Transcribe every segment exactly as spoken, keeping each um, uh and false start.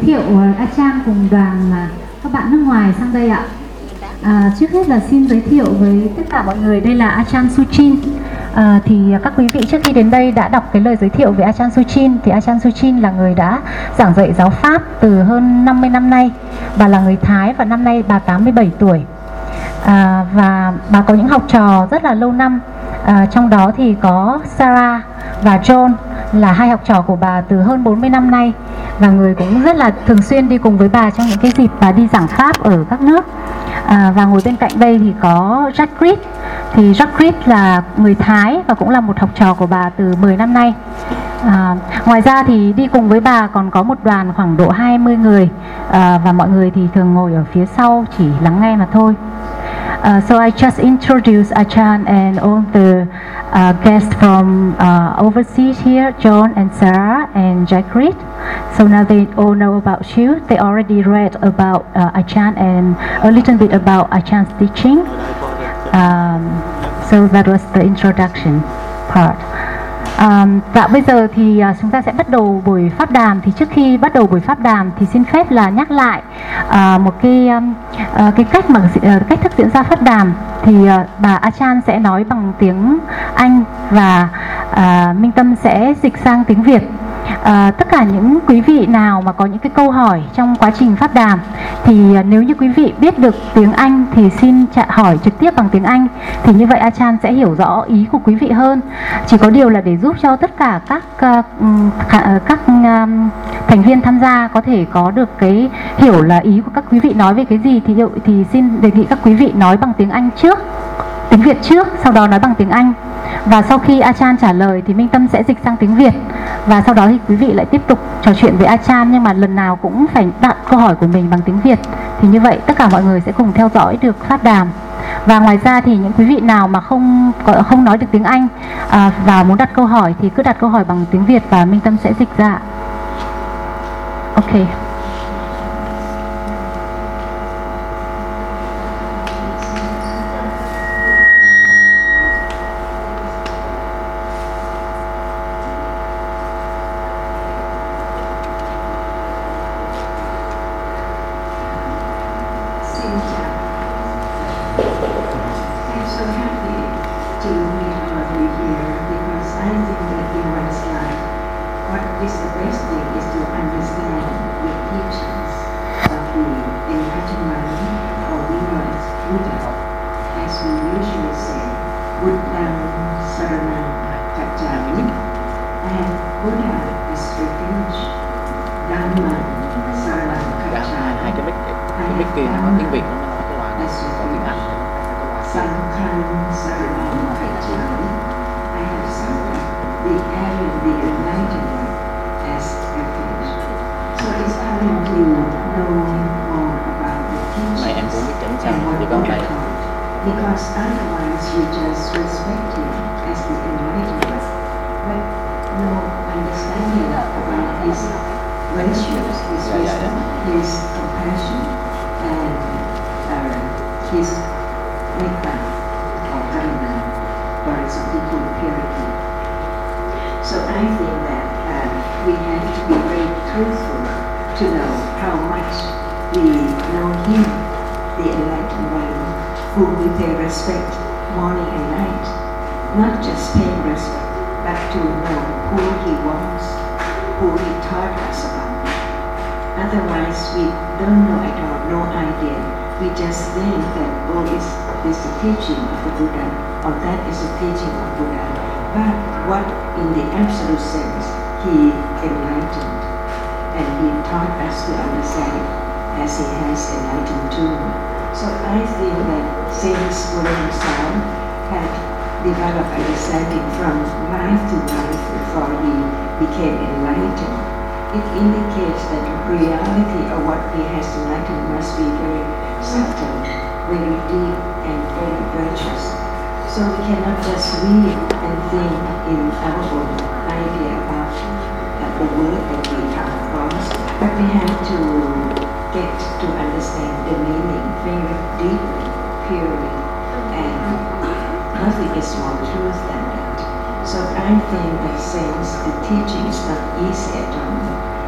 thiệu Achan cùng đoàn các bạn nước ngoài sang đây ạ. À, trước hết là xin giới thiệu với tất cả mọi người, đây là Achan Suchin. À, thì các quý vị trước khi đến đây đã đọc cái lời giới thiệu về Achan Suchin. Thì Achan Suchin là người đã giảng dạy giáo pháp từ hơn năm mươi năm nay. Bà là người Thái và năm nay bà tám mươi bảy tuổi. À, và bà có những học trò rất là lâu năm. À, trong đó thì có Sarah và John là hai học trò của bà từ hơn bốn mươi năm nay, và người cũng rất là thường xuyên đi cùng với bà trong những cái dịp bà đi giảng pháp ở các nước. À, và ngồi bên cạnh đây thì có Jack Reed. Thì Jack Reed là người Thái và cũng là một học trò của bà từ mười năm nay. À, ngoài ra thì đi cùng với bà còn có một đoàn khoảng độ hai mươi người, à, và mọi người thì thường ngồi ở phía sau chỉ lắng nghe mà thôi. Uh, so I just introduced Achan and all the uh, guests from uh, overseas here, John and Sarah and Jack Reed. So now they all know about you. They already read about uh, Achan and a little bit about Achan's teaching. Um, so that was the introduction part. Um, và bây giờ thì uh, chúng ta sẽ bắt đầu buổi pháp đàm. Thì trước khi bắt đầu buổi pháp đàm thì xin phép là nhắc lại uh, một cái um, uh, cái cách mà uh, cách thức diễn ra pháp đàm. Thì uh, bà Achan sẽ nói bằng tiếng Anh và uh, Minh Tâm sẽ dịch sang tiếng Việt. À, tất cả những quý vị nào mà có những cái câu hỏi trong quá trình pháp đàm thì nếu như quý vị biết được tiếng Anh thì xin trả hỏi trực tiếp bằng tiếng Anh, thì như vậy Achan sẽ hiểu rõ ý của quý vị hơn. Chỉ có điều là để giúp cho tất cả các uh, các uh, thành viên tham gia có thể có được cái hiểu là ý của các quý vị nói về cái gì, thì thì xin đề nghị các quý vị nói bằng tiếng Anh trước, tiếng Việt trước, sau đó nói bằng tiếng Anh. Và sau khi Achan trả lời thì Minh Tâm sẽ dịch sang tiếng Việt. Và sau đó thì quý vị lại tiếp tục trò chuyện với Achan, nhưng mà lần nào cũng phải đặt câu hỏi của mình bằng tiếng Việt. Thì như vậy tất cả mọi người sẽ cùng theo dõi được pháp đàm. Và ngoài ra thì những quý vị nào mà không không nói được tiếng Anh à, và muốn đặt câu hỏi thì cứ đặt câu hỏi bằng tiếng Việt và Minh Tâm sẽ dịch ra. Ok. Because otherwise we just respect him as the enlightened, but no understanding about his virtues, his wisdom, his compassion, and uh, his metta or karuna, or its people purity. So I think that uh, we have to be very truthful to know how much we know him, the enlightened one, whom we pay respect morning and night, not just paying respect, but to know who he was, who he taught us about. Otherwise, we don't know at all, no idea. We just think that, oh, is this the teaching of the Buddha, or that is the teaching of Buddha. But what, in the absolute sense, he enlightened, and he taught us to understand as he has enlightened too. So I think that since Buddha himself had developed understanding from life to life before he became enlightened, it indicates that the reality of what he has enlightened must be very subtle, very deep, and very virtuous. So we cannot just read and think in our own idea about uh, the word that we come across, but we have to get to understand the meaning very deeply, purely, and nothing is more truth than that. So I think that since the teaching is not easy at all,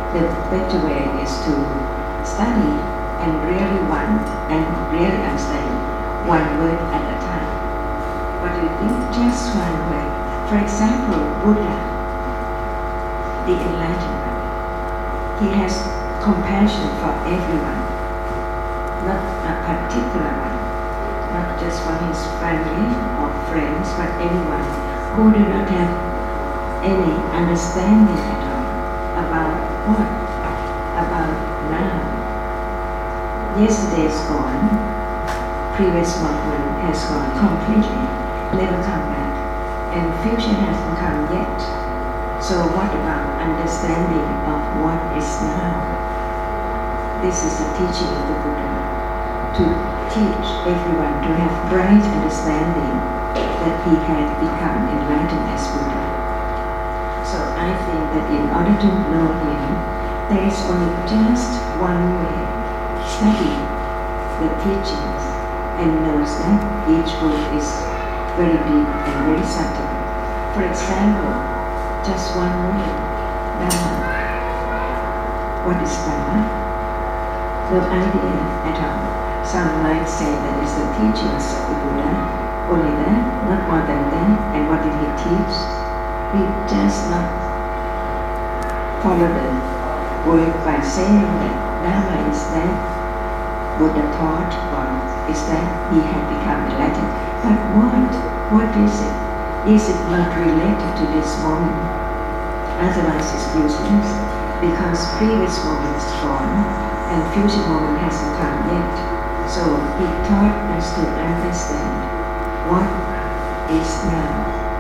the better way is to study and really one and really understand one word at a time. What do you think? Just one word. For example, Buddha, the enlightened one, he has compassion for everyone, not a particular one, not just for his family or friends, but anyone who do not have any understanding at all about what, about now. Yesterday is gone, previous moment has gone completely, never come back, and future hasn't come yet. So what about understanding of what is now? This is the teaching of the Buddha, to teach everyone to have bright understanding that he can become enlightened as Buddha. So I think that in order to know him, there is only just one way. Study the teachings and knows that each word is very deep and very subtle. For example, just one word, Dhamma. What is Dhamma? No idea at all. Some might say that it's the teachings of the Buddha, only that, not more than that. And what did he teach? We just not follow the word by saying that Dhamma is that Buddha taught, or is that he had become enlightened. But what? What is it? Is it not related to this moment? Otherwise it's useless, because previous moment is gone and future moment hasn't come yet. So he taught us to understand what is now.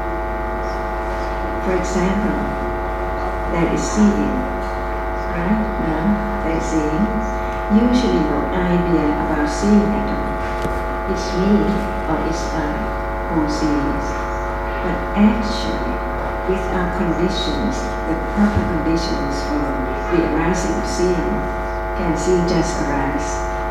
For example, there is seeing, right? Now there is seeing. Usually no idea about seeing at all. It's me or it's I who sees. But actually, with our conditions, the proper conditions for the arising of seeing, can see just arise.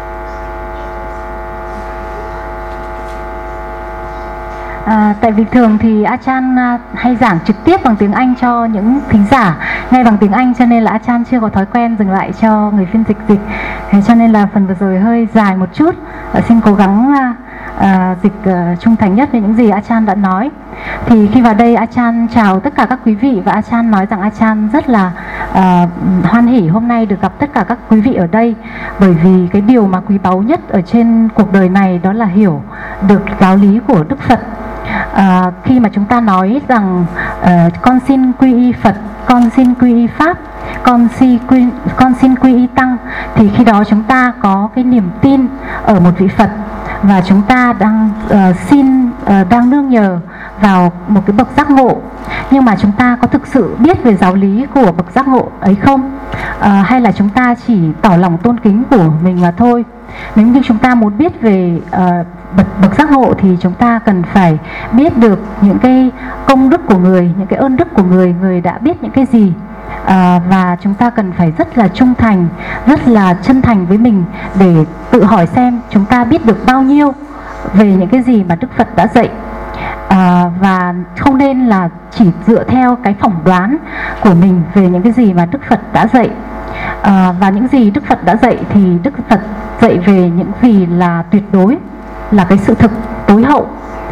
À, tại vì thường thì Achan hay giảng trực tiếp bằng tiếng Anh cho những thính giả nghe bằng tiếng Anh, cho nên là Achan chưa có thói quen dừng lại cho người phiên dịch dịch. Thế cho nên là phần vừa rồi hơi dài một chút. À, xin cố gắng à, dịch à, trung thành nhất với những gì Achan đã nói. Thì khi vào đây Achan chào tất cả các quý vị, và Achan nói rằng Achan rất là à, hoan hỉ hôm nay được gặp tất cả các quý vị ở đây, bởi vì cái điều mà quý báu nhất ở trên cuộc đời này đó là hiểu được giáo lý của Đức Phật. À, khi mà chúng ta nói rằng uh, con xin quy y Phật, con xin quy y Pháp, con xin quy, con xin quy y Tăng, thì khi đó chúng ta có cái niềm tin ở một vị Phật, và chúng ta đang uh, xin uh, đang nương nhờ vào một cái bậc giác ngộ. Nhưng mà chúng ta có thực sự biết về giáo lý của bậc giác ngộ ấy không? Uh, hay là chúng ta chỉ tỏ lòng tôn kính của mình mà thôi? Nếu như chúng ta muốn biết về uh, bậc, bậc giác ngộ thì chúng ta cần phải biết được những cái công đức của người, những cái ơn đức của người, người đã biết những cái gì. À, và chúng ta cần phải rất là trung thành, rất là chân thành với mình để tự hỏi xem chúng ta biết được bao nhiêu về những cái gì mà Đức Phật đã dạy. À, và không nên là chỉ dựa theo cái phỏng đoán của mình về những cái gì mà Đức Phật đã dạy. À, và những gì Đức Phật đã dạy thì Đức Phật dạy về những gì là tuyệt đối, là cái sự thực tối hậu.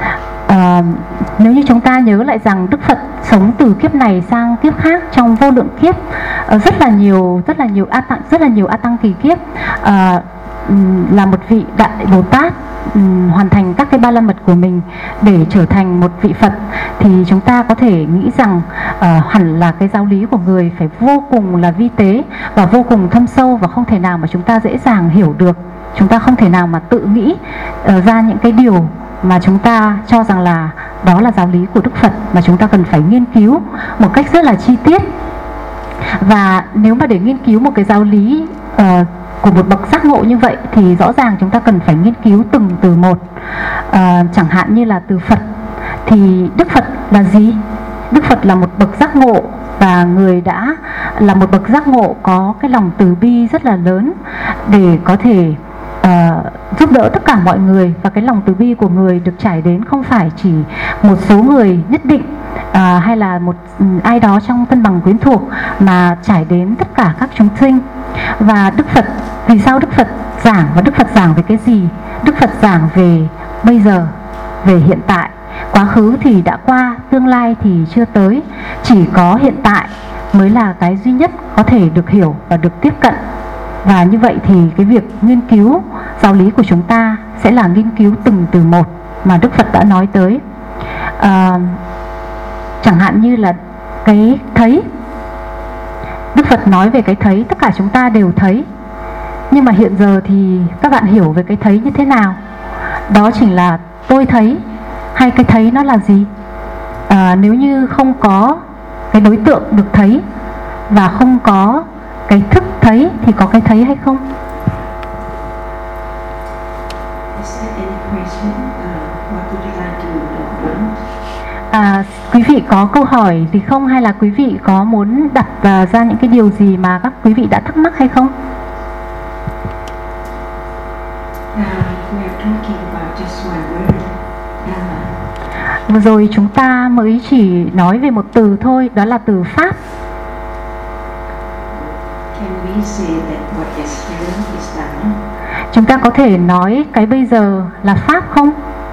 À, nếu như chúng ta nhớ lại rằng Đức Phật sống từ kiếp này sang kiếp khác trong vô lượng kiếp, uh, rất là nhiều rất là nhiều a tăng rất là nhiều a tăng kỳ kiếp, uh, là một vị đại Bồ Tát, um, hoàn thành các cái ba la mật của mình để trở thành một vị Phật, thì chúng ta có thể nghĩ rằng uh, hẳn là cái giáo lý của người phải vô cùng là vi tế và vô cùng thâm sâu, và không thể nào mà chúng ta dễ dàng hiểu được. Chúng ta không thể nào mà tự nghĩ uh, ra những cái điều mà chúng ta cho rằng là đó là giáo lý của Đức Phật, mà chúng ta cần phải nghiên cứu một cách rất là chi tiết. Và nếu mà để nghiên cứu một cái giáo lý uh, của một bậc giác ngộ như vậy thì rõ ràng chúng ta cần phải nghiên cứu từng từ một. Uh, chẳng hạn như là từ Phật, thì Đức Phật là gì? Đức Phật là một bậc giác ngộ, và người đã là một bậc giác ngộ có cái lòng từ bi rất là lớn để có thể Uh, giúp đỡ tất cả mọi người. Và cái lòng từ bi của người được trải đến không phải chỉ một số người nhất định, à, hay là một ai đó trong thân bằng quyến thuộc mà trải đến tất cả các chúng sinh. Và Đức Phật, vì sao Đức Phật giảng, và Đức Phật giảng về cái gì? Đức Phật giảng về bây giờ, về hiện tại. Quá khứ thì đã qua, tương lai thì chưa tới. Chỉ có hiện tại mới là cái duy nhất có thể được hiểu và được tiếp cận. Và như vậy thì cái việc nghiên cứu giáo lý của chúng ta sẽ là nghiên cứu từng từ một mà Đức Phật đã nói tới. à, Chẳng hạn như là cái thấy. Đức Phật nói về cái thấy, tất cả chúng ta đều thấy. Nhưng mà hiện giờ thì các bạn hiểu về cái thấy như thế nào? Đó chính là tôi thấy, hay cái thấy nó là gì? À, nếu như không có cái đối tượng được thấy và không có cái thức thấy thì có cái thấy hay không? À, quý vị có câu hỏi gì không, hay là quý vị có muốn đặt uh, ra những cái điều gì mà các quý vị đã thắc mắc hay không? Vừa rồi chúng ta mới chỉ nói về một từ thôi, đó là từ Pháp. Chúng ta có thể nói cái bây giờ là Pháp không?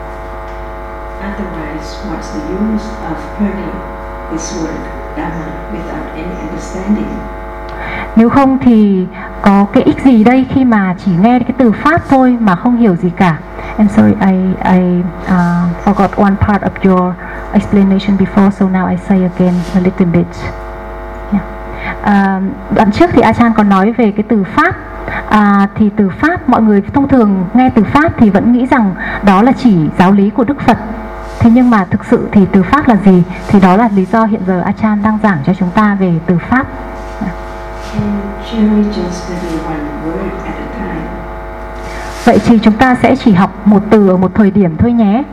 Nếu không thì có cái ích gì đây khi mà chỉ nghe cái từ Pháp thôi mà không hiểu gì cả? I'm sorry, I, I uh, forgot one part of your explanation before, so now I say again a little bit. Yeah. Uh, đoạn trước thì Achan còn nói về cái từ Pháp. À, thì từ Pháp, mọi người thông thường nghe từ Pháp thì vẫn nghĩ rằng đó là chỉ giáo lý của Đức Phật. Thế nhưng mà thực sự thì từ Pháp là gì? Thì đó là lý do hiện giờ Achan đang giảng cho chúng ta về từ Pháp. Vậy thì chúng ta sẽ chỉ học một từ ở một thời điểm thôi nhé.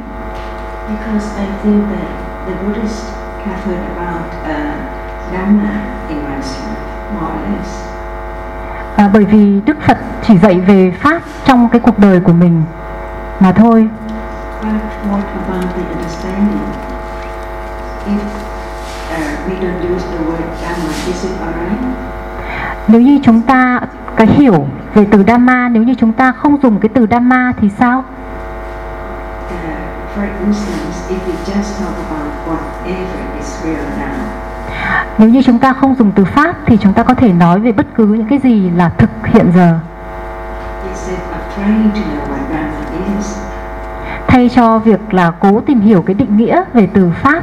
À, bởi vì Đức Phật chỉ dạy về Pháp trong cái cuộc đời của mình mà thôi. Nếu như chúng ta cái hiểu về từ Dhamma, nếu như chúng ta không dùng cái từ Dhamma thì sao? Nếu như chúng ta không dùng từ Pháp thì chúng ta có thể nói về bất cứ những cái gì là thực hiện giờ. Thay cho việc là cố tìm hiểu cái định nghĩa về từ Pháp.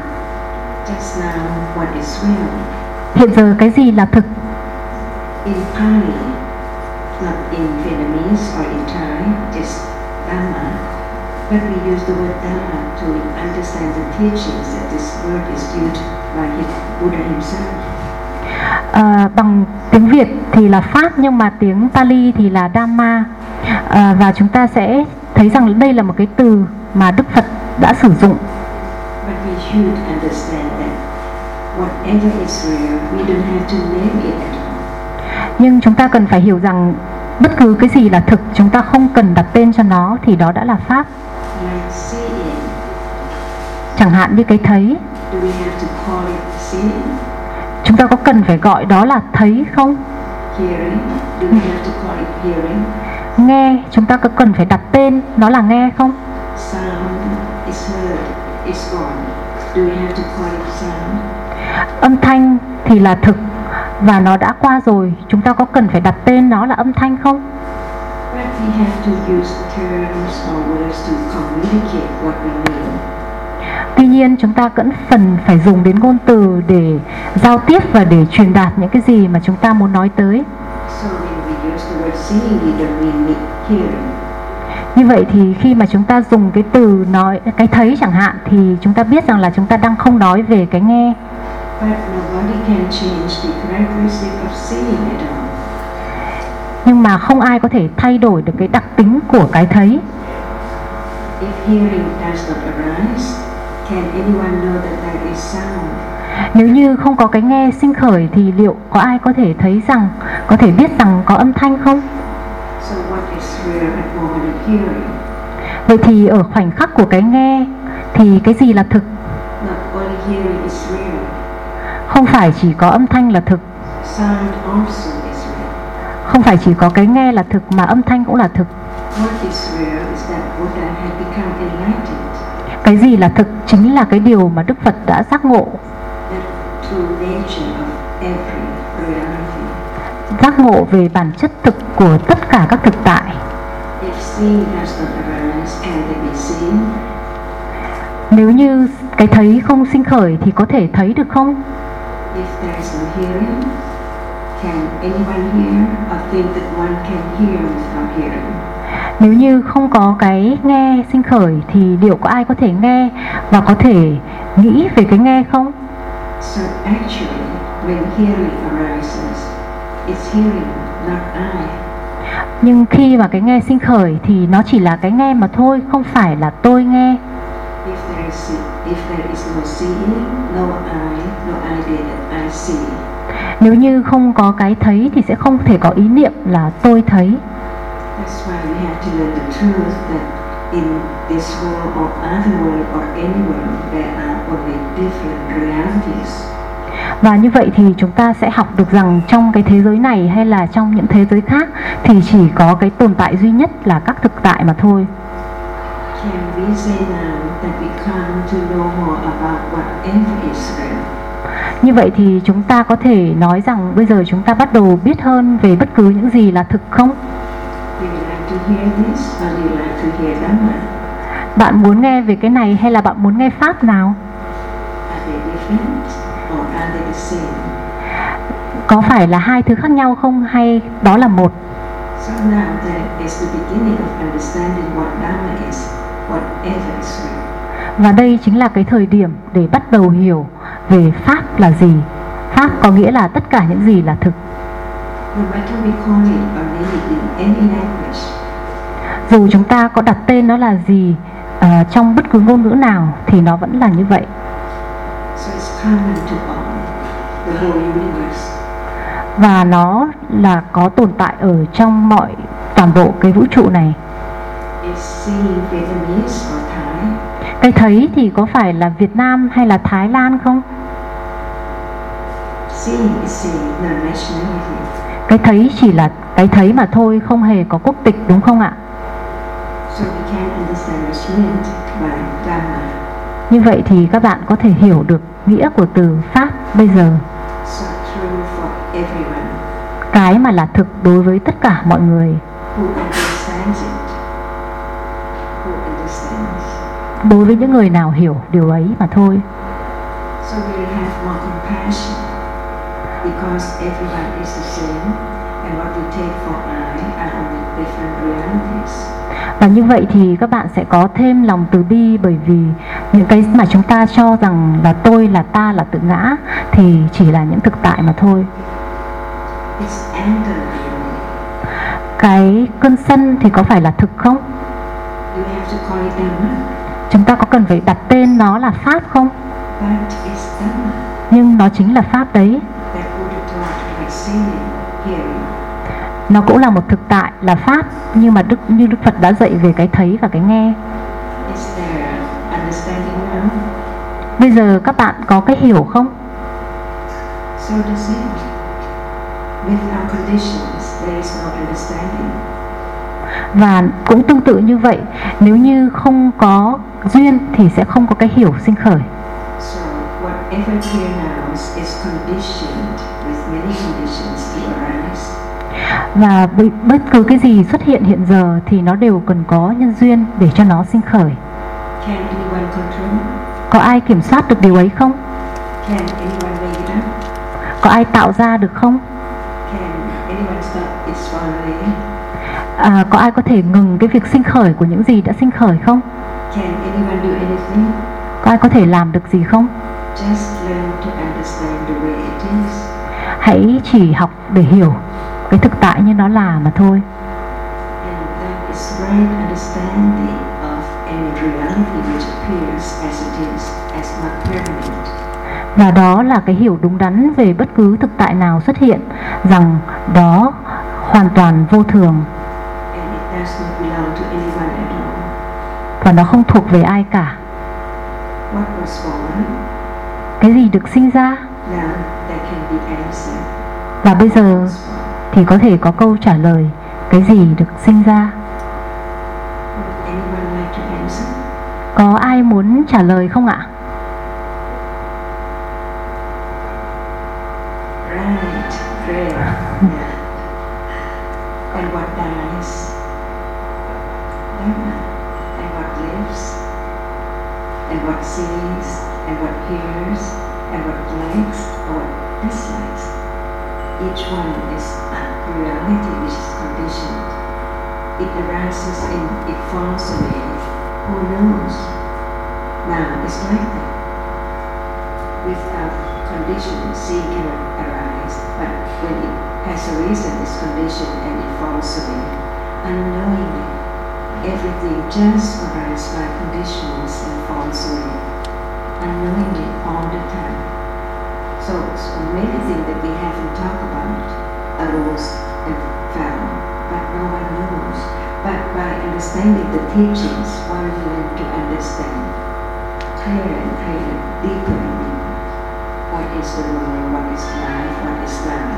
Hiện giờ cái gì là thực? In Pali, not in Vietnamese or in Thai, just Dhamma. But we use the word Dhamma to understand the teachings that this word is used by Buddha himself. À, bằng tiếng Việt thì là Pháp, nhưng mà tiếng Pali thì là Dhamma. À, và chúng ta sẽ thấy rằng đây là một cái từ mà Đức Phật đã sử dụng. But we should understand that whatever is real, we don't have to name it at all. Nhưng chúng ta cần phải hiểu rằng bất cứ cái gì là thực, chúng ta không cần đặt tên cho nó thì đó đã là Pháp. Chẳng hạn như cái thấy, chúng ta có cần phải gọi đó là thấy không? Nghe, chúng ta có cần phải đặt tên nó là nghe không? Âm thanh thì là thực và nó đã qua rồi, chúng ta có cần phải đặt tên nó là âm thanh không? Tuy nhiên chúng ta vẫn phần phải dùng đến ngôn từ để giao tiếp và để truyền đạt những cái gì mà chúng ta muốn nói tới. Như vậy thì khi mà chúng ta dùng cái từ nói cái thấy chẳng hạn thì chúng ta biết rằng là chúng ta đang không nói về cái nghe. Nhưng mà không ai có thể thay đổi được cái đặc tính của cái thấy. Nếu như không có cái nghe sinh khởi thì liệu có ai có thể thấy rằng, có thể biết rằng có âm thanh không? Vậy thì ở khoảnh khắc của cái nghe thì cái gì là thực? hearing is real. Không phải chỉ có âm thanh là thực, Sound also is real. không phải chỉ có cái nghe là thực mà âm thanh cũng là thực. What is real is that Buddha had become enlightened. Cái gì là thực chính là cái điều mà Đức Phật đã giác ngộ. The true nature of every reality. Giác ngộ về bản chất thực của tất cả các thực tại. If seeing does not arise, can they be seen? Nếu như cái thấy không sinh khởi thì có thể thấy được không? If there is no hearing, can anyone hear or think that one can hear without hearing? Nếu như không có cái nghe sinh khởi thì liệu có ai có thể nghe và có thể nghĩ về cái nghe không? So actually, when hearing arises, it's hearing, not I. Nhưng khi mà cái nghe sinh khởi thì nó chỉ là cái nghe mà thôi, không phải là tôi nghe. If there is, if there is no seeing, no I, no idea that I see. Nếu như không có cái thấy thì sẽ không thể có ý niệm là tôi thấy. That's why we have to learn the truth that in this world or other world or any world, there are only different realities. Và như vậy thì chúng ta sẽ học được rằng trong cái thế giới này hay là trong những thế giới khác thì chỉ có cái tồn tại duy nhất là các thực tại mà thôi. Can we say now that we come to know more about whatever is real? Như vậy thì chúng ta có thể nói rằng bây giờ chúng ta bắt đầu biết hơn về bất cứ những gì là thực không? Do you like to hear this or do you like to hear Dhamma? Bạn muốn nghe về cái này hay là bạn muốn nghe Pháp nào? Are they different or are they the same? Có phải là hai thứ khác nhau không hay đó là một? So now that is the beginning of understanding what Dhamma is, whatever is real. Và đây chính là cái thời điểm để bắt đầu hiểu về Pháp là gì. Pháp có nghĩa là tất cả những gì là thực. No matter we call it or name it in any language, Dù chúng ta có đặt tên nó là gì uh, trong bất cứ ngôn ngữ nào thì nó vẫn là như vậy. so it's common to all, the whole universe. Và nó là có tồn tại ở trong mọi toàn bộ cái vũ trụ này. Is seeing Vietnamese or Thai? Cái thấy thì có phải là Việt Nam hay là Thái Lan không? Seeing is seeing, no nationality. Cái thấy chỉ là cái thấy mà thôi, không hề có quốc tịch, đúng không ạ? So we can understand what's meant by Dhamma. Như vậy thì các bạn có thể hiểu được nghĩa của từ Pháp bây giờ. So true for everyone Cái mà là thực đối với tất cả mọi người. who understands it. Who understands. Đối với những người nào hiểu điều ấy mà thôi. So we have more compassion because everyone is the same, and what we take for I are only different realities. Và như vậy thì các bạn sẽ có thêm lòng từ bi, bởi vì những cái mà chúng ta cho rằng là tôi, là ta, là tự ngã thì chỉ là những thực tại mà thôi. It's anger really. Cái cơn sân thì có phải là thực không? You have to call it Dhamma. Chúng ta có cần phải đặt tên nó là Pháp không? That is Dhamma. Nhưng nó chính là Pháp đấy. That Buddha taught like seeing, hearing. Nó cũng là một thực tại, là Pháp, nhưng mà Đức như Đức Phật đã dạy về cái thấy và cái nghe. Is there understanding now? Bây giờ các bạn có cái hiểu không? So does it. Without conditions, there is no understanding. Và cũng tương tự như vậy, nếu như không có duyên thì sẽ không có cái hiểu sinh khởi. So whatever here now is, is conditioned with many conditions to arise. Và bất cứ cái gì xuất hiện hiện giờ thì nó đều cần có nhân duyên để cho nó sinh khởi. Can anyone control? Có ai kiểm soát được điều ấy không? Can anyone make it up? Có ai tạo ra được không? Can anyone stop its falling? À, có ai có thể ngừng cái việc sinh khởi của những gì đã sinh khởi không? Can anyone do anything? Có ai có thể làm được gì không? Just learn to understand the way it is. Hãy chỉ học để hiểu cái thực tại như nó là mà thôi. And that is right understanding of any reality which appears as it is, as not permanent. Và đó là cái hiểu đúng đắn về bất cứ thực tại nào xuất hiện, rằng đó hoàn toàn vô thường. And it does not belong to anyone at all. Và nó không thuộc về ai cả. What was born cái gì được sinh ra? Now there can be answer. Và bây giờ thì có thể có câu trả lời cái gì được sinh ra. Would anyone like to answer? Có ai muốn trả lời không ạ? Right, great. Yeah. And what dies? Dharma. And what lives? And what sees? And what hears? And what likes or what dislikes? Each one is a reality which is conditioned. It arises and it falls away. Who knows? Now it's like that. Without condition, seeing cannot arise, but when it has arisen, it's conditioned and it falls away. Unknowingly, everything just arises by conditions and falls away. Unknowingly all the time. So, so many things that we haven't talked about arose and fell, but no one knows. But by understanding the teachings, one learns to understand clearer and clearer, deeper and deeper. What is the world, what is life, what is Dharma.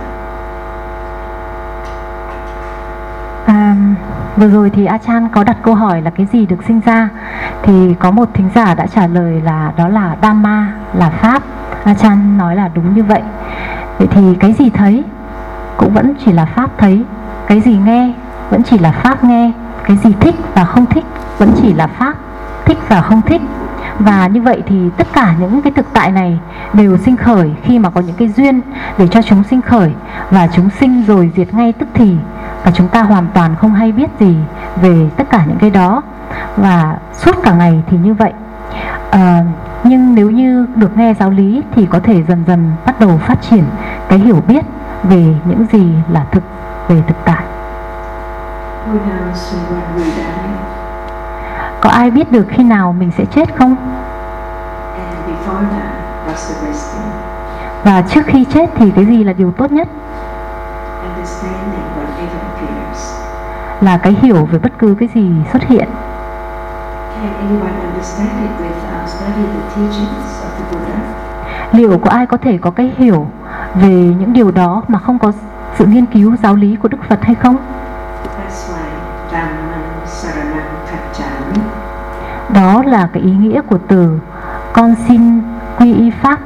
À, vừa rồi thì Achan có đặt câu hỏi là cái gì được sinh ra, thì có một thính giả đã trả lời là đó là Dhamma, là Pháp. Achan nói là đúng như vậy. Vậy thì cái gì thấy cũng vẫn chỉ là Pháp thấy, cái gì nghe vẫn chỉ là Pháp nghe, cái gì thích và không thích vẫn chỉ là Pháp thích và không thích. Và như vậy thì tất cả những cái thực tại này đều sinh khởi khi mà có những cái duyên để cho chúng sinh khởi, và chúng sinh rồi diệt ngay tức thì, và chúng ta hoàn toàn không hay biết gì về tất cả những cái đó. Và suốt cả ngày thì như vậy. à, Nhưng nếu như được nghe giáo lý thì có thể dần dần bắt đầu phát triển cái hiểu biết về những gì là thực, về thực tại. Who knows when we die? Có ai biết được khi nào mình sẽ chết không? And before that, what's the best thing? Và trước khi chết thì cái gì là điều tốt nhất? Understanding whatever appears. Là cái hiểu về bất cứ cái gì xuất hiện. Can anyone understand it without studying the teachings of the Buddha? Liệu có ai có thể có cái hiểu về những điều đó mà không có sự nghiên cứu giáo lý của Đức Phật hay không? That's why Dhammam Saranam Gacchami. Đó là cái ý nghĩa của từ con xin quy y Pháp.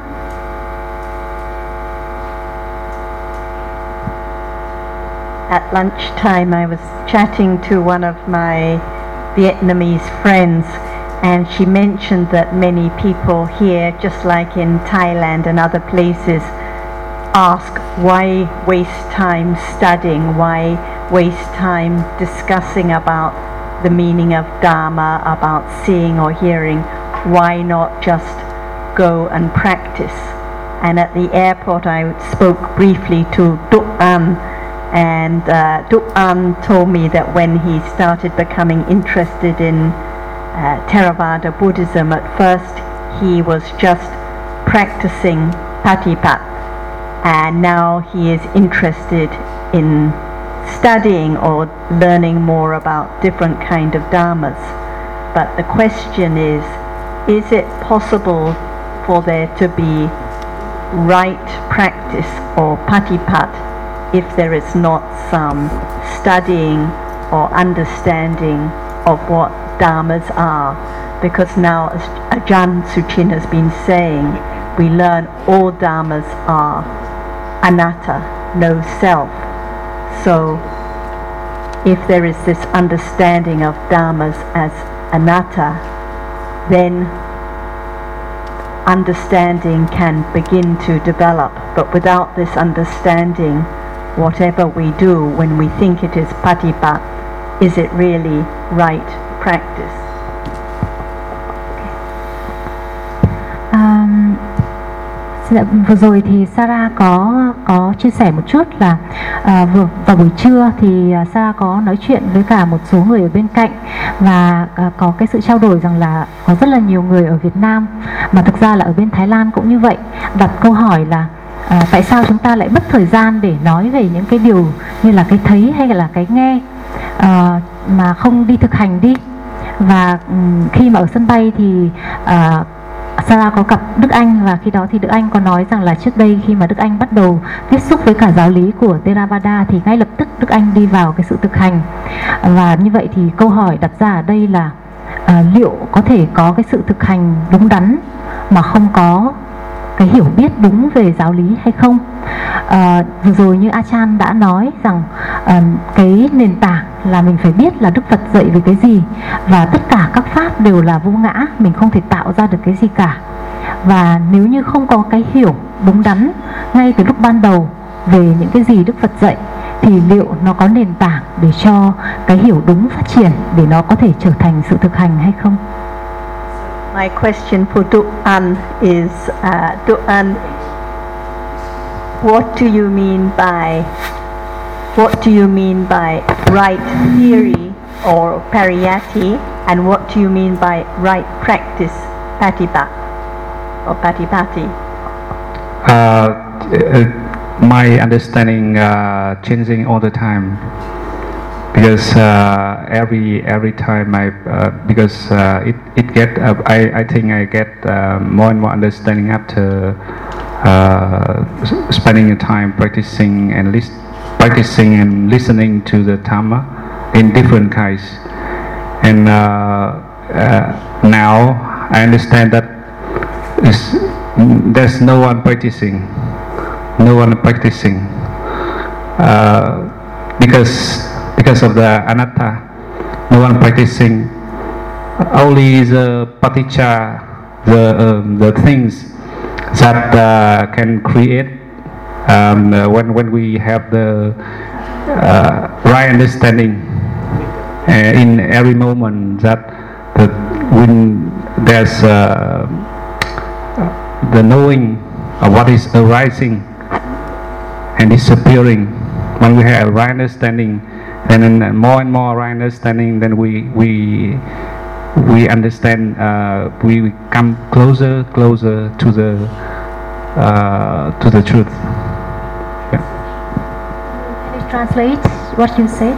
At lunchtime, I was chatting to one of my Vietnamese friends, and she mentioned that many people here, just like in Thailand and other places, ask why waste time studying, why waste time discussing about the meaning of Dharma, about seeing or hearing, why not just go and practice? And at the airport I spoke briefly to Duk An, and uh, Duk An told me that when he started becoming interested in uh, Theravada Buddhism, at first he was just practicing Patipat, and now he is interested in studying or learning more about different kind of dharmas. But the question is, is it possible for there to be right practice or patipat if there is not some studying or understanding of what dharmas are? Because now, as Ajahn Suchin has been saying, we learn all dharmas are anatta, no self. So if there is this understanding of dharmas as anatta, then understanding can begin to develop. But without this understanding, whatever we do when we think it is patipat, is it really right practice? Um, Vừa rồi thì Sarah có có chia sẻ một chút là à, vừa vào buổi trưa thì Sarah có nói chuyện với cả một số người ở bên cạnh, và à, có cái sự trao đổi rằng là có rất là nhiều người ở Việt Nam, mà thực ra là ở bên Thái Lan cũng như vậy, đặt câu hỏi là à, tại sao chúng ta lại mất thời gian để nói về những cái điều như là cái thấy hay là cái nghe à, mà không đi thực hành đi. Và um, khi mà ở sân bay thì à, Sarah có gặp Đức Anh, và khi đó thì Đức Anh có nói rằng là trước đây khi mà Đức Anh bắt đầu tiếp xúc với cả giáo lý của Theravada thì ngay lập tức Đức Anh đi vào cái sự thực hành. Và như vậy thì câu hỏi đặt ra ở đây là à, liệu có thể có cái sự thực hành đúng đắn mà không có cái hiểu biết đúng về giáo lý hay không? À, vừa rồi như Achan đã nói rằng à, cái nền tảng là mình phải biết là Đức Phật dạy về cái gì, và tất cả các pháp đều là vô ngã, mình không thể tạo ra được cái gì cả. Và nếu như không có cái hiểu đúng đắn ngay từ lúc ban đầu về những cái gì Đức Phật dạy thì liệu nó có nền tảng để cho cái hiểu đúng phát triển, để nó có thể trở thành sự thực hành hay không? My question for Duc An is, uh, Duc An, what do you mean by what do you mean by right theory or pariyatti, and what do you mean by right practice, patipat or patipati? Uh, uh, my understanding uh, changing all the time. Because uh, every every time I uh, because uh, it it get uh, I I think I get uh, more and more understanding after uh, spending a time practicing and lis- practicing and listening to the Dhamma in different kinds, and uh, uh, now I understand that is, there's no one practicing, no one practicing uh, because. Because of the anatta, no one practicing. Only the paticca, the um, the things that uh, can create um, uh, when when we have the uh, right understanding uh, in every moment. That the, when there's uh, the knowing of what is arising and disappearing, when we have right understanding. And then more and more right understanding, then we we we understand. Uh, we come closer, closer to the uh, to the truth. Yeah. Can you translate what you said?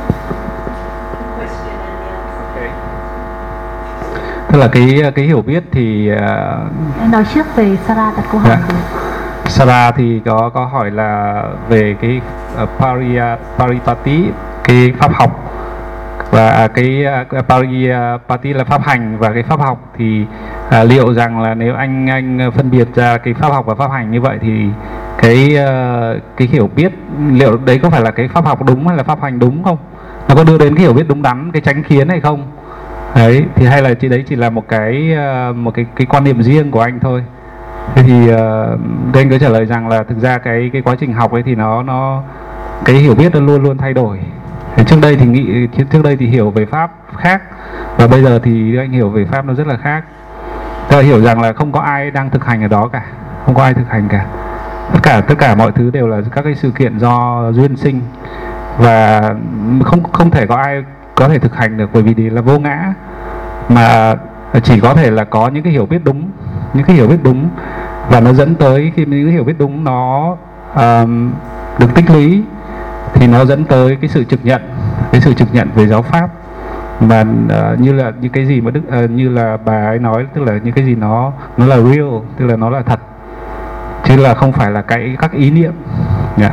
Okay. Tức là cái cái hiểu biết thì uh, Anh nói trước về Sarah đặt câu hỏi. Yeah. Sarah thì có có hỏi là về cái uh, pariya, paripati, cái pháp học, và cái uh, paripati là pháp hành, và cái pháp học thì uh, liệu rằng là nếu anh anh phân biệt ra cái pháp học và pháp hành như vậy thì cái uh, cái hiểu biết liệu đấy có phải là cái pháp học đúng hay là pháp hành đúng không? Nó có đưa đến cái hiểu biết đúng đắn, cái chánh kiến hay không? Đấy thì hay là chỉ đấy chỉ là một cái uh, một cái cái quan điểm riêng của anh thôi. Thế thì uh, anh có trả lời rằng là thực ra cái cái quá trình học ấy thì nó nó cái hiểu biết nó luôn luôn thay đổi. Thế trước đây thì nghĩ trước đây thì hiểu về pháp khác, và bây giờ thì anh hiểu về pháp nó rất là khác. Ta hiểu rằng là không có ai đang thực hành ở đó cả, không có ai thực hành cả. Tất cả tất cả mọi thứ đều là các cái sự kiện do duyên sinh, và không không thể có ai có thể thực hành được, bởi vì là vô ngã, mà chỉ có thể là có những cái hiểu biết đúng, những cái hiểu biết đúng, và nó dẫn tới khi những cái hiểu biết đúng nó um, được tích lũy thì nó dẫn tới cái sự trực nhận, cái sự trực nhận về giáo pháp, mà uh, như là những cái gì mà đức uh, như là bà ấy nói, tức là những cái gì nó nó là real, tức là nó là thật, chứ là không phải là cái các ý niệm. Yeah.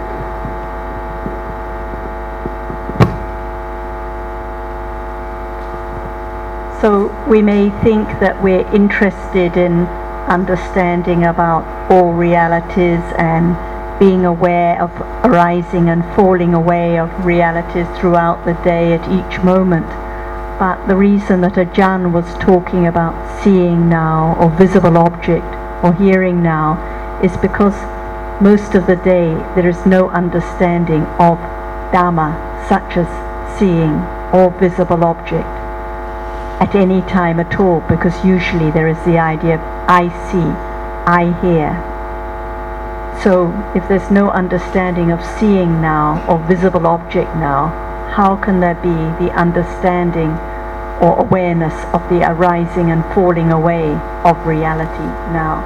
So we may think that we're interested in understanding about all realities and being aware of arising and falling away of realities throughout the day at each moment. But the reason that Ajahn was talking about seeing now, or visible object, or hearing now, is because most of the day there is no understanding of Dhamma, such as seeing or visible object, at any time at all, because usually there is the idea of I see, I hear. So if there's no understanding of seeing now or visible object now, how can there be the understanding or awareness of the arising and falling away of reality now?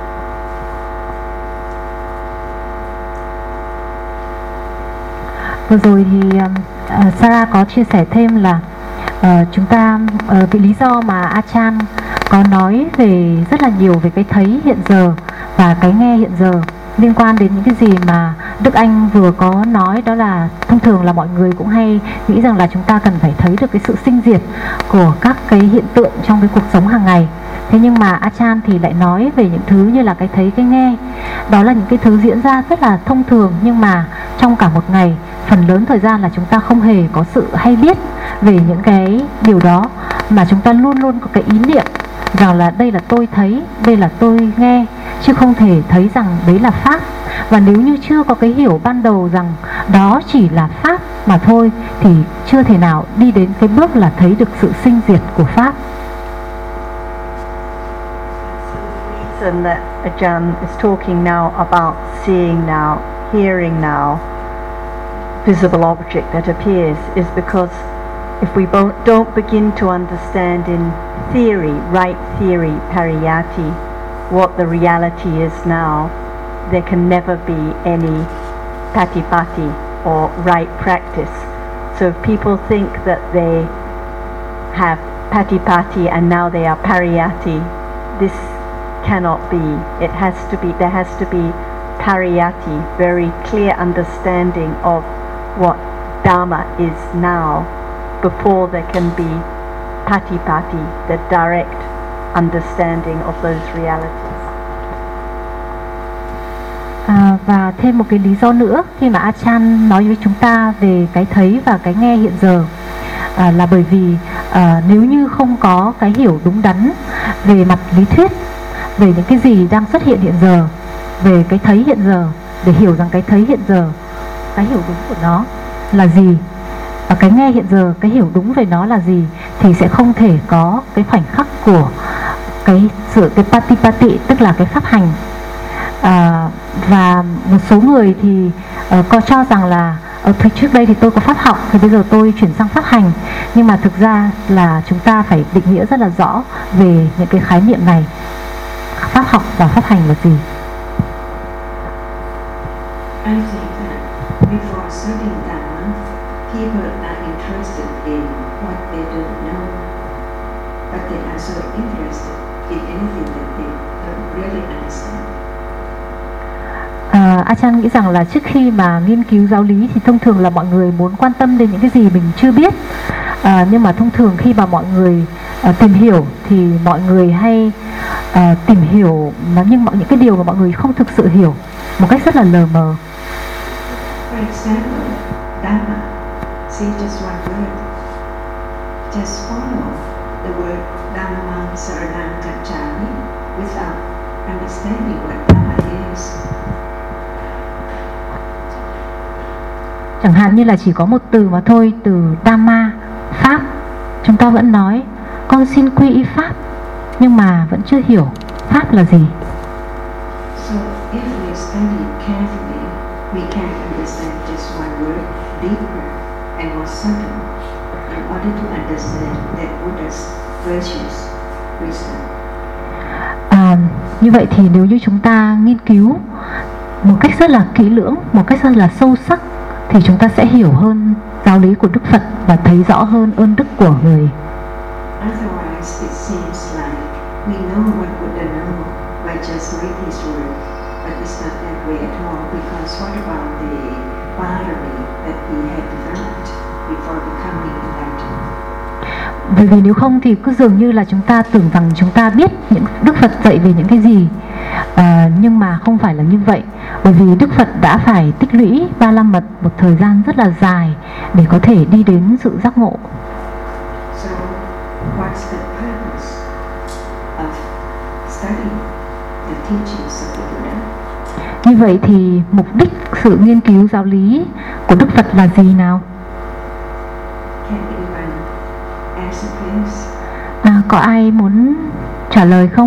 Vừa rồi thì uh, Sarah có chia sẻ thêm là uh, chúng ta uh, cái lý do mà Achan có nói về rất là nhiều về cái thấy hiện giờ và cái nghe hiện giờ, liên quan đến những cái gì mà Đức Anh vừa có nói, đó là thông thường là mọi người cũng hay nghĩ rằng là chúng ta cần phải thấy được cái sự sinh diệt của các cái hiện tượng trong cái cuộc sống hàng ngày. Thế nhưng mà Achan thì lại nói về những thứ như là cái thấy, cái nghe. Đó là những cái thứ diễn ra rất là thông thường, nhưng mà trong cả một ngày, phần lớn thời gian là chúng ta không hề có sự hay biết về những cái điều đó, mà chúng ta luôn luôn có cái ý niệm rằng là đây là tôi thấy, đây là tôi nghe, chứ không thể thấy rằng đấy là Pháp. Và nếu như chưa có cái hiểu ban đầu rằng đó chỉ là Pháp mà thôi, thì chưa thể nào đi đến cái bước là thấy được sự sinh diệt của Pháp. The reason that Ajahn is talking now about seeing now, hearing now, visible object that appears, is because if we don't begin to understand in theory, right theory, pariyati, what the reality is now, there can never be any patipati or right practice. So if people think that they have patipati and now they are pariyati, this cannot be. It has to be, there has to be pariyati, very clear understanding of what Dharma is now, before there can be patipati, the direct understanding of those realities. À, và thêm một cái lý do nữa khi mà Achan nói với chúng ta về cái thấy và cái nghe hiện giờ, à, là bởi vì à, nếu như không có cái hiểu đúng đắn về mặt lý thuyết về những cái gì đang xuất hiện hiện giờ, về cái thấy hiện giờ, để hiểu rằng cái thấy hiện giờ, cái hiểu đúng của nó là gì, và cái nghe hiện giờ, cái hiểu đúng về nó là gì, thì sẽ không thể có cái khoảnh khắc của cái sự cái patipati, tức là cái pháp hành. À, và một số người thì uh, có cho rằng là ở uh, trước đây thì tôi có pháp học, thì bây giờ tôi chuyển sang pháp hành, nhưng mà thực ra là chúng ta phải định nghĩa rất là rõ về những cái khái niệm này, pháp học và pháp hành là gì. I think that before studying Dharma, people are interested in what they don't know, but they are so interested in anything that they don't really understand. À, Achan nghĩ rằng là trước khi mà nghiên cứu giáo lý thì thông thường là mọi người muốn quan tâm đến những cái gì mình chưa biết, à, nhưng mà thông thường khi mà mọi người à, tìm hiểu thì mọi người hay à, tìm hiểu mà nhưng mọi những cái điều mà mọi người không thực sự hiểu một cách rất là lờ mờ. For example, Dhamma, see just one word. Just follow the word Dhammam Saranam Gacchami without understanding what Dhamma is. Chẳng hạn như là chỉ có một từ mà thôi, từ Dhamma, Pháp, chúng ta vẫn nói con xin quy y Pháp, nhưng mà vẫn chưa hiểu Pháp là gì. So if we study carefully, we can understand just one word deeper and more subtle in order to understand that Buddha's virtues, wisdom. À, như vậy thì nếu như chúng ta nghiên cứu một cách rất là kỹ lưỡng, một cách rất là sâu sắc, thì chúng ta sẽ hiểu hơn giáo lý của Đức Phật và thấy rõ hơn ơn đức của người. Otherwise, it seems like we know what Buddha knows by just read his word, but it's not that way at all, because what about the pottery that he had developed before becoming enlightened? Bởi vì nếu không thì cứ dường như là chúng ta tưởng rằng chúng ta biết những Đức Phật dạy về những cái gì, à, nhưng mà không phải là như vậy. Bởi vì Đức Phật đã phải tích lũy ba la mật một thời gian rất là dài để có thể đi đến sự giác ngộ. So, what's the purpose of studying the teachings of the Buddha? Như vậy thì mục đích sự nghiên cứu giáo lý của Đức Phật là gì nào? Can anyone answer, please? À, có ai muốn trả lời không?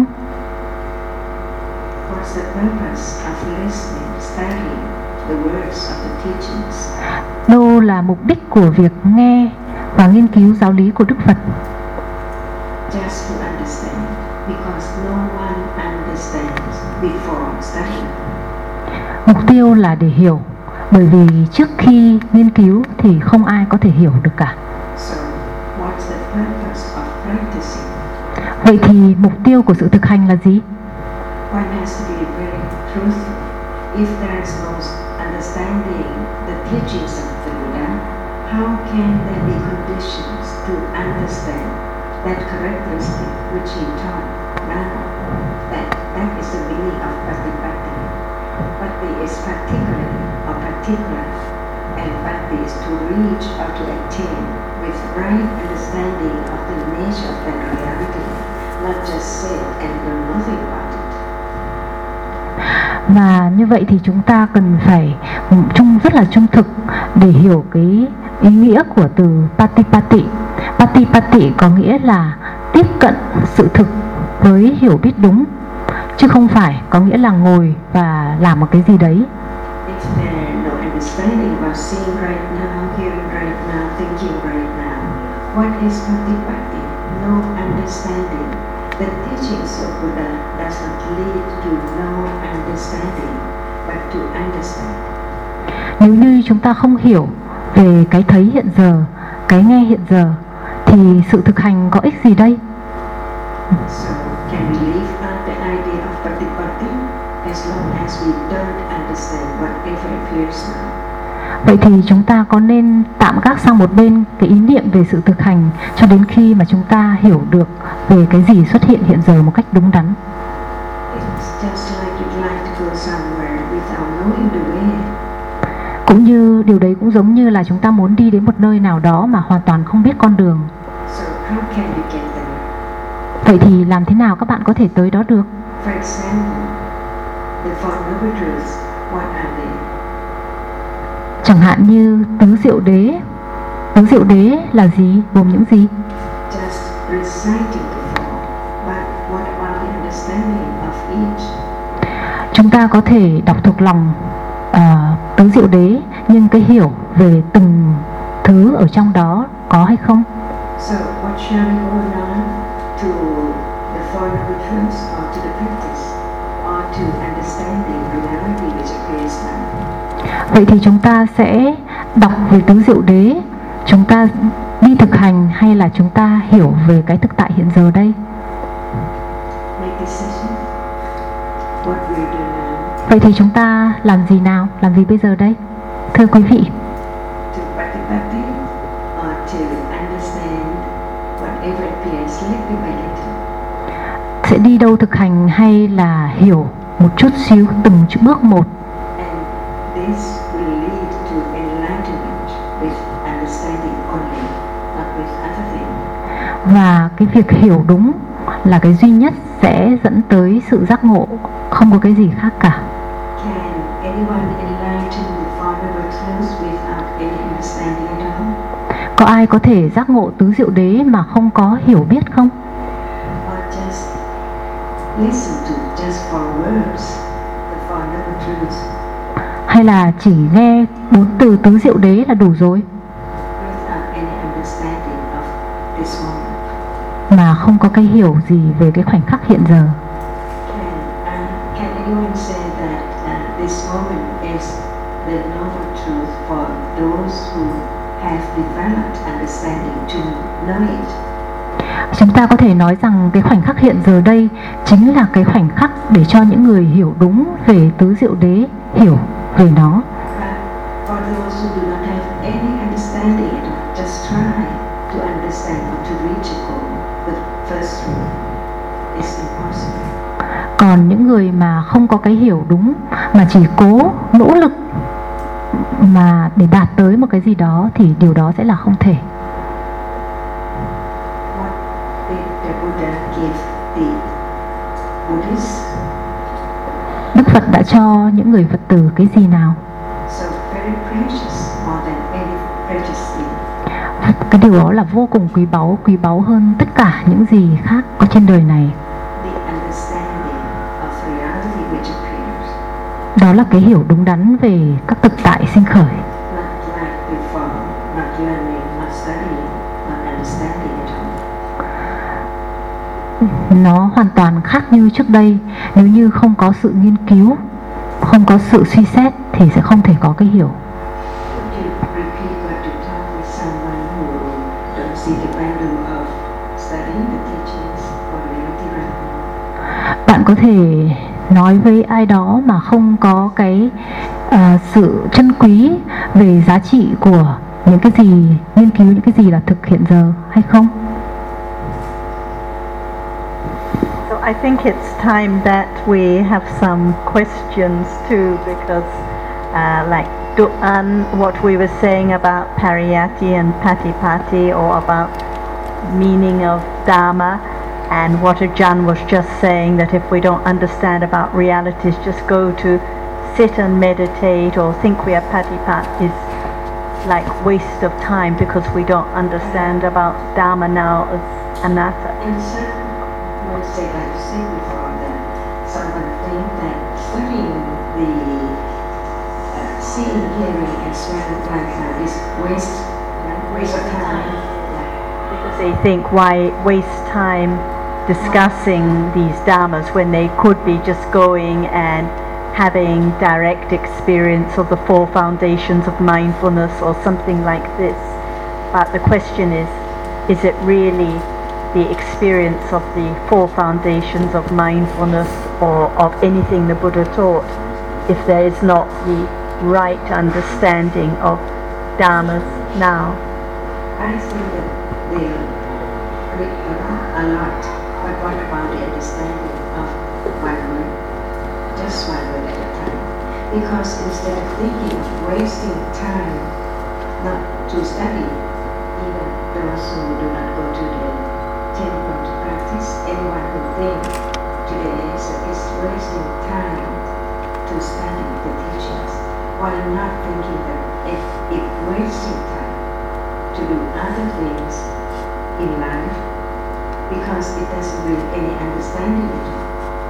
What's the purpose of listening, studying the words of the teachings? Đâu là mục đích của việc nghe và nghiên cứu giáo lý của Đức Phật? Just to understand, because no one understands before studying. Mục tiêu là để hiểu, bởi vì trước khi nghiên cứu thì không ai có thể hiểu được cả. So, what's the purpose of practicing? Vậy thì mục tiêu của sự thực hành là gì? One has to be very truthful. If there is no understanding the teachings of the Buddha, how can there be conditions to understand that characteristic which he taught now? That that is the meaning of Patipatti. Patti is particularly or particular, and Patti is to reach or to attain with right understanding of the nature of that reality, not just say and do nothing about it. Và như vậy thì chúng ta cần phải trung rất là trung thực để hiểu cái ý nghĩa của từ Patipatti. Patipatti có nghĩa là tiếp cận sự thực với hiểu biết đúng, chứ không phải có nghĩa là ngồi và làm một cái gì đấy. If there is no understanding about seeing right now, hearing right now, thinking right now, what is Patipatti? No understanding. The teachings of Buddha does not lead to no understanding, but to understand. Nếu như chúng ta không hiểu về cái thấy hiện giờ, cái nghe hiện giờ, thì sự thực hành có ích gì đây? So, can we leave out the idea of Patipatti as long as we don't understand whatever appears now? Vậy thì chúng ta có nên tạm gác sang một bên cái ý niệm về sự thực hành cho đến khi mà chúng ta hiểu được về cái gì xuất hiện hiện giờ một cách đúng đắn? It's just like you'd like to go somewhere without knowing the way. Cũng như điều đấy cũng giống như là chúng ta muốn đi đến một nơi nào đó mà hoàn toàn không biết con đường. So how can you get there? Vậy thì làm thế nào các bạn có thể tới đó được? For example, the Four Noble Truths, what are they? Chẳng hạn như tứ diệu đế. Tứ diệu đế là gì? Gồm những gì? Just reciting the four, but what about the understanding of each? Chúng ta có thể đọc thuộc lòng uh, tứ diệu đế, nhưng cái hiểu về từng thứ ở trong đó có hay không? So what shall we go on to the Four Noble Truths, or to the practice, or to understanding reality which appears now? Vậy thì chúng ta sẽ đọc về tứ diệu đế, chúng ta đi thực hành, hay là chúng ta hiểu về cái thực tại hiện giờ đây? Make decision. What we do now? Vậy thì chúng ta làm gì nào? Làm gì bây giờ đây? Thưa quý vị, To Patipatti, or to understand whatever appears little by little? sẽ đi đâu thực hành hay là hiểu một chút xíu từng chút bước một? And this will lead to enlightenment with understanding only, not with other things. Và cái việc hiểu đúng là cái duy nhất sẽ dẫn tới sự giác ngộ, không có cái gì khác cả. Can anyone enlighten the Four Noble Truths without any understanding at all? Có ai có thể giác ngộ tứ diệu đế mà không có hiểu biết không? Or just listen to just four words, the Four Noble Truths, Hay là chỉ nghe bốn từ tứ diệu đế là đủ rồi, without any understanding of this moment? mà không có cái hiểu gì về cái khoảnh khắc hiện giờ? Can, uh, can anyone say that uh, this moment is the noble truth for those who have developed understanding to know it? Chúng ta có thể nói rằng cái khoảnh khắc hiện giờ đây chính là cái khoảnh khắc để cho những người hiểu đúng về tứ diệu đế hiểu về nó. But for those who do not have any understanding at all, just try to understand or to reach a goal. The first truth is impossible. Còn những người mà không có cái hiểu đúng mà chỉ cố nỗ lực mà để đạt tới một cái gì đó thì điều đó sẽ là không thể. What did the Buddha give the Buddhists? Đức Phật đã cho những người Phật tử cái gì nào? So very precious, more than any precious thing. Cái điều đó là vô cùng quý báu, quý báu hơn tất cả những gì khác có trên đời này. The understanding of reality which appears, Đó là cái hiểu đúng đắn về các thực tại sinh khởi. not like before, not learning, not studying, not understanding at all. Nó hoàn toàn khác như trước đây. Nếu như không có sự nghiên cứu, không có sự suy xét thì sẽ không thể có cái hiểu. Could you repeat what you taught with someone who don't see the value of studying the teachings only? bạn có thể nói với ai đó mà không có cái uh, sự trân quý về giá trị của những cái gì nghiên cứu, những cái gì là thực hiện giờ hay không? So I think it's time that we have some questions too, because uh, like Duan, what we were saying about Pariyatti and Patipati, or about meaning of Dharma, and what Ajahn was just saying, that if we don't understand about realities, just go to sit and meditate or think we are Patipat is like waste of time, because we don't understand about Dharma now as anatta. And some would say, like you said before, that someone think that studying the uh, seeing, hearing, and smelling like that is waste, right? Waste of time. Yeah. Because they think, why waste time discussing these dharmas when they could be just going and having direct experience of the four foundations of mindfulness or something like this. But the question is, is it really the experience of the four foundations of mindfulness or of anything the Buddha taught, if there is not the right understanding of dharmas now? I think that they read a lot, but what about the understanding of one word? Just one word at a time. Because instead of thinking of wasting time not to study, even those who do not go to the temple to practice, anyone who thinks today is, is wasting time to study the teachings, while not thinking that if, if wasting time to do other things in life, because it doesn't bring any understanding at all.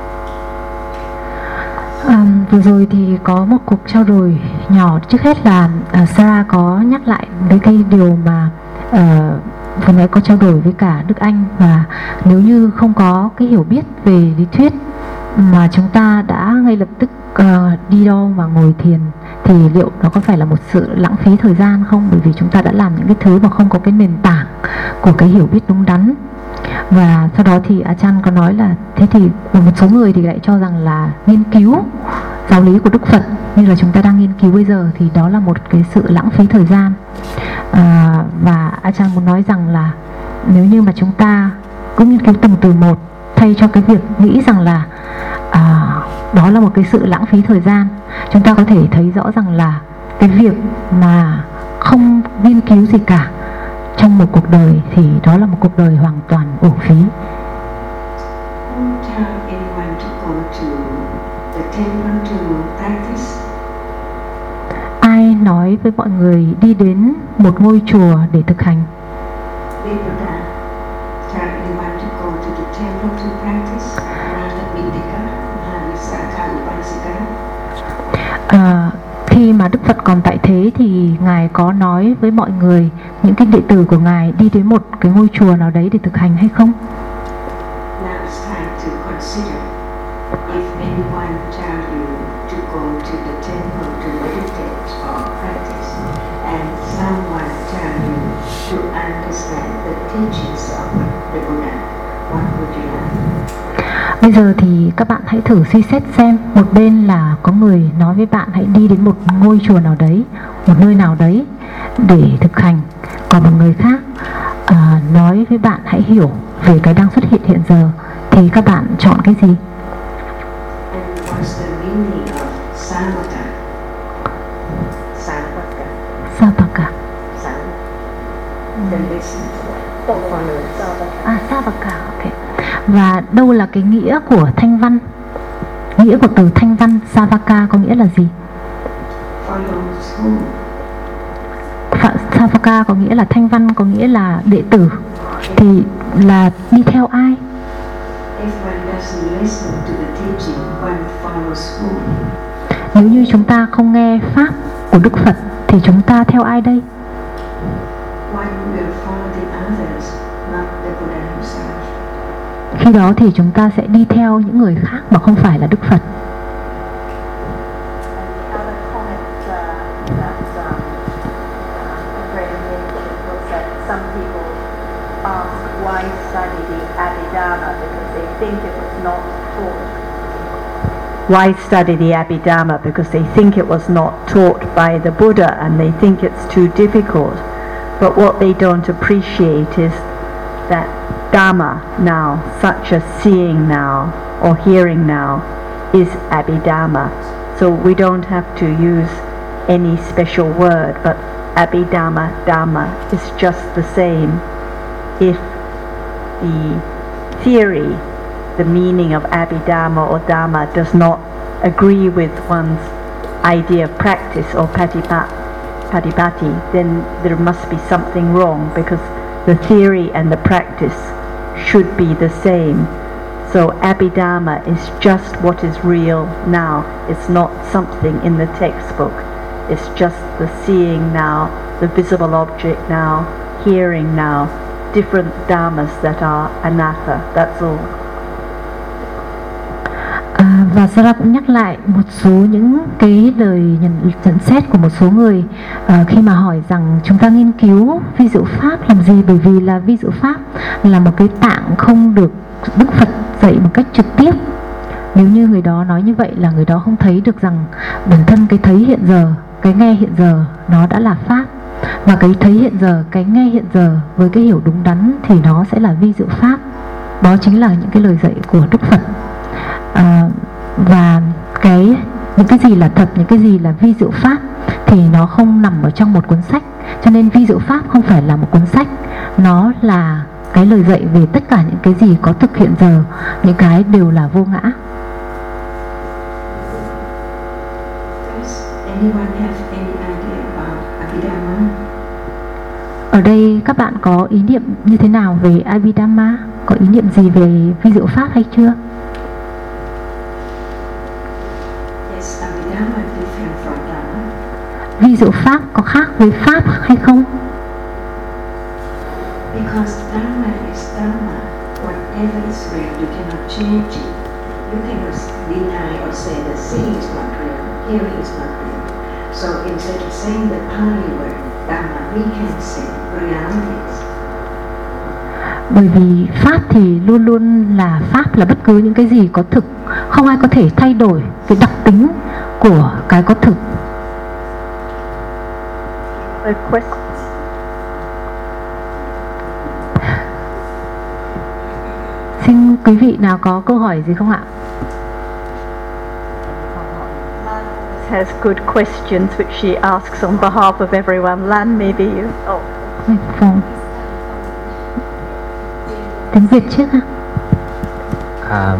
Um, vừa rồi thì có một cuộc trao đổi nhỏ. Trước hết là uh, Sarah có nhắc lại với cái điều mà uh, vừa nãy có trao đổi với cả Đức Anh, và nếu như không có cái hiểu biết về lý thuyết mà chúng ta đã ngay lập tức uh, đi đâu mà ngồi thiền, thì liệu nó có phải là một sự lãng phí thời gian không? Bởi vì chúng ta đã làm những cái thứ mà không có cái nền tảng của cái hiểu biết đúng đắn. Và sau đó thì Ajahn có nói là thế thì một số người thì lại cho rằng là nghiên cứu giáo lý của Đức Phật như là chúng ta đang nghiên cứu bây giờ thì đó là một cái sự lãng phí thời gian. à, Và Ajahn muốn nói rằng là nếu như mà chúng ta cứ nghiên cứu từng từ một, thay cho cái việc nghĩ rằng là à, đó là một cái sự lãng phí thời gian, chúng ta có thể thấy rõ rằng là cái việc mà không nghiên cứu gì cả trong một cuộc đời thì đó là một cuộc đời hoàn toàn uổng phí. Who tell anyone to go to the temple to practice? Ai nói với mọi người đi đến một ngôi chùa để thực hành? Did Buddha tell anyone to go to the temple to practice? Anandabindika, Mahavisakha, Upasika? À, khi mà Đức Phật còn tại thế thì Ngài có nói với mọi người, những cái đệ tử của Ngài đi đến một cái ngôi chùa nào đấy để thực hành hay không? Now it's time to consider if anyone tell you to go to the temple to meditate or practice, and someone tell you to understand the teachings of the Buddha, what would you like? Bây giờ thì các bạn hãy thử suy xét xem, một bên là có người nói với bạn hãy đi đến một ngôi chùa nào đấy, một nơi nào đấy để thực hành, còn một người khác à, nói với bạn hãy hiểu về cái đang xuất hiện hiện giờ, thì các bạn chọn cái gì? And what's the meaning of Savaka? Savaka. Savaka. Savaka. The listen to followers. À, Savaka, ok. Và đâu là cái nghĩa của thanh văn? Nghĩa của từ thanh văn Savaka có nghĩa là gì? Follows who? Savaka có nghĩa là thanh văn, có nghĩa là đệ tử. Thì là đi theo ai? If one doesn't listen to the teaching, one follows who? Nếu như chúng ta không nghe pháp của Đức Phật thì chúng ta theo ai đây? One will follow the others, not the Buddha himself. Khi đó thì chúng ta sẽ đi theo những người khác mà không phải là Đức Phật. why study the Abhidhamma because they think it was not taught. Why study the Abhidhamma because they think it was not taught by the Buddha and they think it's too difficult. But what they don't appreciate is that Dhamma now, such as seeing now or hearing now, is Abhidhamma. So we don't have to use any special word, but Abhidhamma, Dhamma is just the same. If the theory, the meaning of Abhidhamma or Dhamma does not agree with one's idea of practice or patipat, patipati, then there must be something wrong because the theory and the practice should be the same. So Abhidhamma is just what is real now. It's not something in the textbook. It's just the seeing now, the visible object now, hearing now, different dhammas that are anatta. That's all. À, và Sarah cũng nhắc lại một số những cái lời nhận, nhận xét của một số người à, khi mà hỏi rằng chúng ta nghiên cứu vi diệu pháp làm gì, bởi vì là vi diệu pháp là một cái tạng không được Đức Phật dạy một cách trực tiếp. Nếu như người đó nói như vậy là người đó không thấy được rằng bản thân cái thấy hiện giờ, cái nghe hiện giờ nó đã là pháp, và cái thấy hiện giờ, cái nghe hiện giờ với cái hiểu đúng đắn thì nó sẽ là vi diệu pháp. Đó chính là những cái lời dạy của Đức Phật. À, và cái những cái gì là thật, những cái gì là vi diệu pháp thì nó không nằm ở trong một cuốn sách. Cho nên vi diệu pháp không phải là một cuốn sách, nó là cái lời dạy về tất cả những cái gì có thực hiện giờ, những cái đều là vô ngã. Does anyone have any idea about Abhidhamma? Ở đây các bạn có ý niệm như thế nào về Abhidhamma? Có ý niệm gì về vi diệu pháp hay chưa? Is Abhidhamma different from Dhamma? Vi diệu pháp có khác với pháp hay không? Because Dhamma is Dhamma. Whatever is real, you cannot change it. You cannot deny or say that seeing is not real, hearing is not real. So instead of saying the Pali word Dhamma, we can say realities. Bởi vì pháp thì luôn luôn là pháp, là bất cứ những cái gì có thực. Không ai có thể thay đổi cái đặc tính của cái có thực. A question. Xin quý vị nào có câu hỏi gì không ạ? Has good questions which she asks on behalf of everyone. Lan, maybe you. Oh. Vâng. Tiếng Việt trước ha. À,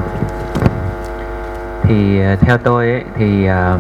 thì theo tôi ấy, thì à,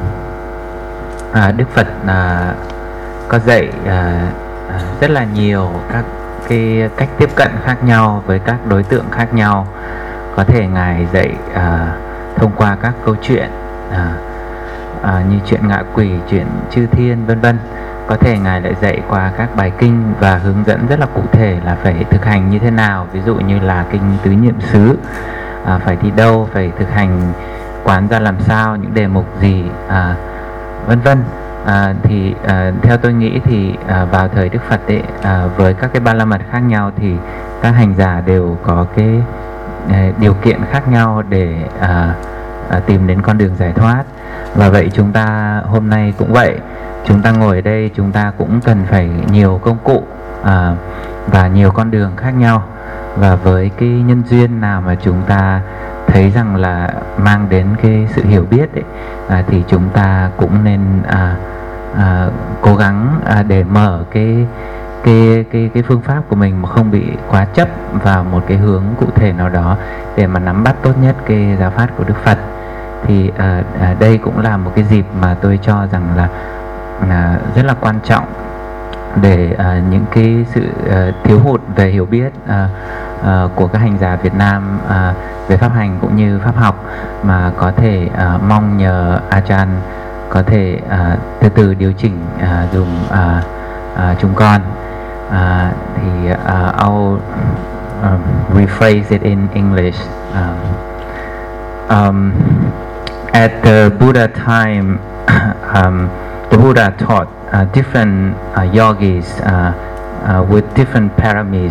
à, Đức Phật à, có dạy à, à, rất là nhiều các cái cách tiếp cận khác nhau với các đối tượng khác nhau. Có thể Ngài dạy à, thông qua các câu chuyện à, à, như chuyện ngạ quỷ, chuyện chư thiên vân vân. Có thể Ngài lại dạy qua các bài kinh và hướng dẫn rất là cụ thể là phải thực hành như thế nào. Ví dụ như là kinh tứ niệm xứ, à, phải đi đâu, phải thực hành quán ra làm sao, những đề mục gì, à, vân vân. À, thì à, theo tôi nghĩ thì à, vào thời Đức Phật ấy, à, với các cái ba la mật khác nhau thì các hành giả đều có cái à, điều kiện khác nhau để à, à, tìm đến con đường giải thoát. Và vậy chúng ta hôm nay cũng vậy, chúng ta ngồi ở đây chúng ta cũng cần phải nhiều công cụ à, và nhiều con đường khác nhau. Và với cái nhân duyên nào mà chúng ta thấy rằng là mang đến cái sự hiểu biết ấy, à, thì chúng ta cũng nên à, à, cố gắng à, để mở cái cái cái cái phương pháp của mình mà không bị quá chấp vào một cái hướng cụ thể nào đó để mà nắm bắt tốt nhất cái giáo pháp của Đức Phật. Thì à, à, đây cũng là một cái dịp mà tôi cho rằng là à, rất là quan trọng để à, những cái sự à, thiếu hụt về hiểu biết à, à, của các hành giả Việt Nam à, về pháp hành cũng như pháp học mà có thể à, mong nhờ Ajahn có thể à, từ từ điều chỉnh à, dùng à, à, chúng con. À, thì à, I'll um, rephrase it in English. Um, um, at the Buddha time, um, the Buddha taught uh, different uh, yogis uh, uh, with different paramis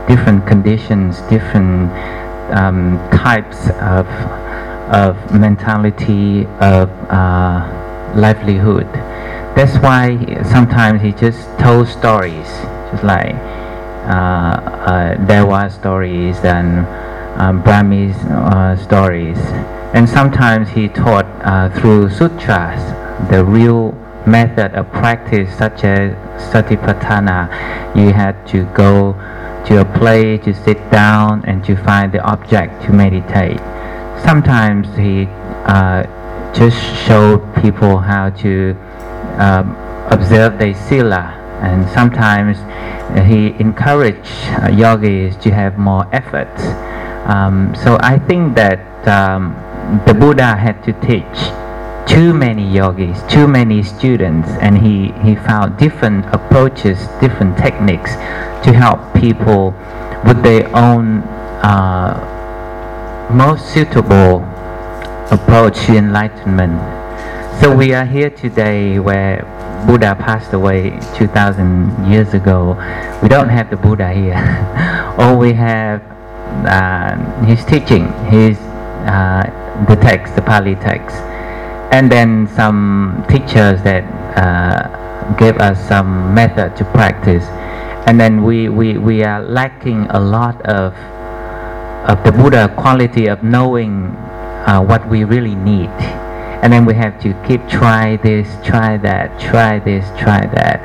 different conditions, different um, types of of mentality, of uh, livelihood. That's why sometimes he just told stories, just like uh, uh, Dewa stories and um, Brahmis uh, stories. And sometimes he taught uh, through sutras, the real method of practice, such as Satipatthana. You had to go to a place to sit down and to find the object to meditate. Sometimes he uh, just showed people how to um, observe the sila, and sometimes he encouraged uh, yogis to have more effort. Um, so I think that um, the Buddha had to teach too many yogis, too many students, and he, he found different approaches, different techniques to help people with their own uh, most suitable approach to enlightenment. So we are here today where Buddha passed away two thousand years ago. We don't have the Buddha here. All we have uh, his teaching, his uh, the text, the Pali text, and then some teachers that uh, gave us some method to practice. And then we, we, we are lacking a lot of of the Buddha quality of knowing uh, what we really need. And then we have to keep try this, try that, try this, try that.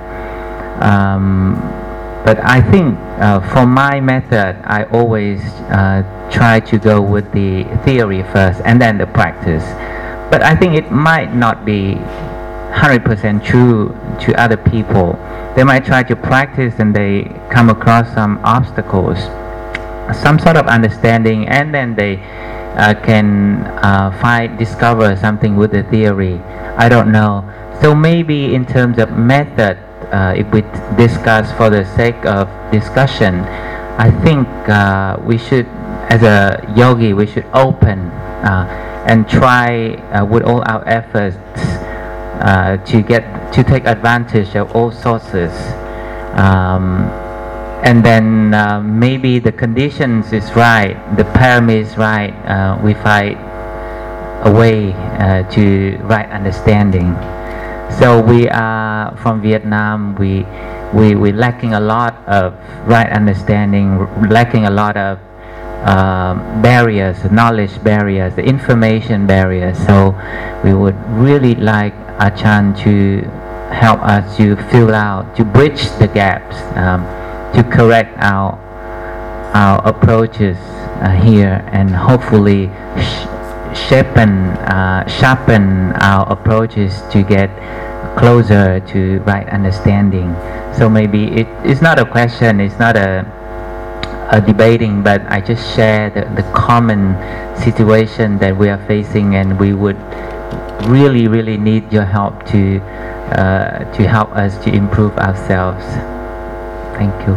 Um, but I think uh, for my method, I always uh, try to go with the theory first and then the practice. But I think it might not be one hundred percent true to other people. They might try to practice and they come across some obstacles, some sort of understanding, and then they uh, can uh, find, discover something with the theory. I don't know. So maybe in terms of method, uh, if we discuss for the sake of discussion, I think uh, we should, as a yogi, we should open uh, and try uh, with all our efforts uh, to get to take advantage of all sources. Um, and then uh, maybe the conditions is right, the parameters is right, uh, we find a way uh, to right understanding. So we are from Vietnam, we, we, we're lacking a lot of right understanding, lacking a lot of uh, barriers, knowledge barriers, the information barriers. So we would really like Ajahn to help us to fill out, to bridge the gaps, um, to correct our our approaches uh, here, and hopefully sh sharpen uh, sharpen our approaches to get closer to right understanding. So maybe it, it's not a question, it's not a, a debating, but I just share the, the common situation that we are facing, and we would really really need your help to uh, to help us to improve ourselves. Thank you.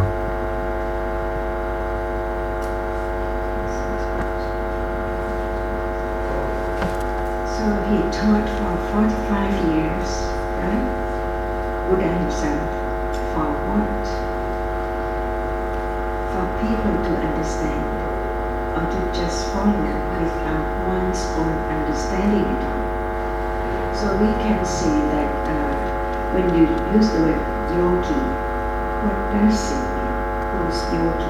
So he taught for forty-five years, right? Buddha himself. For what? For people to understand, or to just follow without one's own understanding at all. So we can see that uh, when you use the word yogi, what does it mean? Who's yogi?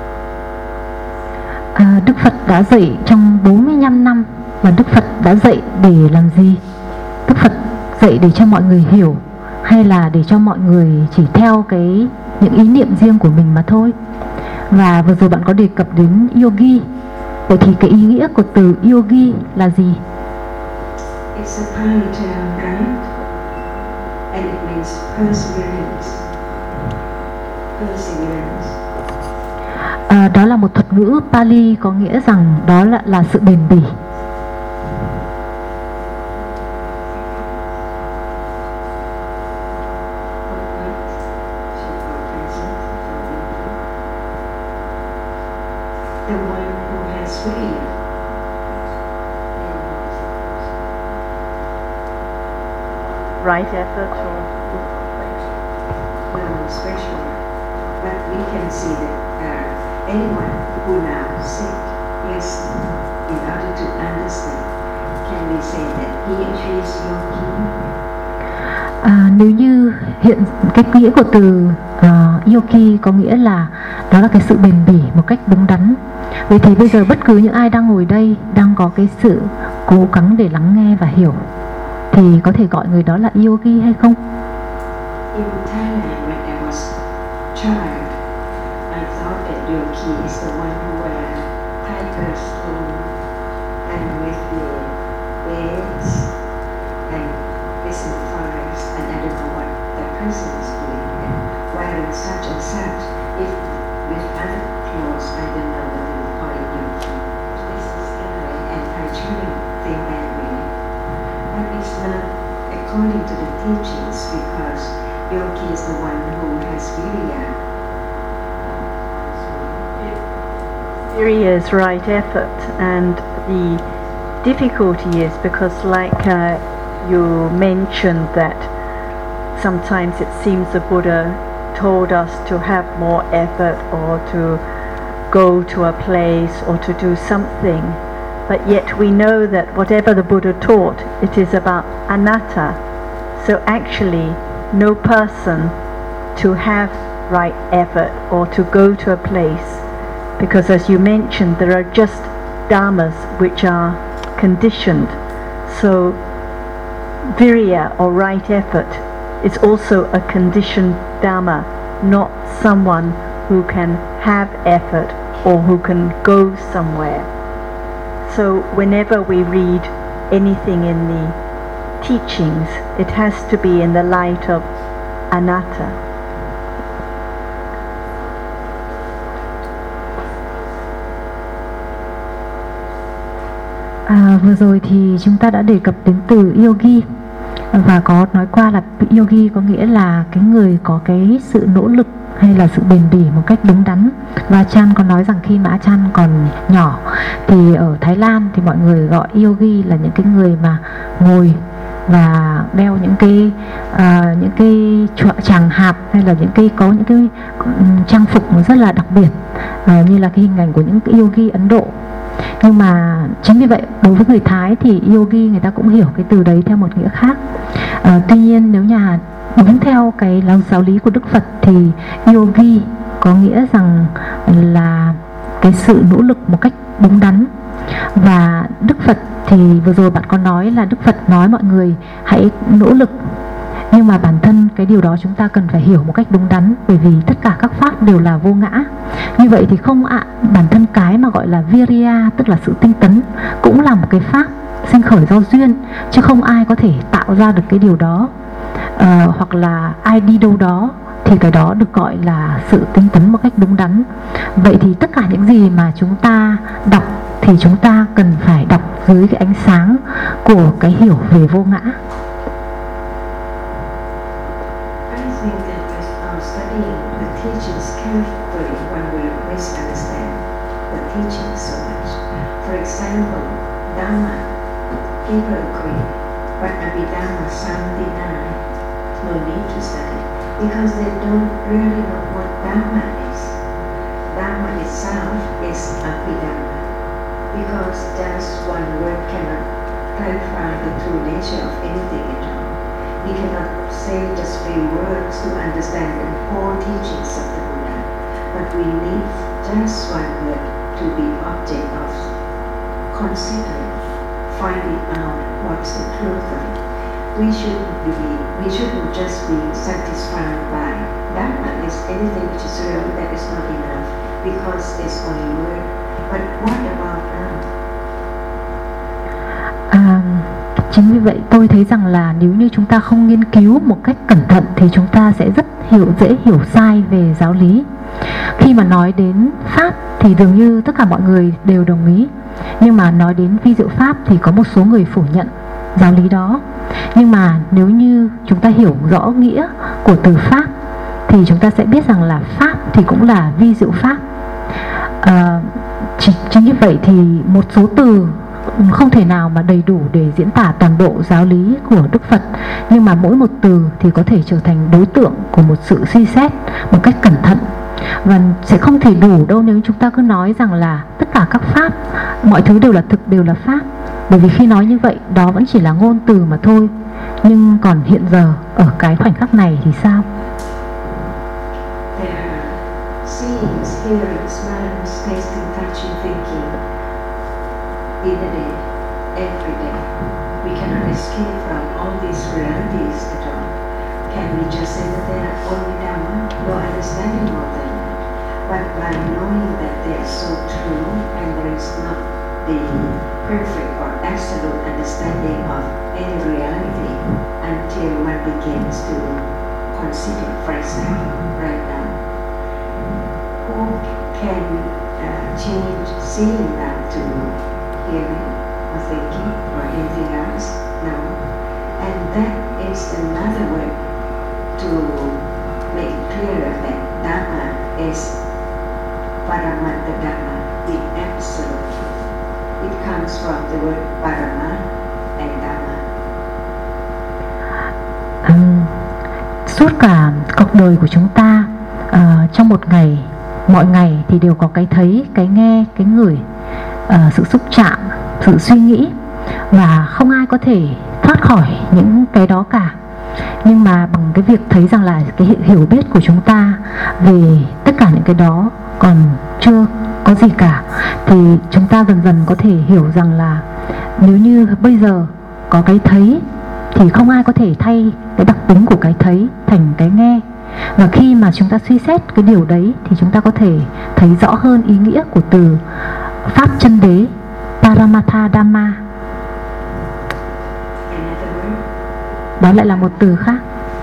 À, Đức Phật đã dạy trong bốn mươi lăm năm, và Đức Phật đã dạy để làm gì? Đức Phật dạy để cho mọi người hiểu, hay là để cho mọi người chỉ theo cái những ý niệm riêng của mình mà thôi? Và vừa rồi bạn có đề cập đến yogi. Vậy thì cái ý nghĩa của từ yogi là gì? It's a Pali term, right? And it means perseverance. Perseverance. À, đó là một thuật ngữ Pali có nghĩa rằng đó là, là sự bền bỉ. The one who has failure. Right effort or No special, but we can see that uh, to understand, can we say that he or she is yogi? À, nếu như hiện cái nghĩa của từ uh, yogi có nghĩa là đó là cái sự bền bỉ một cách đúng đắn. Vậy thì bây giờ bất cứ những ai đang ngồi đây đang có cái sự cố gắng để lắng nghe và hiểu thì có thể gọi người đó là yogi hay không? In Thailand, when I was child, I thought that yogi is the one who wear tiger skin and with the beads and listen forest, and I don't know what that person is doing and wearing such and such. If with other clothes, I don't know whether we call it yogi. This is anyway, and I truly think that way. But it's not according to the teachings, because yogi is the one who has virya. Virya is right effort, and the difficulty is because, like uh, you mentioned, that sometimes it seems the Buddha told us to have more effort or to go to a place or to do something, but yet we know that whatever the Buddha taught, it is about anatta. So actually, no person to have right effort or to go to a place, because as you mentioned, there are just dharmas which are conditioned. So virya or right effort is also a conditioned dharma, not someone who can have effort or who can go somewhere. So whenever we read anything in the teachings, it has to be in the light of anatta. À, vừa rồi thì chúng ta đã đề cập đến từ yogi và có nói qua là yogi có nghĩa là cái người có cái sự nỗ lực hay là sự bền bỉ một cách đúng đắn. Và Achan có nói rằng khi mà Achan còn nhỏ thì ở Thái Lan thì mọi người gọi yogi là những cái người mà ngồi và đeo những cái uh, những cái tràng hạt hay là những cái có những cái um, trang phục rất là đặc biệt, uh, như là cái hình ảnh của những cái yogi Ấn Độ. Nhưng mà chính vì vậy đối với người Thái thì yogi người ta cũng hiểu cái từ đấy theo một nghĩa khác. À, tuy nhiên nếu nhà đúng theo cái giáo lý của Đức Phật thì yogi có nghĩa rằng là cái sự nỗ lực một cách đúng đắn. Và Đức Phật thì vừa rồi bạn có nói là Đức Phật nói mọi người hãy nỗ lực, nhưng mà bản thân cái điều đó chúng ta cần phải hiểu một cách đúng đắn, bởi vì tất cả các pháp đều là vô ngã. Như vậy thì không ạ, à, bản thân cái mà gọi là virya tức là sự tinh tấn cũng là một cái pháp sinh khởi do duyên, chứ không ai có thể tạo ra được cái điều đó, à, hoặc là ai đi đâu đó thì cái đó được gọi là sự tinh tấn một cách đúng đắn. Vậy thì tất cả những gì mà chúng ta đọc thì chúng ta cần phải đọc dưới cái ánh sáng của cái hiểu về vô ngã. I think that by studying the teachings carefully, one will misunderstand the teachings so much. For example, Dhamma, people agree, but Abhidhamma seventy-nine, no need to study, because they don't really know what Dhamma is. Dhamma itself is Abhidhamma, because just one word cannot clarify the true nature of anything at all. We cannot say just few words to understand the whole teachings of the Buddha, but we need just one word to be object of considering, finding out what's the truth of it. We shouldn't be, we shouldn't just be satisfied by Dhamma is anything which is real, that is not enough, because it's only word. But what about Dhamma? À, chính vì vậy tôi thấy rằng là nếu như chúng ta không nghiên cứu một cách cẩn thận thì chúng ta sẽ rất hiểu dễ hiểu sai về giáo lý. Khi mà nói đến pháp thì dường như tất cả mọi người đều đồng ý, nhưng mà nói đến vi diệu pháp thì có một số người phủ nhận giáo lý đó. Nhưng mà nếu như chúng ta hiểu rõ nghĩa của từ pháp thì chúng ta sẽ biết rằng là pháp thì cũng là vi diệu pháp. À, chính, chính như vậy thì một số từ không thể nào mà đầy đủ để diễn tả toàn bộ giáo lý của Đức Phật, nhưng mà mỗi một từ thì có thể trở thành đối tượng của một sự suy xét một cách cẩn thận. Và sẽ không thể đủ đâu nếu chúng ta cứ nói rằng là tất cả các pháp mọi thứ đều là thực, đều là pháp. Bởi vì khi nói như vậy, đó vẫn chỉ là ngôn từ mà thôi. Nhưng còn hiện giờ, ở cái khoảnh khắc này thì sao? There are seeings, hearings, smells, tasting, touching, thinking in a day, every day. We cannot escape from all these realities at all. Can we just say that they are only Dhamma? No understanding of them. But by knowing that they are so true and there is not the perfect or absolute understanding of any reality until one begins to consider, for example, right now, who can uh, change seeing that to hearing or thinking or anything else? No. And that is another way to make it clearer that Dhamma is Paramatta Dhamma, the absolute. It comes from the word Parama and Dhamma. Um, suốt cả cuộc đời của chúng ta, uh, trong một ngày, mọi ngày thì đều có cái thấy, cái nghe, cái ngửi, uh, sự xúc chạm, sự suy nghĩ, và không ai có thể thoát khỏi những cái đó cả. Nhưng mà bằng cái việc thấy rằng là cái hiểu biết của chúng ta về tất cả những cái đó còn chưa có gì cả, thì chúng ta dần dần có thể hiểu rằng là nếu như bây giờ có cái thấy thì không ai có thể thay cái đặc tính của cái thấy thành cái nghe. Và khi mà chúng ta suy xét cái điều đấy thì chúng ta có thể thấy rõ hơn ý nghĩa của từ Pháp chân đế Paramattha Dhamma. Đó lại là một từ khác.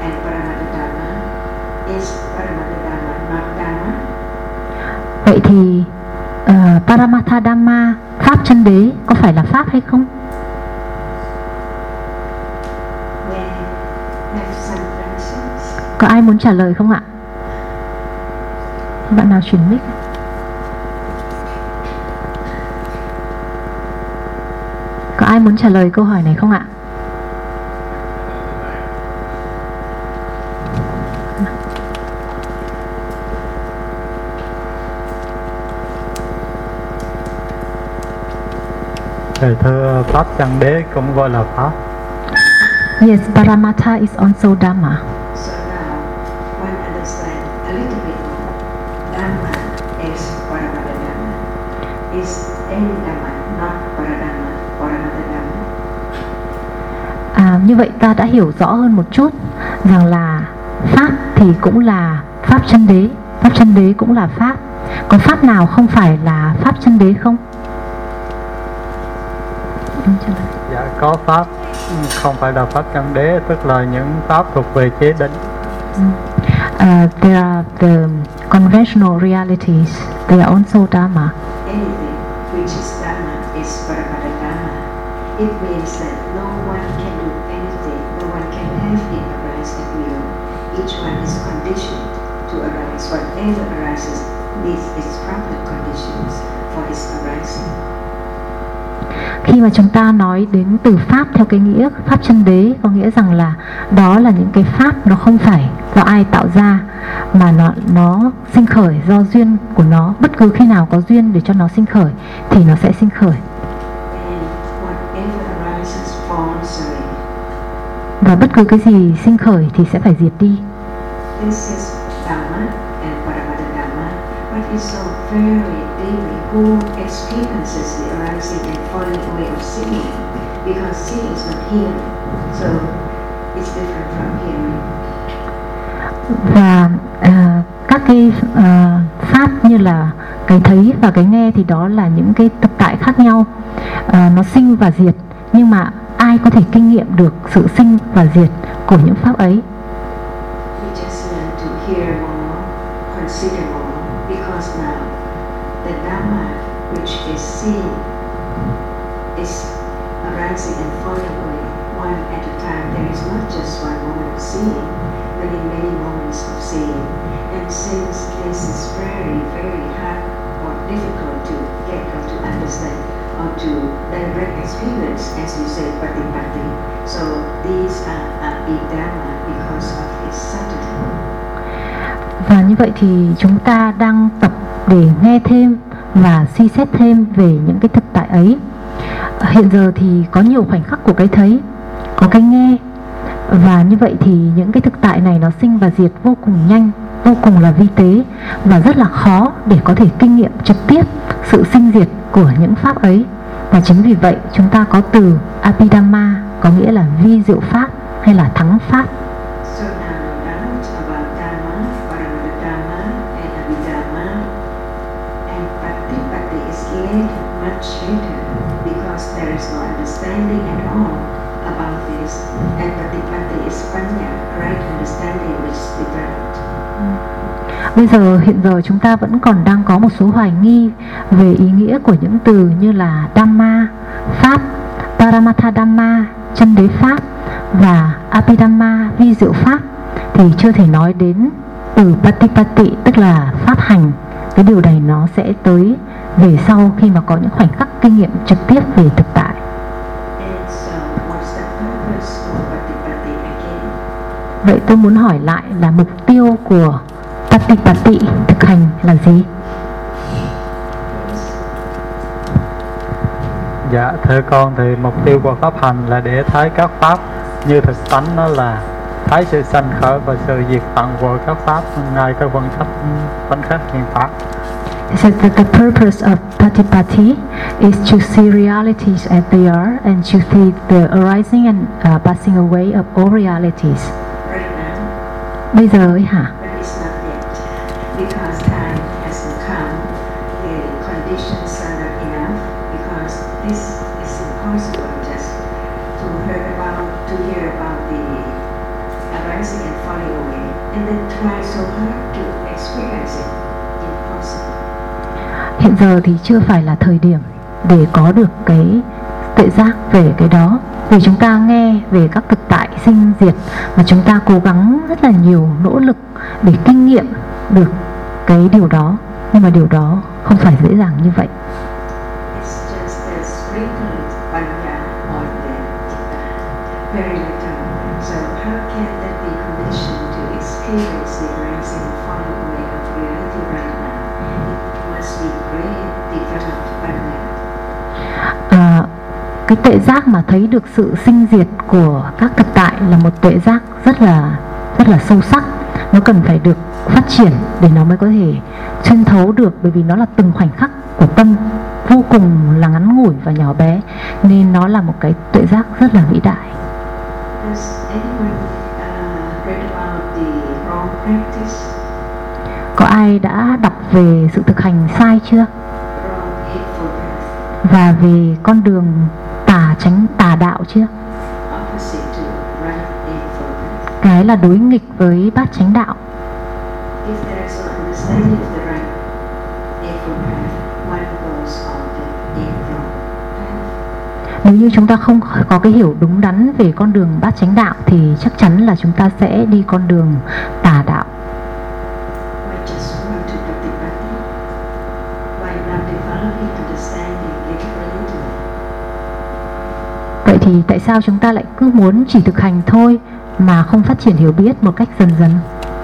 Vậy thì uh, Paramattha Dhamma, Pháp chân đế có phải là Pháp hay không? Có ai muốn trả lời không ạ? Bạn nào chuyển mic? Có ai muốn trả lời câu hỏi này không ạ? Thầy thưa, Pháp chân đế cũng gọi là Pháp. Yes, Paramattha is also Dhamma. So now one understands a little bit more. Dhamma is Paramattha Dhamma. Is any Dhamma not Paradhamma, Paramattha Dhamma? À, như vậy ta đã hiểu rõ hơn một chút rằng là Pháp thì cũng là Pháp chân đế, Pháp chân đế cũng là Pháp. Còn Pháp nào không phải là Pháp chân đế không? Dạ có Pháp không phải là Pháp chân đế, tức là những Pháp thuộc về chế định. Uh, there are the conventional realities, they are also Dhamma. Anything which is Dhamma is Paramattha Dhamma. It means that no one can do anything, no one can have it arise at will. Each one is conditioned to arise. Whatever arises needs its proper conditions for its arising. Khi mà chúng ta nói đến từ Pháp theo cái nghĩa Pháp chân đế, có nghĩa rằng là đó là những cái Pháp nó không phải do ai tạo ra, mà nó nó sinh khởi do duyên của nó. Bất cứ khi nào có duyên để cho nó sinh khởi thì nó sẽ sinh khởi. Và bất cứ cái gì sinh khởi thì sẽ phải diệt đi. This is Dhamma and Paramattha Dhamma, but it's so very deeply who experiences the arising and falling away of seeing, because seeing is not hearing, so it's different from hearing. Và uh, các cái uh, pháp như là cái thấy và cái nghe thì đó là những cái thực tại khác nhau, uh, nó sinh và diệt, nhưng mà ai có thể kinh nghiệm được sự sinh và diệt của những pháp ấy? We just learn to hear more, consider more, because now the Dhamma which is seen is arising and falling away one at a time. There is not just one moment of seeing, many, many moments of seeing. And since this is very, very hard or difficult to get or to understand or to direct experience, as you say, Patipati, so these are, are the Dhamma because of its subtlety. Và như vậy thì chúng ta đang tập để nghe thêm và suy xét thêm về những cái thực tại ấy. Hiện giờ thì có nhiều khoảnh khắc của cái thấy, có cái nghe, và như vậy thì những cái thực tại này nó sinh và diệt vô cùng nhanh, vô cùng là vi tế, và rất là khó để có thể kinh nghiệm trực tiếp sự sinh diệt của những pháp ấy. Và chính vì vậy chúng ta có từ Abhidhamma, có nghĩa là vi diệu pháp hay là thắng pháp. So now doubt about Dhamma, Paramadhamma and Abhidhamma, and Patipatti is later, much later, because there is no understanding at all about this, and Patipatti is Panya, right understanding which is developed. Bây giờ hiện giờ chúng ta vẫn còn đang có một số hoài nghi về ý nghĩa của những từ như là Dhamma, pháp, Paramatha Dhamma, chân đế pháp, và Abhidhamma, vi diệu pháp, thì chưa thể nói đến từ Patipatti, tức là pháp hành. Cái điều này nó sẽ tới về sau khi mà có những khoảnh khắc kinh nghiệm trực tiếp về thực tại. And so, what's the purpose of Patipatti again? Vậy tôi muốn hỏi lại là mục tiêu của Patipatti, thực hành là gì? Dạ thưa con, thì mục tiêu của pháp hành là để thấy các pháp như thực tánh, nó là thấy sự sanh khởi và sự diệt tận của các pháp ngay các khoảnh khắc khoảnh khắc hiện pháp. He said that the purpose of Patipatti is to see realities as they are and to see the arising and uh, passing away of all realities. Right now, Bây giờ ấy hả? but it's not yet, because time hasn't come, the conditions are not enough, because this is impossible just to hear about, to hear about the arising and falling away, and then try so hard to experience it. Impossible. Hiện giờ thì chưa phải là thời điểm để có được cái tuệ giác về cái đó, vì chúng ta nghe về các thực tại sinh diệt và chúng ta cố gắng rất là nhiều nỗ lực để kinh nghiệm được cái điều đó, nhưng mà điều đó không phải dễ dàng như vậy. It's just a sprinkled panya on the very little. So how can that be conditioned to experience the rising and falling away of reality right now? It must be great developed panya. À, cái tuệ giác mà thấy được sự sinh diệt của các thực tại là một tuệ giác rất là rất là sâu sắc. Nó cần phải được phát triển để nó mới có thể xuyên thấu được, bởi vì nó là từng khoảnh khắc của tâm, vô cùng là ngắn ngủi và nhỏ bé, nên nó là một cái tuệ giác rất là vĩ đại. Has anyone uh, read about the wrong practice, Có ai đã đọc về sự thực hành sai chưa? wrong eightfold path, Và về con đường tà chánh tà đạo chưa? opposite to right eightfold path? Cái là đối nghịch với bát chánh đạo. If there is no understanding of the right eightfold path, one goes on the eightfold path. Nếu như chúng ta không có cái hiểu đúng đắn về con đường bát chánh đạo thì chắc chắn là chúng ta sẽ đi con đường tà đạo. Why just want to Patipatti? Why not developing understanding little by little? Vậy thì tại sao chúng ta lại cứ muốn chỉ thực hành thôi mà không phát triển hiểu biết một cách dần dần?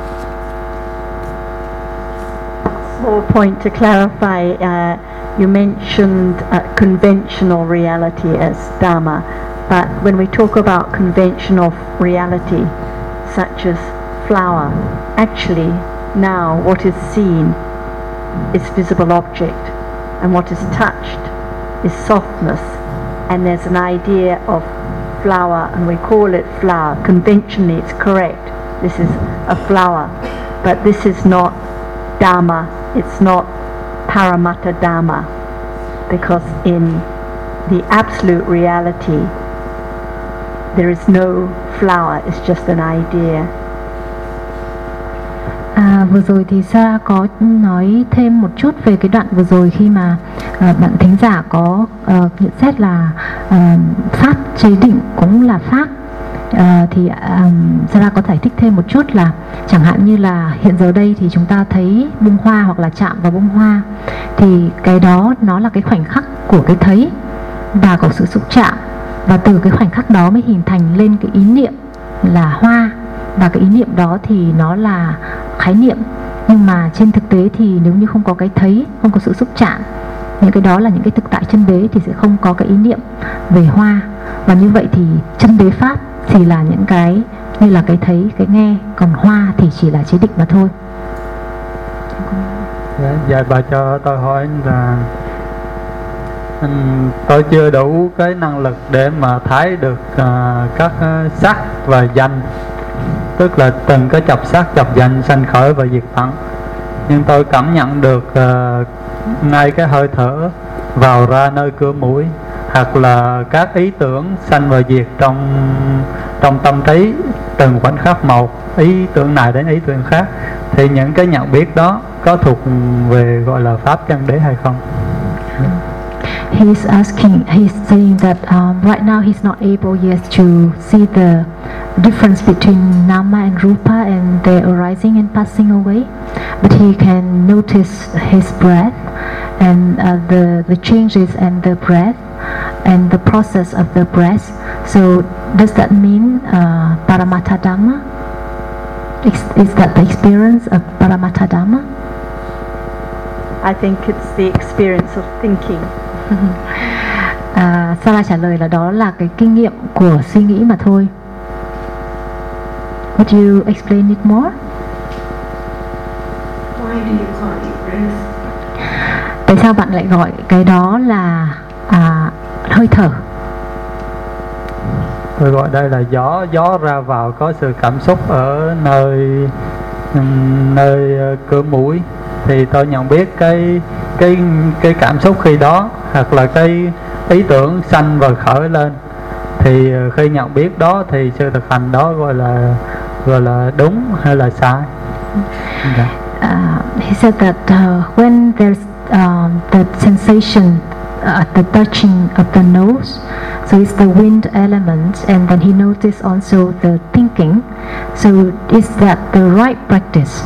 Small point to clarify, uh, you mentioned uh, conventional reality as Dhamma, but when we talk about conventional reality, such as flower, actually now what is seen is visible object, and what is touched is softness, and there's an idea of flower, and we call it flower. Conventionally it's correct, this is a flower, but this is not Dhamma, it's not Paramattha Dhamma, because in the absolute reality there is no flower, it's just an idea. À, vừa rồi thì Sarah có nói thêm một chút về cái đoạn vừa rồi khi mà à, bạn thính giả có à, nhận xét là à, pháp chế định cũng là pháp. À, thì à, Sarah có giải thích thêm một chút là chẳng hạn như là hiện giờ đây thì chúng ta thấy bông hoa hoặc là chạm vào bông hoa, thì cái đó nó là cái khoảnh khắc của cái thấy và có sự xúc chạm, và từ cái khoảnh khắc đó mới hình thành lên cái ý niệm là hoa, và cái ý niệm đó thì nó là khái niệm, Nhưng mà trên thực tế thì nếu như không có cái thấy, không có sự xúc chạm, những cái đó là những cái thực tại chân đế, thì sẽ không có cái ý niệm về hoa. Và như vậy thì chân đế pháp thì là những cái như là cái thấy, cái nghe, còn hoa thì chỉ là chế định mà thôi. Dạ, dạ bà cho tôi hỏi là um, tôi chưa đủ cái năng lực để mà thấy được uh, các uh, sắc và danh, tức là từng cái chập sắc chập danh sanh khởi và diệt tận, nhưng tôi cảm nhận được uh, ngay cái hơi thở vào ra nơi cửa mũi, hoặc là các ý tưởng sanh và diệt trong trong tâm trí từng khoảnh khắc một, ý tưởng này đến ý tưởng khác, thì những cái nhận biết đó có thuộc về gọi là pháp chân đế hay không? He's asking, he's saying that um, right now he's not able yet to see the difference between nama and rupa and their arising and passing away, but he can notice his breath and uh, the the changes and the breath and the process of the breath. So does that mean uh, Paramattha Dhamma? Is, is that the experience of Paramattha Dhamma? I think it's the experience of thinking. à, Sarah trả lời là đó là cái kinh nghiệm của suy nghĩ mà thôi. Would you explain it more? Why do you call it breath? Tại sao bạn lại gọi cái đó là à, hơi thở? Tôi gọi đây là gió, gió ra vào có sự cảm xúc ở nơi nơi cửa mũi, thì tôi nhận biết cái cái cái cảm xúc khi đó, hoặc là cái ý tưởng sanh và khởi lên, thì khi nhận biết đó thì sự thực hành đó gọi là gọi là đúng hay là sai? Yeah. Uh, he said that uh, when there's um, the sensation at the touching of the nose, so it's the wind element, and then he noticed also the thinking. So is that the right practice?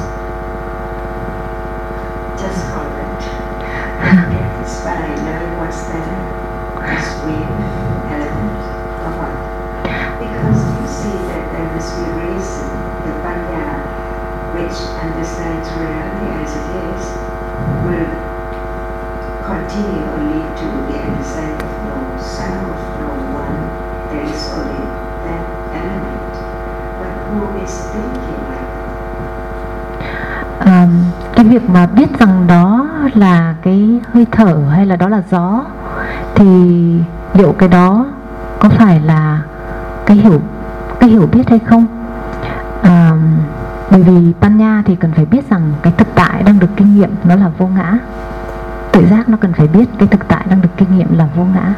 Just correct. Practice by knowing what's there, this wind element, or what? Because you see that there must be a reason, the panya, which understands reality as it is, will continue or lead to the understanding of no self, no one. There is only that element. But who is thinking like that? Um, cái việc mà biết rằng đó là cái hơi thở hay là đó là gió, thì liệu cái đó có phải là cái hiểu cái hiểu biết hay không? Um, bởi vì Panya thì cần phải biết rằng cái thực tại đang được kinh nghiệm nó là vô ngã. Tự giác nó cần phải biết cái thực tại đang được kinh nghiệm là vô ngã.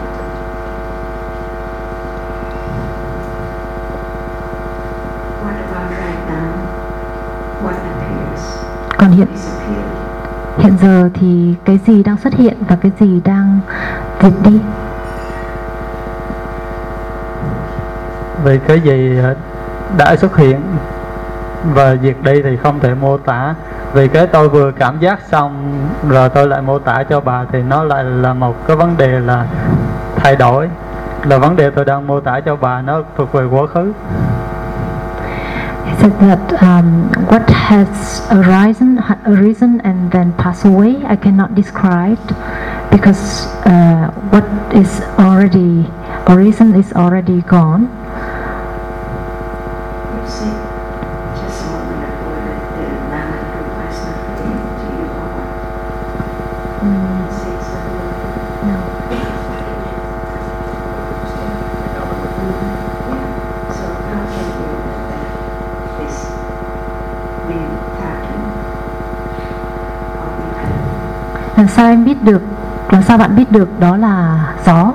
What about right now? What appears? Còn hiện Disappeared. hiện giờ thì cái gì đang xuất hiện và cái gì đang diệt đi? Vì cái gì đã xuất hiện và diệt đi thì không thể mô tả. Vì cái tôi vừa cảm giác xong rồi tôi lại mô tả cho bà thì nó lại là một cái vấn đề là thay đổi. Là vấn đề tôi đang mô tả cho bà nó thuộc về quá khứ. He said that um, what has arisen, arisen and then passed away, I cannot describe because uh, what is already arisen is already gone. You see, just a moment ago, the, the Nama Rupa is not related to you or what? Mm, See, it's not related. no. Yeah. So how can you know that this wind talking or wind talking? Làm sao em biết được? Làm sao bạn biết được đó là gió?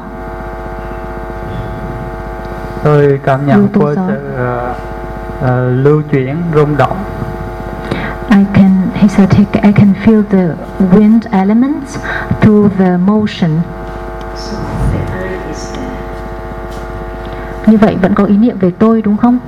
Tôi cảm nhận Lưu tố qua gió. sự uh, uh, lưu chuyển, rung động. I can, he said, he, I can feel the wind elements through the motion. So the I is there. Như vậy vẫn có ý niệm về tôi đúng không?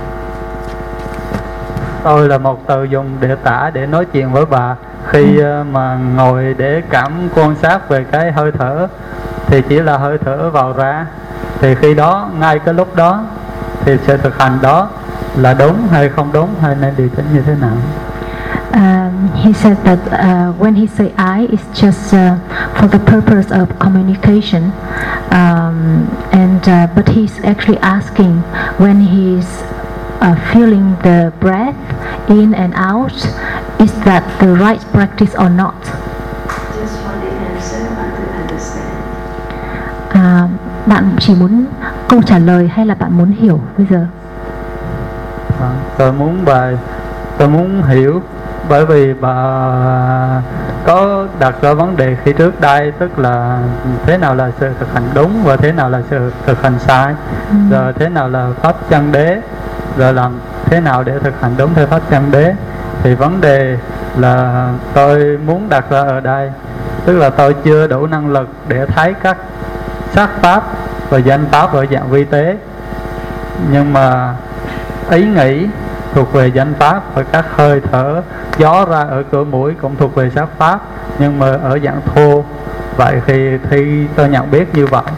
Tôi là một từ dùng để tả để nói chuyện với bà. Khi uh, mà ngồi để cảm quan sát về cái hơi thở thì chỉ là hơi thở vào ra. Thì khi đó, ngay cái lúc đó thì sự thực hành đó là đúng hay không đúng hay nên điều chỉnh như thế nào? Um, he said that uh, when he say I, it's just uh, for the purpose of communication, um, and uh, but he's actually asking when he's uh, feeling the breath in and out, is that the right practice or not? Just for the answer or to understand? À, bạn chỉ muốn câu trả lời hay là bạn muốn hiểu bây giờ? À, tôi muốn bài, tôi muốn hiểu, bởi vì bà có đặt ra vấn đề khi trước đây, tức là thế nào là sự thực hành đúng và thế nào là sự thực hành sai, ừ. rồi thế nào là pháp chân đế, rồi làm thế nào để thực hành đúng theo pháp chân đế. Thì vấn đề là tôi muốn đặt ra ở đây, tức là tôi chưa đủ năng lực để thấy các sắc pháp và danh pháp ở dạng vi tế, nhưng mà ý nghĩ thuộc về danh pháp, và các hơi thở gió ra ở cửa mũi cũng thuộc về sắc pháp, nhưng mà ở dạng thô. Vậy thì khi tôi nhận biết như vậy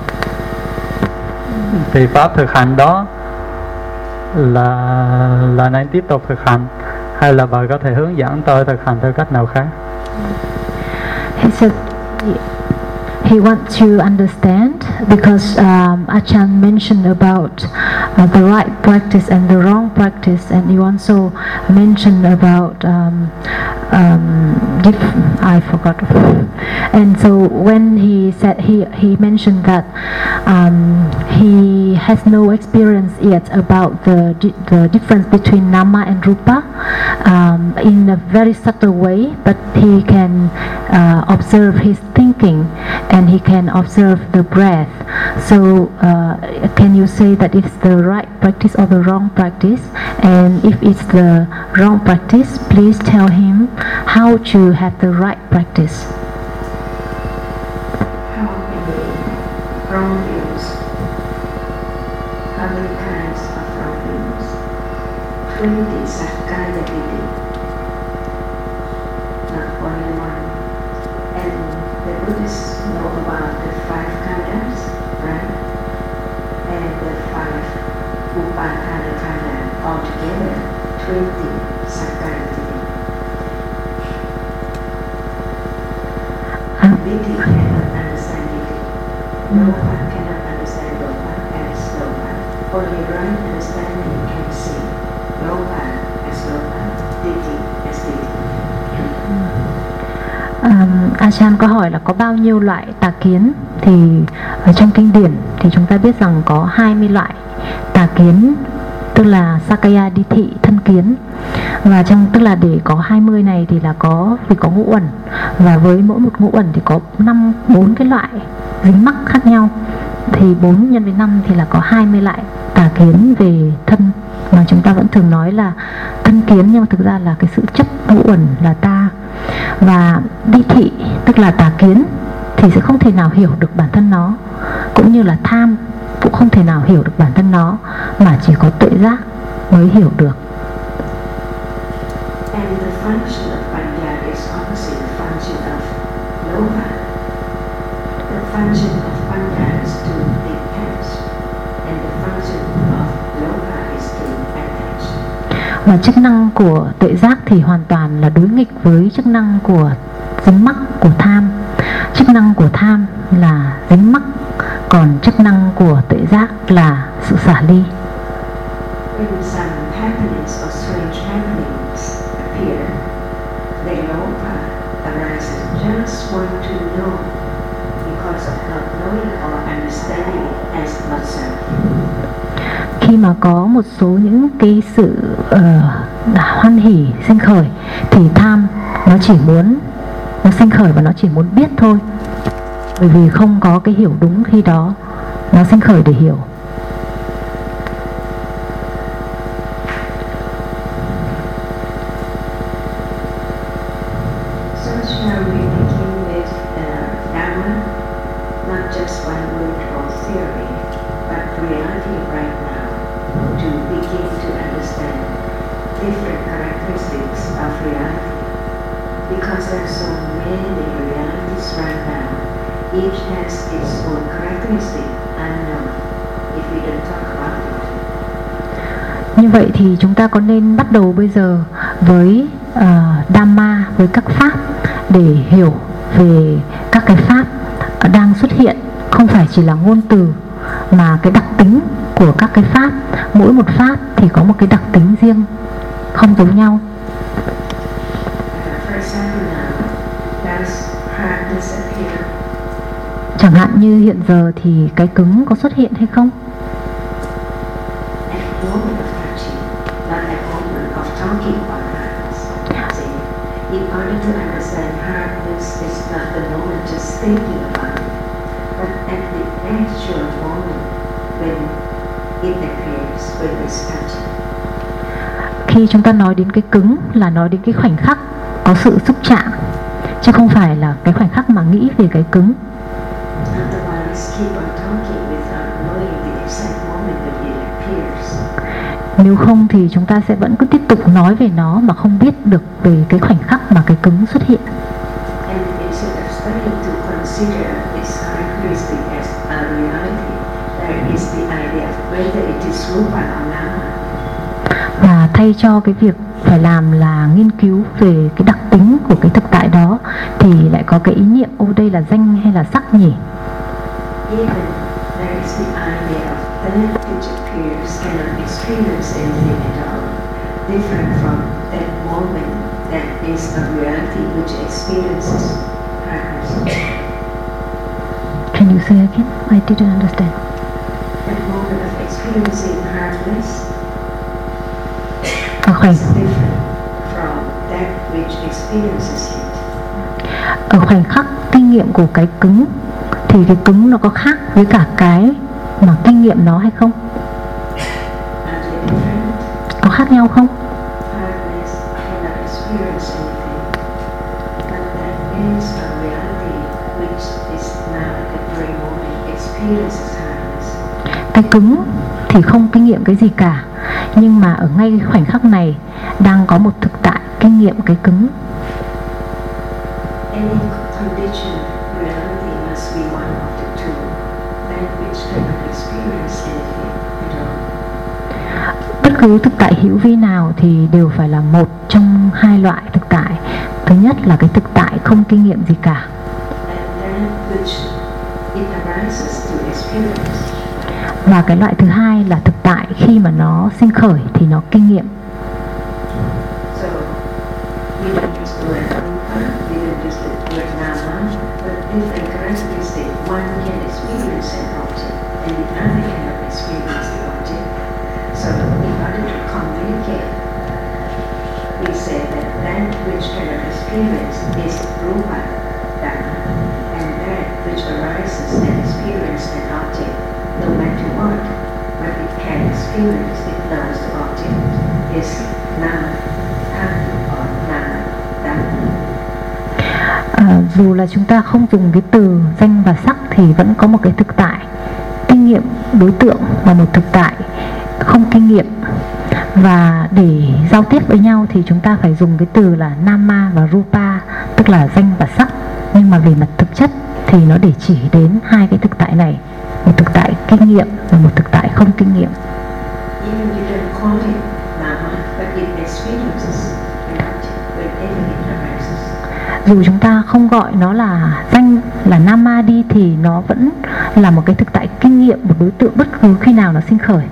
thì pháp thực hành đó là là nên tiếp tục thực hành, hay là bà có thể hướng dẫn tôi thực hành theo cách nào khác? He said he wants to understand because um, Achan mentioned about uh, the right practice and the wrong practice, and you also mentioned about um, um, diff- I forgot. And so when he said he he mentioned that um, he has no experience yet about the di- the difference between nama and rupa um, in a very subtle way, but he can uh, observe his thinking and he can observe the breath. So uh, can you say that it's the right practice or the wrong practice? And if it's the wrong practice, please tell him how to have the right practice. How many wrong views? How many kinds of wrong views? twenty Sakkaya Ditthi. Not only one. And the Buddhists know about the five khandhas, right? And the five Upadana khandha, altogether twenty Sakkaya Ditthi. Ditthi cannot understand Ditthi. Lopa cannot understand Lopa as Lopa. Only right understanding can see Lopa as Lopa, Ditthi as Ditthi. Um, Achan có hỏi là có bao nhiêu loại tà kiến, thì ở trong kinh điển thì chúng ta biết rằng có hai mươi loại tà kiến, tức là Sakkaya Ditthi, thân kiến. Và trong tức là để có hai mươi này thì là có vì có ngũ uẩn, và với mỗi một ngũ uẩn thì có năm bốn cái loại dính mắc khác nhau, thì bốn nhân với năm thì là có hai mươi loại tà kiến về thân, mà chúng ta vẫn thường nói là thân kiến, nhưng mà thực ra là cái sự chấp ngũ uẩn là ta. Và đi thị tức là tà kiến thì sẽ không thể nào hiểu được bản thân nó, cũng như là tham cũng không thể nào hiểu được bản thân nó, mà chỉ có tuệ giác mới hiểu được. And the function of Panya is opposite the function of Lopa. The function of Panya is to detach, and the function of Lopa is to attach. Và chức năng của tuệ giác thì hoàn toàn là đối nghịch với chức năng của dính mắc của tham. Chức năng của tham là dính mắc, còn chức năng của tuệ giác là sự xả ly. When some happenings or strange happenings appear, the Lopa arises just want to know because of not knowing or understanding it as not self. Khi mà có một số những cái sự uh, hoan hỉ sinh khởi thì tham nó chỉ muốn nó sinh khởi và nó chỉ muốn biết thôi, bởi vì không có cái hiểu đúng khi đó, nó sinh khởi để hiểu. So shall we begin with uh, Dhamma, not just one word or theory, but reality right now, to begin to understand different characteristics of reality. Because there are so many realities right now, each has its own characteristic unknown if we don't talk about it. Như vậy thì chúng ta có nên bắt đầu bây giờ với uh, Dhamma, với các pháp để hiểu về các cái pháp đang xuất hiện, không phải chỉ là ngôn từ mà cái đặc tính của các cái pháp. Mỗi một pháp thì có một cái đặc tính riêng, không giống nhau. Chẳng hạn như hiện giờ thì cái cứng có xuất hiện hay không? In order to understand hardness is not the moment just thinking about it, but at the actual moment when it appears, when it's touching. Khi chúng ta nói đến cái cứng là nói đến cái khoảnh khắc có sự xúc chạm, chứ không phải là cái khoảnh khắc mà nghĩ về cái cứng. Nếu không thì chúng ta sẽ vẫn cứ tiếp tục nói về nó mà không biết được về cái khoảnh khắc mà cái cứng xuất hiện. Và thay cho cái việc phải làm là nghiên cứu về cái đặc tính của cái thực tại đó thì lại có cái ý niệm ô đây là danh hay là sắc nhỉ? Can you say again? I didn't understand. That moment of experiencing hardness Ở khoảnh, ở khoảnh khắc kinh nghiệm của cái cứng thì cái cứng nó có khác với cả cái mà kinh nghiệm nó hay không? Có khác nhau không? Cái cứng thì không kinh nghiệm cái gì cả, nhưng mà ở ngay khoảnh khắc này đang có một thực tại kinh nghiệm cái cứng. Bất cứ thực tại hữu vi nào thì đều phải là một trong hai loại thực tại. Thứ nhất là cái thực tại không kinh nghiệm gì cả. Và cái loại thứ hai là thực tại khi mà nó sinh khởi thì nó kinh nghiệm. À, dù là chúng ta không dùng cái từ danh và sắc thì vẫn có một cái thực tại kinh nghiệm đối tượng và một thực tại không kinh nghiệm. Và để giao tiếp với nhau thì chúng ta phải dùng cái từ là nama và rupa, tức là danh và sắc. Nhưng mà về mặt thực chất thì nó để chỉ đến hai cái thực tại này, một thực tại kinh nghiệm và một thực tại không kinh nghiệm. Dù chúng ta không gọi nó là danh, là nama đi thì nó vẫn là một cái thực tại kinh nghiệm một đối tượng bất cứ khi nào nó sinh khởi.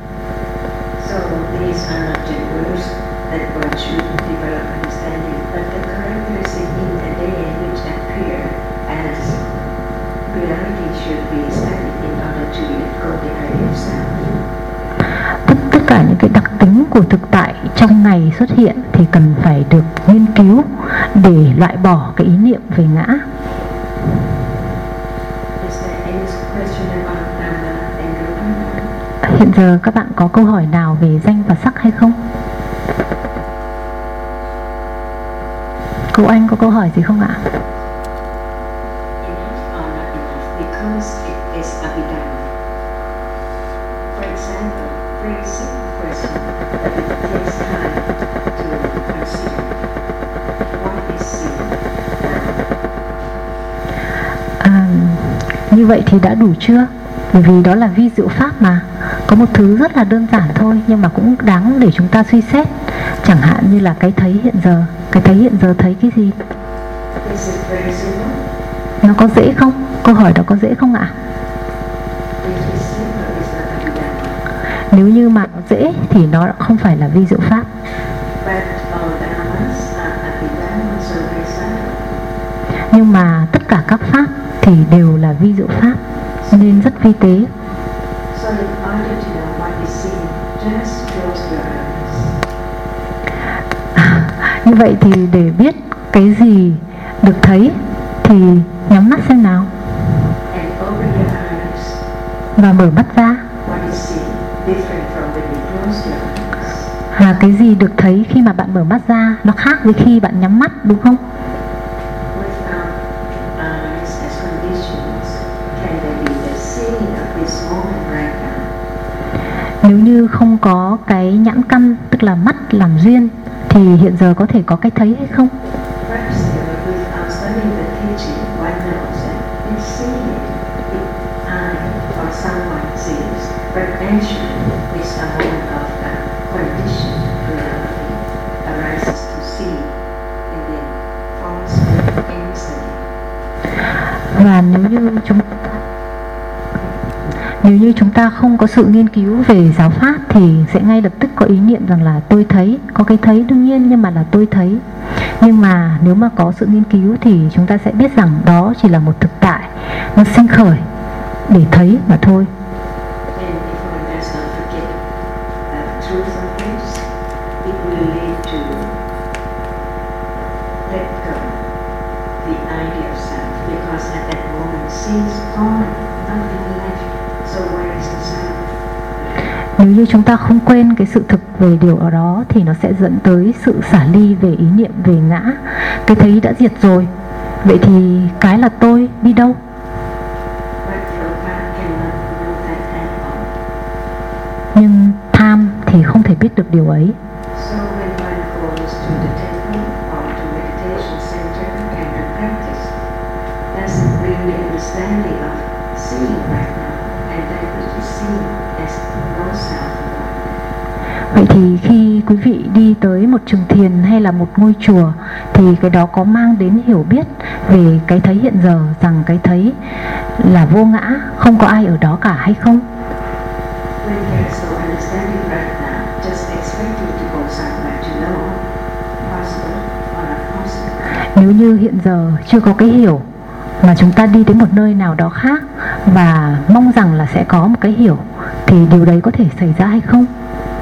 Tất cả những cái đặc tính của thực tại trong ngày xuất hiện thì cần phải được nghiên cứu để loại bỏ cái ý niệm về ngã. Hiện giờ các bạn có câu hỏi nào về danh và sắc hay không? Cô Anh có câu hỏi gì không ạ? À, như vậy thì đã đủ chưa? Bởi vì đó là vi diệu pháp mà. Có một thứ rất là đơn giản thôi nhưng mà cũng đáng để chúng ta suy xét. Chẳng hạn như là cái thấy hiện giờ. Cái thấy hiện giờ thấy cái gì? Is it very simple? Nó có dễ không? Câu hỏi đó có dễ không ạ? If it's simple, it's not Abhidhamma. Nếu như mà nó dễ thì nó không phải là vi diệu pháp. But all dhammas are Abhidhamma, so very simple. Nhưng mà tất cả các pháp thì đều là vi diệu pháp, nên rất vi tế. So in order to know what is seen, just close your eyes. Như vậy thì để biết cái gì được thấy thì nhắm mắt xem nào. And open your eyes. Và mở mắt ra. What is seen different from when you close your eyes. Và cái gì được thấy khi mà bạn mở mắt ra nó khác với khi bạn nhắm mắt, đúng không? Without eyes as conditions, can there be the seeing of this moment right now? Nếu như không có cái nhãn căn, tức là mắt làm duyên, thì hiện giờ có thể có cái thấy hay không? Perhaps without studying the teaching, one knows that it's seeing it, it I or someone sees, but actually it's a moment of a condition reality arises to see and then falls away instantly. Và nếu như chúng Nếu như chúng ta không có sự nghiên cứu về giáo pháp thì sẽ ngay lập tức có ý niệm rằng là tôi thấy, có cái thấy đương nhiên nhưng mà là tôi thấy. Nhưng mà nếu mà có sự nghiên cứu thì chúng ta sẽ biết rằng đó chỉ là một thực tại, nó sinh khởi để thấy mà thôi. And if one does not forget the truth of this, it will lead to let go the idea of self, because at that moment see's gone, nothing left. So where is the self? Nếu như chúng ta không quên cái sự thực về điều ở đó thì nó sẽ dẫn tới sự xả ly về ý niệm về ngã. Cái thấy đã diệt rồi, vậy thì cái là tôi đi đâu? But Prabhupada cannot know that at all. Nhưng tham thì không thể biết được điều ấy. So when one goes to the temple or to meditation center and to practice, doesn't really understanding of seeing right now, and that which is seen as no self about it. Vậy thì khi quý vị đi tới một trường thiền hay là một ngôi chùa thì cái đó có mang đến hiểu biết về cái thấy hiện giờ, rằng cái thấy là vô ngã, không có ai ở đó cả hay không? When there is no understanding right now, just expecting to go somewhere to know, possible or not possible. Nếu như hiện giờ chưa có cái hiểu mà chúng ta đi đến một nơi nào đó khác và mong rằng là sẽ có một cái hiểu thì điều đấy có thể xảy ra hay không?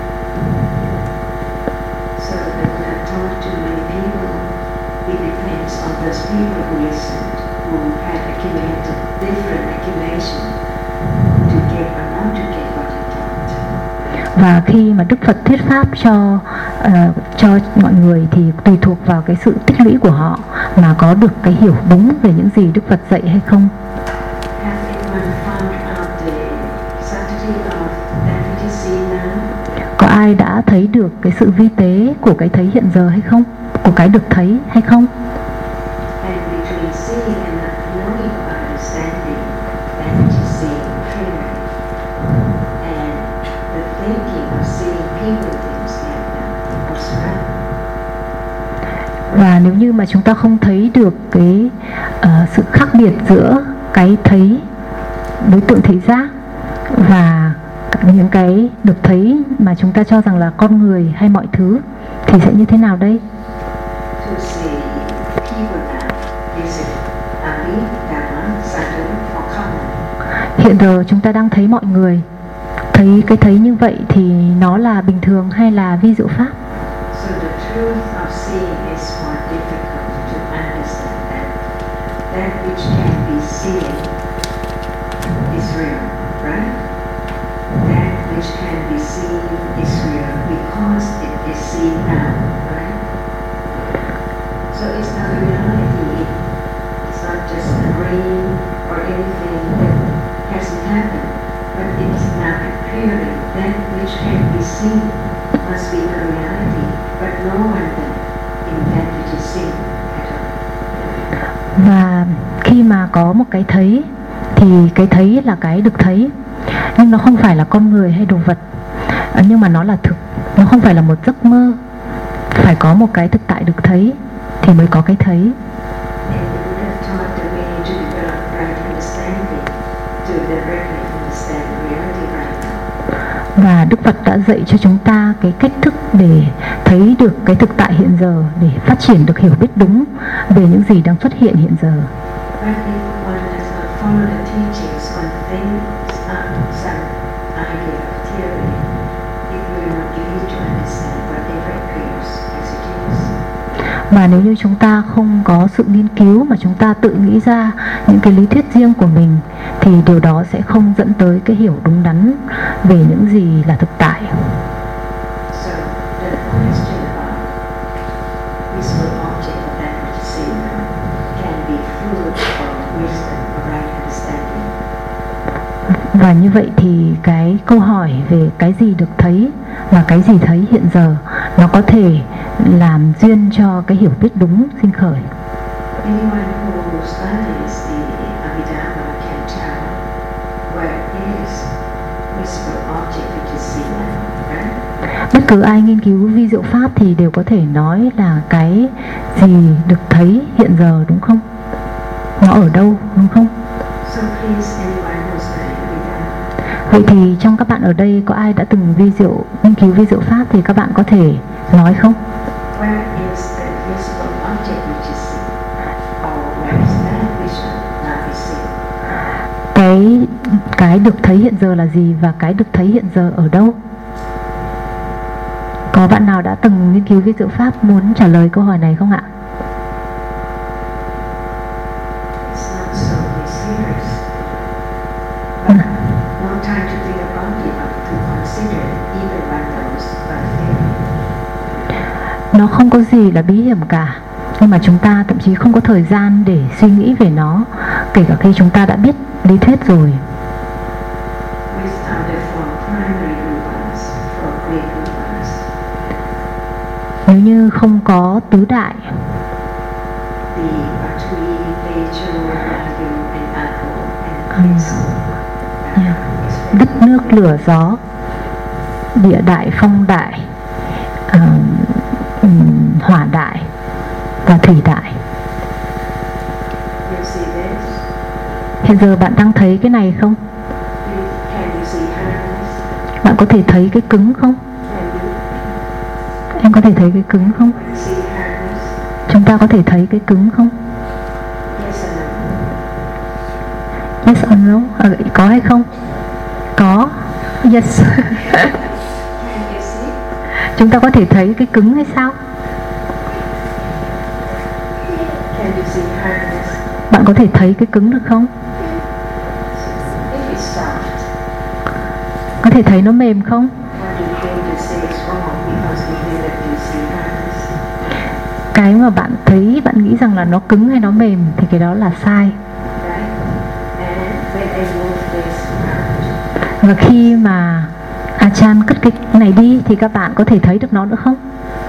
So the Buddha told to many people, it depends on those people who listened, who had accumulated different accumulation to get or not to get what he taught. Và khi mà Đức Phật thuyết pháp cho uh, cho mọi người thì tùy thuộc vào cái sự tích lũy của họ mà có được cái hiểu đúng về những gì Đức Phật dạy hay không. Have anyone found out the subtlety of that which is seen now? Có ai đã thấy được cái sự vi tế của cái thấy hiện giờ hay không? Của cái được thấy hay không? And between seeing and not knowing or understanding that which is seen clearly, and the thinking of seeing people things like that, what's right? Và nếu như mà chúng ta không thấy được cái uh, sự khác biệt giữa cái thấy đối tượng thị giác và những cái được thấy mà chúng ta cho rằng là con người hay mọi thứ thì sẽ như thế nào đây? To see people now, is it Abhidhamma, subtle or common? Hiện giờ chúng ta đang thấy mọi người, thấy cái thấy như vậy thì nó là bình thường hay là vi diệu pháp? So the truth of seeing is more difficult to understand that that which can be seen is real, right? That which can be seen is real because it is seen now, right? So it's not a reality. It's not just a dream or anything that hasn't happened, but it's now appearing. That which can be seen must be a reality, but no one then in that which is seen at all. Và khi mà có một cái thấy thì cái thấy là cái được thấy, nhưng nó không phải là con người hay đồ vật, nhưng mà nó là thực, nó không phải là một giấc mơ. phải có một cái thực tại được thấy thì mới có cái thấy. Và Đức Phật đã dạy cho chúng ta cái cách thức để thấy được cái thực tại hiện giờ, để phát triển được hiểu biết đúng về những gì đang xuất hiện hiện giờ. Mà nếu như chúng ta không có sự nghiên cứu mà chúng ta tự nghĩ ra những cái lý thuyết riêng của mình thì điều đó sẽ không dẫn tới cái hiểu đúng đắn về những gì là thực tại. Và như vậy thì cái câu hỏi về cái gì được thấy và cái gì thấy hiện giờ nó có thể làm duyên cho cái hiểu biết đúng sinh khởi. Bất cứ ai nghiên cứu vi diệu pháp thì đều có thể nói là cái gì được thấy hiện giờ, đúng không? Nó ở đâu, đúng không? Vậy thì trong các bạn ở đây có ai đã từng vi diệu nghiên cứu vi diệu pháp thì các bạn có thể nói không? Cái cái được thấy hiện giờ là gì và cái được thấy hiện giờ ở đâu? Có bạn nào đã từng nghiên cứu vi diệu pháp muốn trả lời câu hỏi này không ạ? Nó không có gì là bí hiểm cả, nhưng mà chúng ta thậm chí không có thời gian để suy nghĩ về nó, kể cả khi chúng ta đã biết lý thuyết rồi. Nếu như không có tứ đại, đất nước lửa gió, địa đại phong đại, uh, um, hỏa đại và thủy đại. Hiện giờ bạn đang thấy cái này không? Bạn có thể thấy cái cứng không? Em có thể thấy cái cứng không? Chúng ta có thể thấy cái cứng không? Yes or no? À, có hay không? Có. Yes. Chúng ta có thể thấy cái cứng hay sao? Bạn có thể thấy cái cứng được không? Có thể thấy nó mềm không? Cái mà bạn thấy, bạn nghĩ rằng là nó cứng hay nó mềm thì cái đó là sai. Và khi mà Achan cất cái này đi thì các bạn có thể thấy được nó nữa không?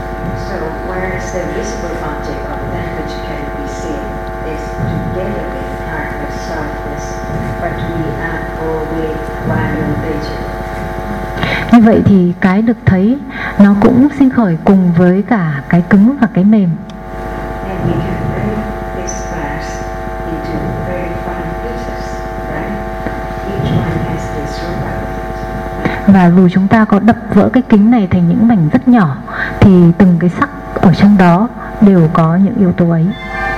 Như vậy thì cái được thấy nó cũng sinh khởi cùng với cả cái cứng và cái mềm. Và dù chúng ta có đập vỡ cái kính này thành những mảnh rất nhỏ thì từng cái sắc ở trong đó đều có những yếu tố ấy.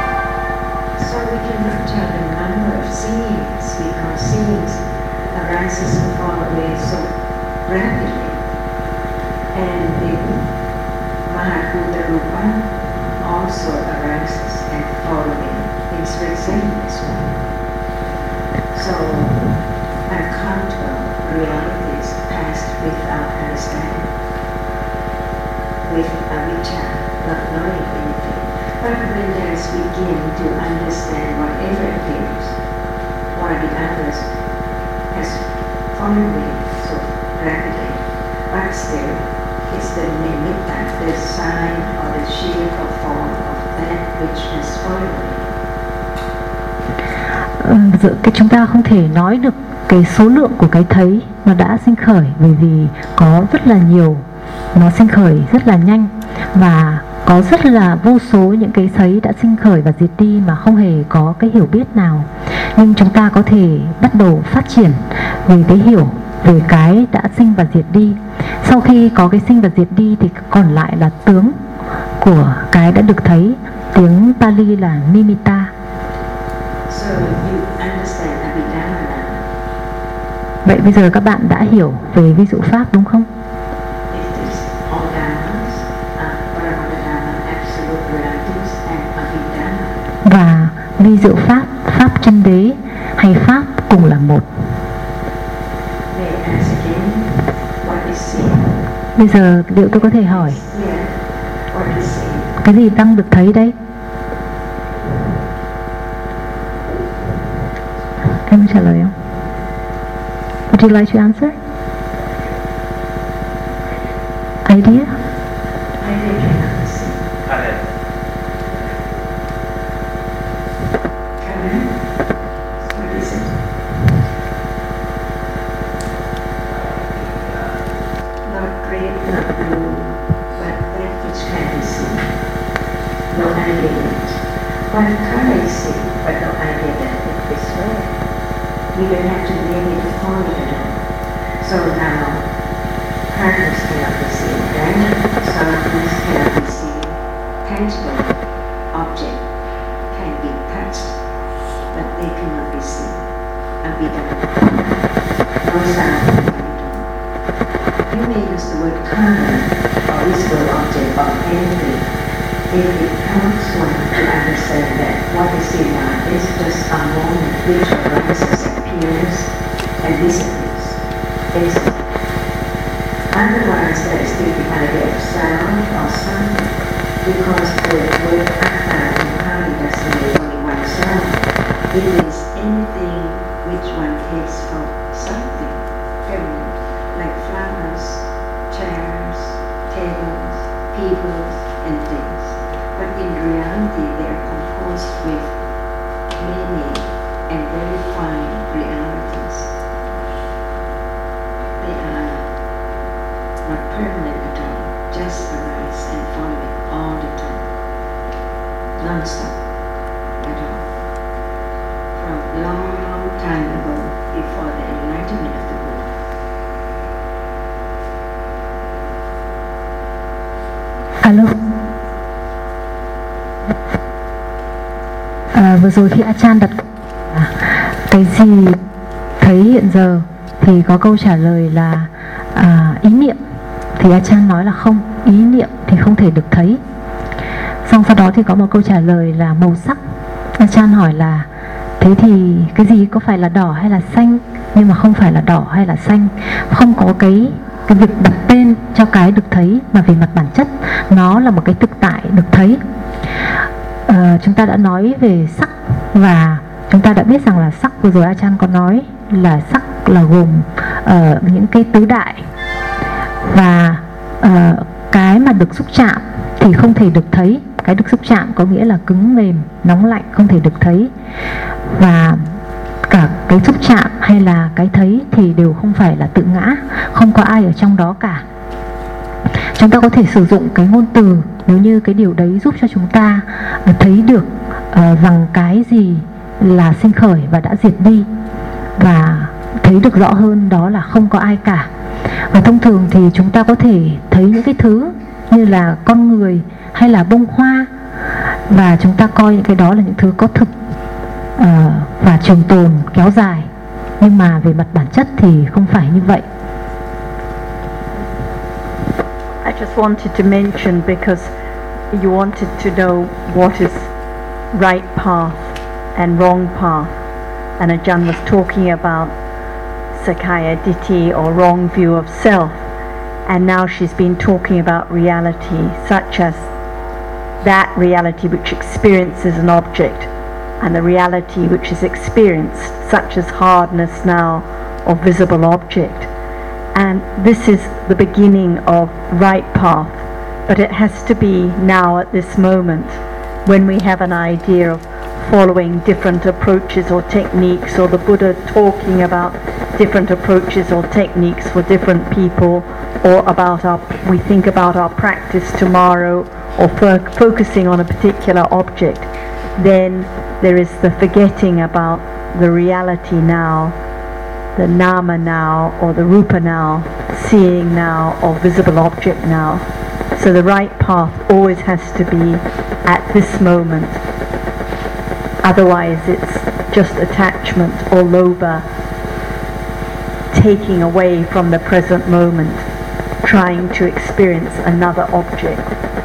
Begin to understand whatever appears, while the others has fallen away so rapidly, but still it's the nimitta, the sign or the shape or form of that which has fallen away. Dự cái chúng ta không thể nói được cái số lượng của cái thấy nó đã sinh khởi, bởi vì có rất là nhiều, nó sinh khởi rất là nhanh. và có rất là vô số những cái sấy đã sinh khởi và diệt đi mà không hề có cái hiểu biết nào. Nhưng chúng ta có thể bắt đầu phát triển về cái hiểu về cái đã sinh và diệt đi. Sau khi có cái sinh và diệt đi thì còn lại là tướng của cái đã được thấy. Tiếng Pali là Nimitta. So you understand Abhidhamma. Vậy bây giờ các bạn đã hiểu về ví dụ pháp đúng không? It is all dhammas, uh, Paramatma, absolute realities, and Abhidhamma. Và vi diệu pháp, pháp chân đế hay pháp cùng là một. May I ask again, what is seen? Bây giờ liệu tôi có thể hỏi Yeah, what is seen? cái gì đang được thấy đây? Em trả lời không? Would you like to answer? Idea? I cannot see. Karen, what is it? Not red, not blue, but that which can be seen. No idea yet. One color is seen, but no idea that it is red. You don't have to really define it at all. So now, colors cannot be seen, right? Softness cannot be seen. Tangible object can be touched, but they cannot be seen. Abhidhamma. No sound. You may use the word color or visible object or anything. If it helps one to understand that what is seen now is just a moment which arises, appears, and disappears. Basically. Otherwise, there is still the idea of sound or sound, because the word atta in Pali doesn't mean only one sound. It means anything which one takes for something feminine, like flowers, chairs, tables, people, and things. But in reality, they are composed with many and very fine realities. They are not permanent at all, just arise and follow it all the time, non-stop at all. From long, long time ago, before the enlightenment of the Buddha. Alo. À, vừa rồi khi Achan đặt à, cái gì thấy hiện giờ thì có câu trả lời là à, ý niệm, thì Achan nói là không, ý niệm thì không thể được thấy. Xong sau đó thì có một câu trả lời là màu sắc. Achan hỏi là thế thì cái gì có phải là đỏ hay là xanh? Nhưng mà không phải là đỏ hay là xanh, không có cái cái việc đặt tên cho cái được thấy, mà về mặt bản chất nó là một cái thực tại được thấy. À, chúng ta đã nói về sắc và chúng ta đã biết rằng là sắc, vừa rồi Achan có nói là sắc là gồm uh, những cái tứ đại, và uh, cái mà được xúc chạm thì không thể được thấy. Cái được xúc chạm có nghĩa là cứng, mềm, nóng, lạnh, không thể được thấy. Và cả cái xúc chạm hay là cái thấy thì đều không phải là tự ngã, không có ai ở trong đó cả. Chúng ta có thể sử dụng cái ngôn từ nếu như cái điều đấy giúp cho chúng ta thấy được uh, rằng cái gì là sinh khởi và đã diệt đi, và thấy được rõ hơn đó là không có ai cả. Và thông thường thì chúng ta có thể thấy những cái thứ như là con người hay là bông hoa, và chúng ta coi những cái đó là những thứ có thực uh, và trường tồn kéo dài. Nhưng mà về mặt bản chất thì không phải như vậy. I just wanted to mention, because you wanted to know what is right path and wrong path, and Ajahn was talking about Sakaya Ditti, or wrong view of self, and now she's been talking about reality, such as that reality which experiences an object, and the reality which is experienced, such as hardness now, or visible object. And this is the beginning of right path, but it has to be now at this moment, when we have an idea of following different approaches or techniques, or the Buddha talking about different approaches or techniques for different people, or about our, we think about our practice tomorrow, or fo- focusing on a particular object, then there is the forgetting about the reality now, the nama now, or the rupa now, seeing now, or visible object now. So the right path always has to be at this moment. Otherwise it's just attachment or lobha, taking away from the present moment, trying to experience another object.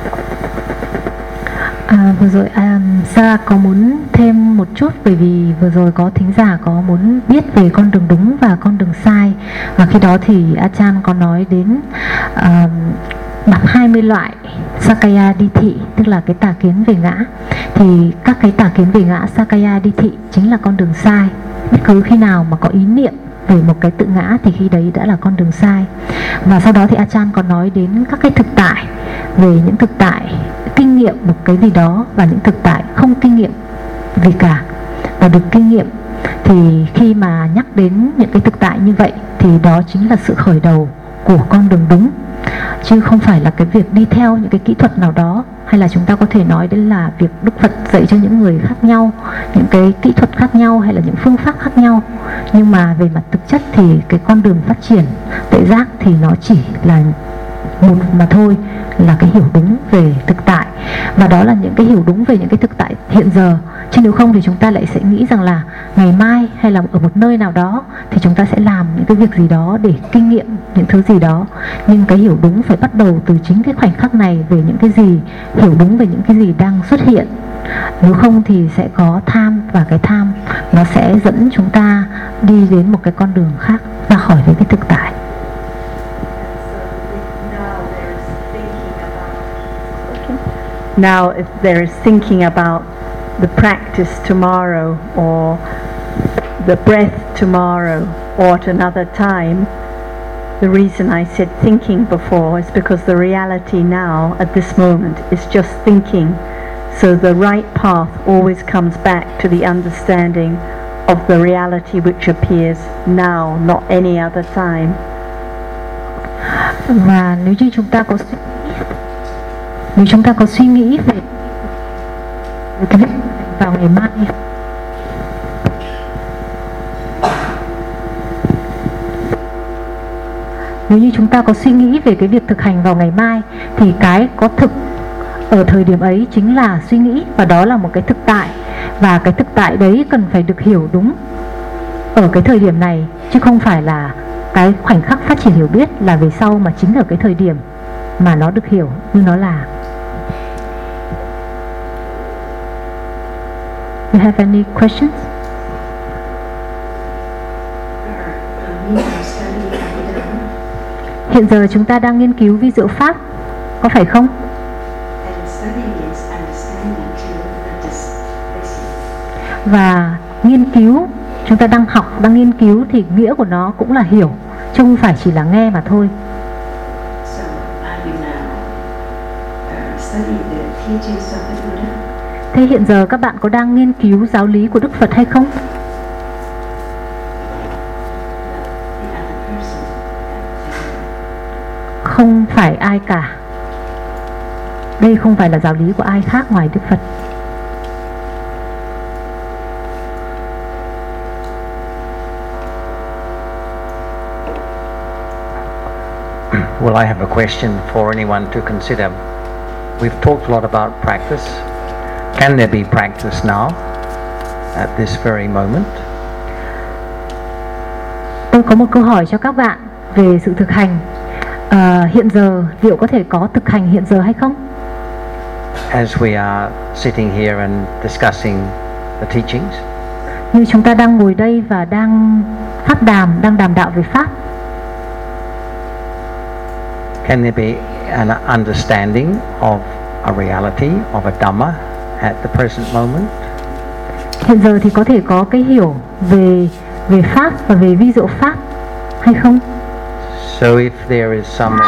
À, vừa rồi à, Sarah có muốn thêm một chút, bởi vì vừa rồi có thính giả có muốn biết về con đường đúng và con đường sai, và khi đó thì Achan có nói đến uh, mặt hai mươi loại Sakaya đi thị, tức là cái tà kiến về ngã. Thì các cái tà kiến về ngã Sakaya đi thị chính là con đường sai. Bất cứ khi nào mà có ý niệm về một cái tự ngã thì khi đấy đã là con đường sai. Và sau đó thì Achan có nói đến các cái thực tại, về những thực tại kinh nghiệm một cái gì đó và những thực tại không kinh nghiệm gì cả và được kinh nghiệm. Thì khi mà nhắc đến những cái thực tại như vậy thì đó chính là sự khởi đầu của con đường đúng, chứ không phải là cái việc đi theo những cái kỹ thuật nào đó, hay là chúng ta có thể nói đến là việc Đức Phật dạy cho những người khác nhau, những cái kỹ thuật khác nhau hay là những phương pháp khác nhau. Nhưng mà về mặt thực chất thì cái con đường phát triển tuệ giác thì nó chỉ là một mà thôi, là cái hiểu đúng về thực tại. Và đó là những cái hiểu đúng về những cái thực tại hiện giờ. Chứ nếu không thì chúng ta lại sẽ nghĩ rằng là ngày mai hay là ở một nơi nào đó thì chúng ta sẽ làm những cái việc gì đó để kinh nghiệm những thứ gì đó. Nhưng cái hiểu đúng phải bắt đầu từ chính cái khoảnh khắc này, về những cái gì, hiểu đúng về những cái gì đang xuất hiện. Nếu không thì sẽ có tham, và cái tham nó sẽ dẫn chúng ta đi đến một cái con đường khác, ra khỏi với cái thực tại. Now if there is thinking about the practice tomorrow, or the breath tomorrow, or at another time, the reason I said thinking before is because the reality now at this moment is just thinking. So the right path always comes back to the understanding of the reality which appears now, not any other time. Và nếu như chúng ta có nếu chúng ta có suy nghĩ về, về cái việc vào ngày mai, nếu như chúng ta có suy nghĩ về cái việc thực hành vào ngày mai, thì cái có thực ở thời điểm ấy chính là suy nghĩ, và đó là một cái thực tại. Và cái thực tại đấy cần phải được hiểu đúng ở cái thời điểm này, chứ không phải là cái khoảnh khắc phát triển hiểu biết là về sau, mà chính ở cái thời điểm mà nó được hiểu như nó là. You have any questions? Hiện giờ chúng ta đang nghiên cứu vi diệu pháp, có phải không? Và nghiên cứu, chúng ta đang học, đang nghiên cứu thì nghĩa của nó cũng là hiểu, chứ không phải chỉ là nghe mà thôi. Thế hiện giờ các bạn có đang nghiên cứu giáo lý của Đức Phật hay không? Không phải ai cả. Đây không phải là giáo lý của ai khác ngoài Đức Phật. Well, I have a question for anyone to consider. We've talked a lot about practice. Can there be practice now, at this very moment? Tôi có một câu hỏi cho các bạn về sự thực hành. À, hiện giờ, liệu có thể có thực hành hiện giờ hay không? As we are sitting here and discussing the teachings, như chúng ta đang ngồi đây và đang pháp đàm, đang đàm đạo về pháp, can there be an understanding of a reality, of a Dhamma at the present moment? Hiện giờ thì có thể có cái hiểu về về pháp và về vi diệu pháp hay không? So if there is some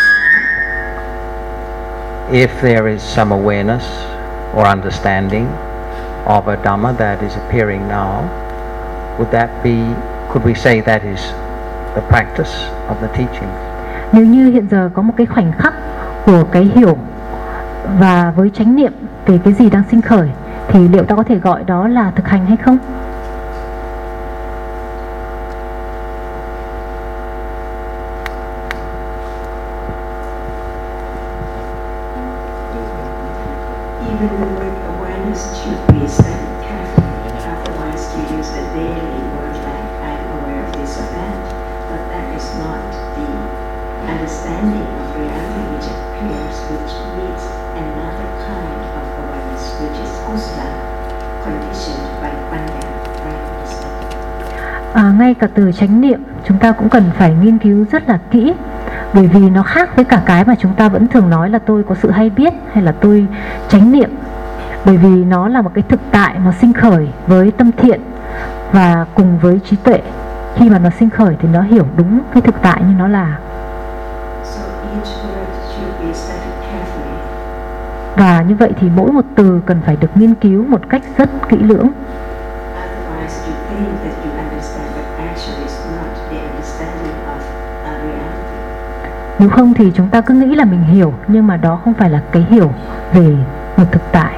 if there is some awareness or understanding of a Dhamma that is appearing now, would that be, could we say that is the practice of the teaching? Nếu như hiện giờ có một cái khoảnh khắc của cái hiểu và với chánh niệm về cái gì đang sinh khởi, thì liệu ta có thể gọi đó là thực hành hay không? Even the word awareness should be said carefully, otherwise you use a daily word like I'm aware of this or that, but that is not the understanding of reality which appears, which needs another kind of awareness, which is kusala, conditioned by panya, right understanding. À, ngay cả từ chánh niệm chúng ta cũng cần phải nghiên cứu rất là kỹ, bởi vì nó khác với cả cái mà chúng ta vẫn thường nói là tôi có sự hay biết hay là tôi chánh niệm. Bởi vì nó là một cái thực tại nó sinh khởi với tâm thiện và cùng với trí tuệ. Khi mà nó sinh khởi thì nó hiểu đúng cái thực tại như nó là. So each word should be studied carefully. Và như vậy thì mỗi một từ cần phải được nghiên cứu một cách rất kỹ lưỡng. Otherwise you think that you understand, but actually it's not the understanding of a reality. Nếu không thì chúng ta cứ nghĩ là mình hiểu, nhưng mà đó không phải là cái hiểu về một thực tại.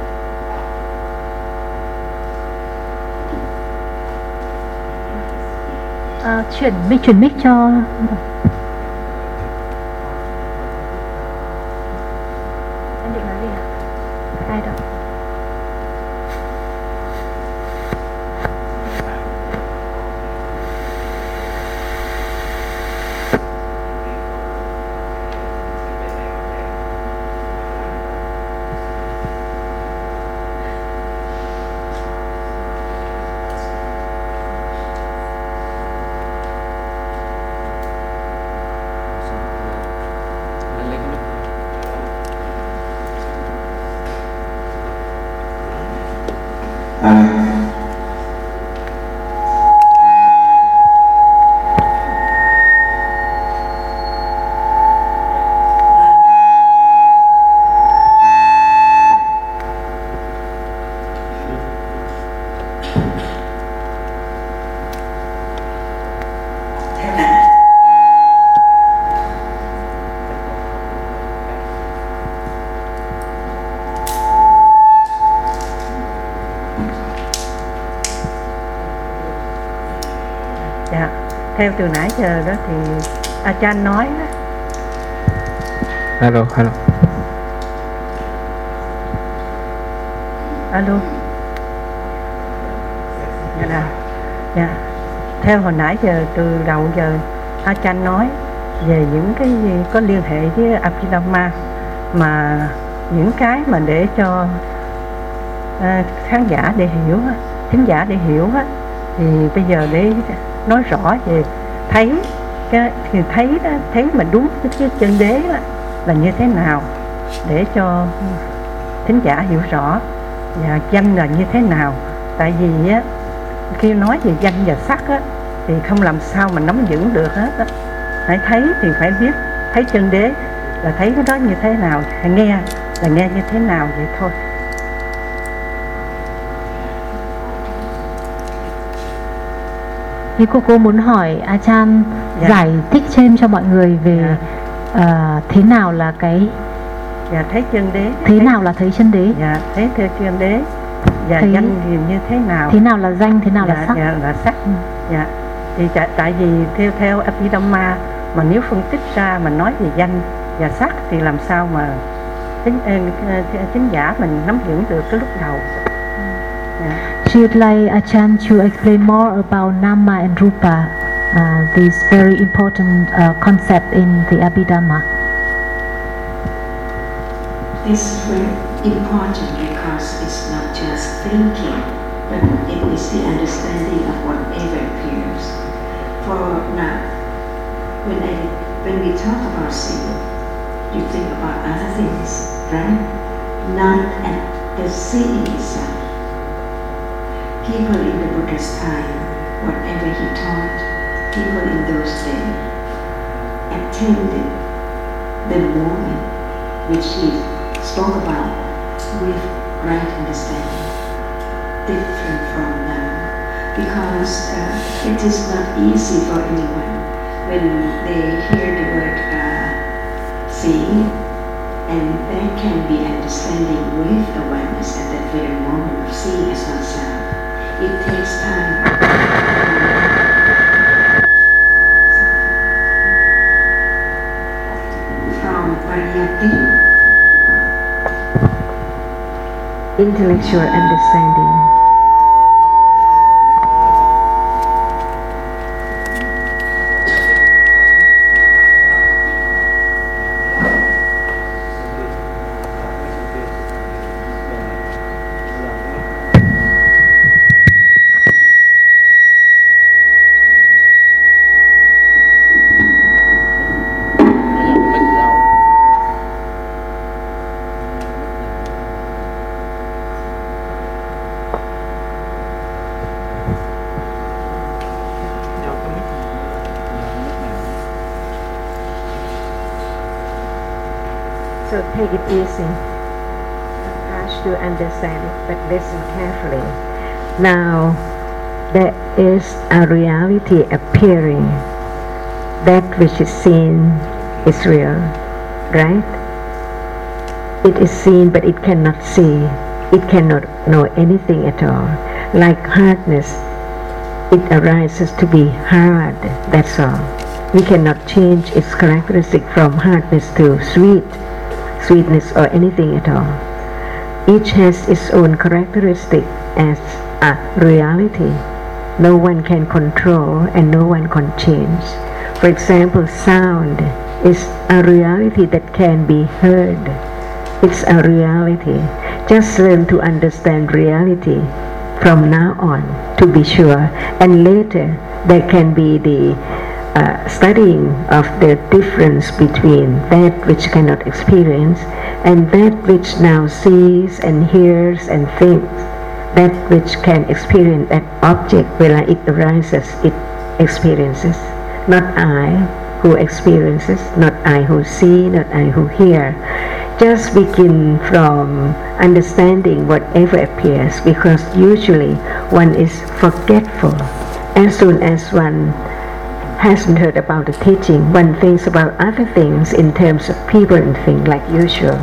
À, chuyển mic chuyển mic cho em định nói gì ạ? Ai đó? Dạ, theo từ nãy giờ đó thì Achan nói đó. Hello, hello. Alo. Dạ nào. Dạ. Theo hồi nãy giờ từ đầu giờ Achan nói về những cái gì có liên hệ với Abhidhamma, mà những cái mà để cho à, khán giả để hiểu, thính giả để hiểu á, thì bây giờ để nói rõ về thấy cái thì thấy đó, thấy mà đúng cái chân đế đó, là như thế nào để cho thính giả hiểu rõ, và danh là như thế nào. Tại vì á, khi nói về danh và sắc á, thì không làm sao mà nắm vững được hết á. Hãy thấy thì phải biết thấy chân đế là thấy cái đó như thế nào, hãy nghe là nghe như thế nào vậy thôi. Thì cô cô muốn hỏi Achan Dạ. giải thích thêm cho mọi người về Dạ. à, thế nào là cái Và thấy chân đế, thế thấy, nào là thấy chân đế, dạ, thấy theo chân đế, và Thấy- danh thì như thế nào, thế nào là danh, thế nào dạ, là sắc. dạ, là sắc. Ừ. Dạ. Thì tại, tại vì theo theo Abhidhamma mà nếu phân tích ra mà nói về danh và sắc thì làm sao mà chính chính giả mình nắm vững được cái lúc đầu. Dạ. She would like Achan to explain more about Nama and Rupa, uh, this very important uh, concept in the Abhidhamma. This is very important because it's not just thinking, but it is the understanding of whatever appears. For now, when I, when we talk about seeing, you think about other things, right? Not at the seeing itself. People in the Buddha's time, whatever he taught, people in those days attended the moment which he spoke about with right understanding, different from now, because uh, it is not easy for anyone when they hear the word uh, seeing, and that can be understanding with awareness at that very moment of seeing as oneself. It takes time. From Pariyatti, intellectual understanding. So take it easy. Rush to understand it, but listen carefully. Now, there is a reality appearing. That which is seen is real, right? It is seen, but it cannot see. It cannot know anything at all. Like hardness, it arises to be hard, that's all. We cannot change its characteristic from hardness to sweet, sweetness or anything at all. Each has its own characteristic as a reality. No one can control and no one can change. For example, sound is a reality that can be heard. It's a reality. Just learn to understand reality from now on, to be sure, and later there can be the uh, studying of the difference between that which cannot experience and that which now sees and hears and thinks. That which can experience that object when it arises, it experiences. Not I who experiences, not I who see, not I who hear. Just begin from understanding whatever appears, because usually one is forgetful. As soon as one hasn't heard about the teaching, one thinks about other things in terms of people and things like usual.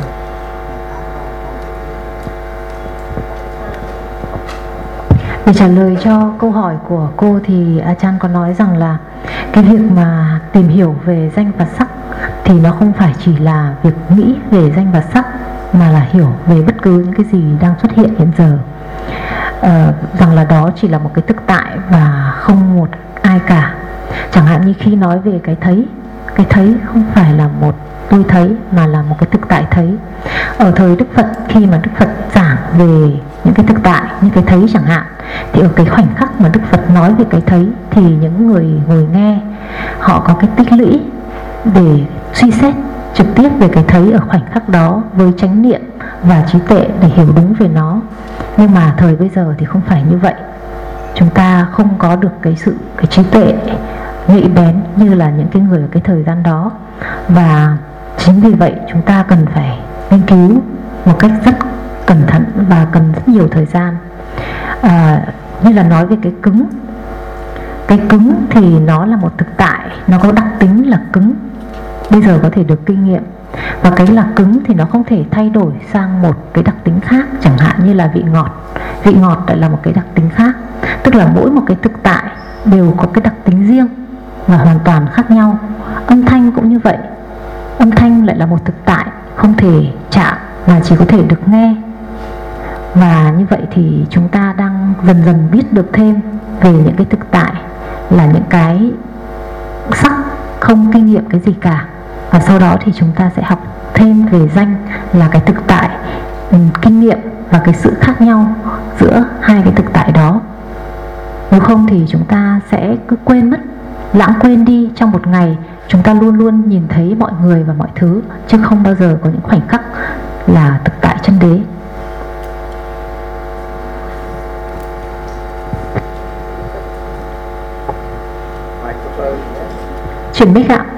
Để trả lời cho câu hỏi của cô thì Achan có nói rằng là cái việc mà tìm hiểu về danh và sắc thì nó không phải chỉ là việc nghĩ về danh và sắc, mà là hiểu về bất cứ những cái gì đang xuất hiện hiện giờ. Ờ, rằng là đó chỉ là một cái thực tại và không một ai cả. Chẳng hạn như khi nói về cái thấy, cái thấy không phải là một tôi thấy mà là một cái thực tại thấy. Ở thời Đức Phật, khi mà Đức Phật giảng về những cái thực tại như cái thấy chẳng hạn, thì ở cái khoảnh khắc mà Đức Phật nói về cái thấy thì những người ngồi nghe họ có cái tích lũy để suy xét trực tiếp về cái thấy ở khoảnh khắc đó với chánh niệm và trí tuệ để hiểu đúng về nó. Nhưng mà thời bây giờ thì không phải như vậy. Chúng ta không có được cái sự cái trí tuệ nhạy bén như là những cái người ở cái thời gian đó, và chính vì vậy chúng ta cần phải nghiên cứu một cách rất cẩn thận và cần rất nhiều thời gian. À, như là nói về cái cứng, cái cứng thì nó là một thực tại, nó có đặc tính là cứng, bây giờ có thể được kinh nghiệm. Và cái là cứng thì nó không thể thay đổi sang một cái đặc tính khác, chẳng hạn như là vị ngọt. Vị ngọt lại là một cái đặc tính khác. Tức là mỗi một cái thực tại đều có cái đặc tính riêng và hoàn toàn khác nhau. Âm thanh cũng như vậy. Âm thanh lại là một thực tại không thể chạm mà chỉ có thể được nghe. Và như vậy thì chúng ta đang dần dần biết được thêm về những cái thực tại là những cái sắc không kinh nghiệm cái gì cả. Và sau đó thì chúng ta sẽ học thêm về danh là cái thực tại um, kinh nghiệm và cái sự khác nhau giữa hai cái thực tại đó. Nếu không thì chúng ta sẽ cứ quên mất, lãng quên đi. Trong một ngày chúng ta luôn luôn nhìn thấy mọi người và mọi thứ, chứ không bao giờ có những khoảnh khắc là thực tại chân đế. Chuyển mic ạ.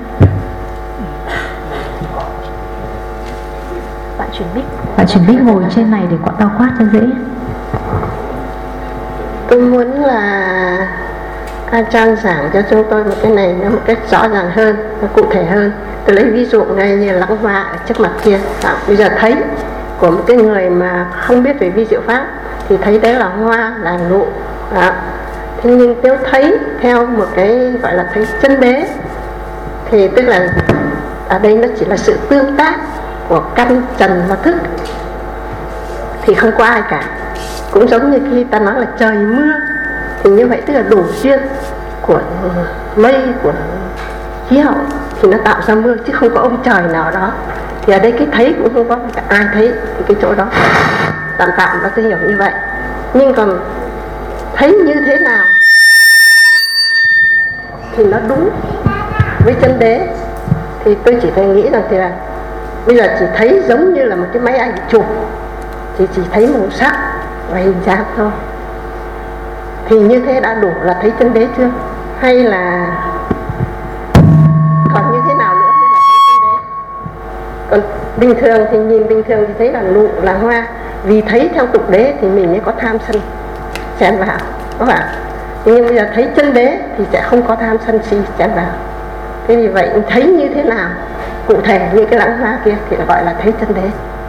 Bạn chuyển mic. Bạn chuyển mic ngồi trên này để quạt bao quát cho dễ. Tôi muốn là Ajahn giảng cho chúng tôi một cái này nó một cách rõ ràng hơn, nó cụ thể hơn. Tôi lấy ví dụ ngay như lắng hoa ở trước mặt kia. À, bây giờ thấy của một cái người mà không biết về vi diệu pháp thì thấy đấy là hoa, là nụ. À, thế nhưng nếu thấy theo một cái gọi là thấy chân đế thì tức là ở đây nó chỉ là sự tương tác của căn, trần và thức, thì không có ai cả. Cũng giống như khi ta nói là trời mưa thì như vậy tức là đủ duyên của mây, của khí hậu thì nó tạo ra mưa, chứ không có ông trời nào đó. Thì ở đây cái thấy cũng không có ai thấy, thì cái chỗ đó tạm tạm nó sẽ hiểu như vậy. Nhưng còn thấy như thế nào thì nó đúng với chân đế thì tôi chỉ thấy nghĩ rằng thì là bây giờ chỉ thấy giống như là một cái máy ảnh chụp, thì chỉ thấy màu sắc và hình dáng thôi, thì như thế đã đủ là thấy chân đế chưa? Hay là còn như thế nào nữa mới là thấy chân đế? Còn bình thường thì nhìn bình thường thì thấy là nụ, là hoa. Vì thấy theo tục đế thì mình mới có tham sân xen vào, có phải? Nhưng bây giờ thấy chân đế thì sẽ không có tham sân si xen vào. Thế vì vậy thấy như thế nào cụ thể như cái lãng hoa kia thì gọi là thấy chân đế.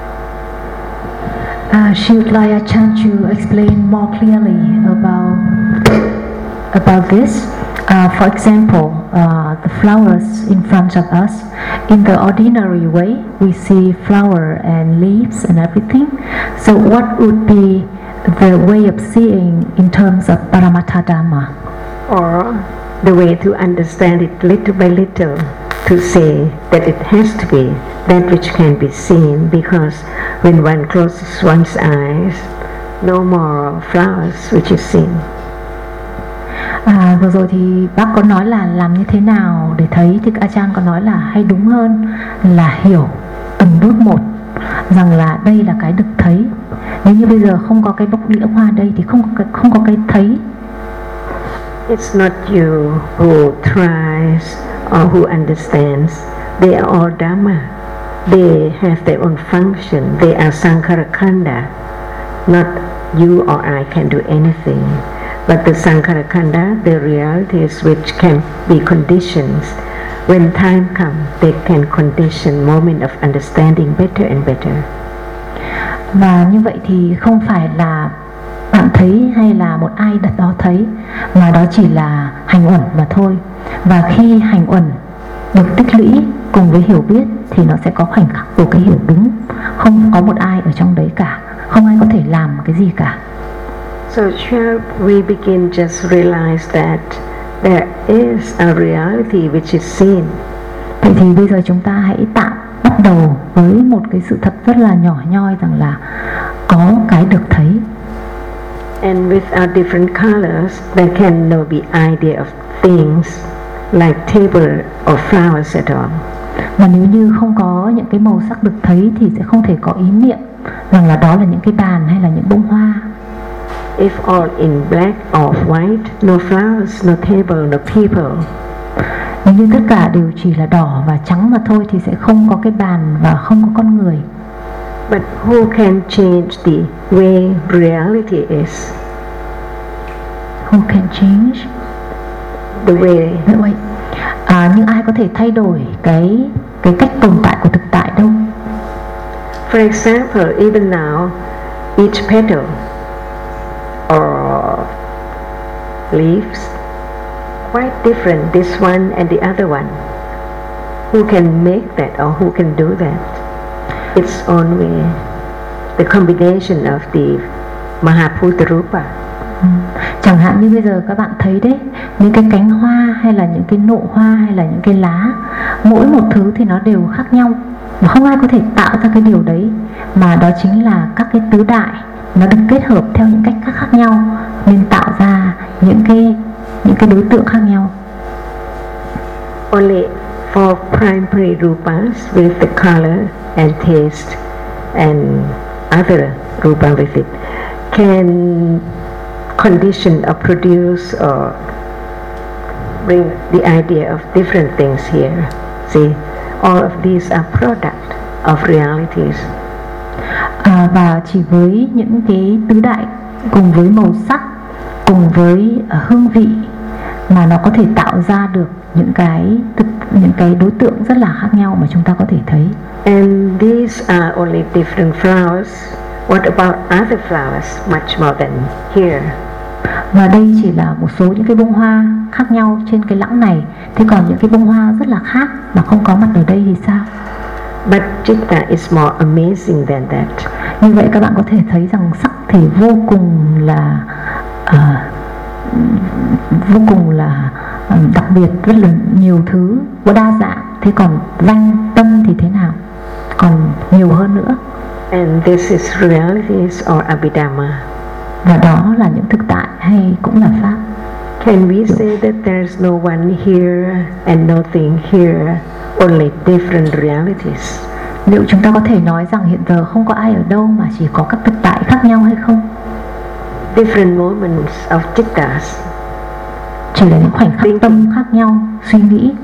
Uh, she would like Ajahn to explain more clearly about about this. Uh, for example, uh, the flowers in front of us. In the ordinary way, we see flower and leaves and everything. So, what would be the way of seeing in terms of Paramattha Dhamma? Or the way to understand it little by little, to say that it has to be that which can be seen, because when one closes one's eyes, no more flowers which is seen. À, vừa rồi thì bác có nói là làm như thế nào để thấy, thì Ajahn có nói là hay đúng hơn là hiểu từng bước một, rằng là đây là cái được thấy. Nếu như bây giờ không có cái bốc đĩa hoa đây thì không có cái, không có cái thấy. It's not you who tries or who understands. They are all Dhamma. They have their own function. They are Sankhara Khanda. Not you or I can do anything. But the Sankhara Khanda, the realities which can be conditions. When time comes, they can condition moment of understanding better and better. Và như vậy thì không phải là bạn thấy hay là một ai đặt đó thấy, mà đó chỉ là hành uẩn mà thôi. Và khi hành uẩn được tích lũy cùng với hiểu biết thì nó sẽ có khoảnh khắc của cái hiểu đúng. Không có một ai ở trong đấy cả, không ai có thể làm cái gì cả. So shall we begin just realize that there is a reality which is seen? Vậy thì bây giờ chúng ta hãy tạm bắt đầu với một cái sự thật rất là nhỏ nhoi, rằng là có cái được thấy. And with our different colors, there can no be idea of things like table or flowers at all. Và nếu như không có những cái màu sắc được thấy thì sẽ không thể có ý niệm rằng là đó là những cái bàn hay là những bông hoa. If all in black or white, no flowers, no table, no people. Nếu như tất cả đều chỉ là đỏ và trắng mà thôi thì sẽ không có cái bàn và không có con người. But who can change the way reality is? Who can change the way? Vậy, à, nhưng ai có thể thay đổi cái cái cách tồn tại của thực tại đâu? For example, even now, each petal or leaves quite different, this one and the other one. Who can make that or who can do that? Its own way. The combination of the Mahaputta Rupa. Ừ. Chẳng hạn như bây giờ các bạn thấy đấy, những cái cánh hoa hay là những cái nụ hoa hay là những cái lá, mỗi một thứ thì nó đều khác nhau, mà không ai có thể tạo ra cái điều đấy, mà đó chính là các cái tứ đại nó được kết hợp theo những cách khác khác nhau nên tạo ra những cái những cái đối tượng khác nhau. Only for primary rupas with the color and taste and other rupa with it can condition or produce or bring the idea of different things here. See, all of these are product of realities. À, và chỉ với những cái tứ đại cùng với màu sắc, cùng với uh, hương vị mà nó có thể tạo ra được những cái thực, những cái đối tượng rất là khác nhau mà chúng ta có thể thấy. And these are only different flowers. What about other flowers, much more than here? Và đây chỉ là một số những cái bông hoa khác nhau trên cái lãng này. Thế còn những cái bông hoa rất là khác mà không có mặt ở đây thì sao? But Chitta is more amazing than that. Như vậy các bạn có thể thấy rằng sắc thì vô cùng là uh, vô cùng là uh, đặc biệt, rất là nhiều thứ, đa dạng. Thế còn danh tâm thì thế nào? Còn nhiều hơn nữa. And this is realities or Abhidhamma. Và đó là những thực tại hay cũng là pháp. Can we say that there's no one here and nothing here, only different realities? Liệu chúng ta có thể nói rằng hiện giờ không có ai ở đâu mà chỉ có các thực tại khác nhau hay không? Different moments of chittas. Chỉ là những khoảnh khắc tâm khác nhau, suy nghĩ.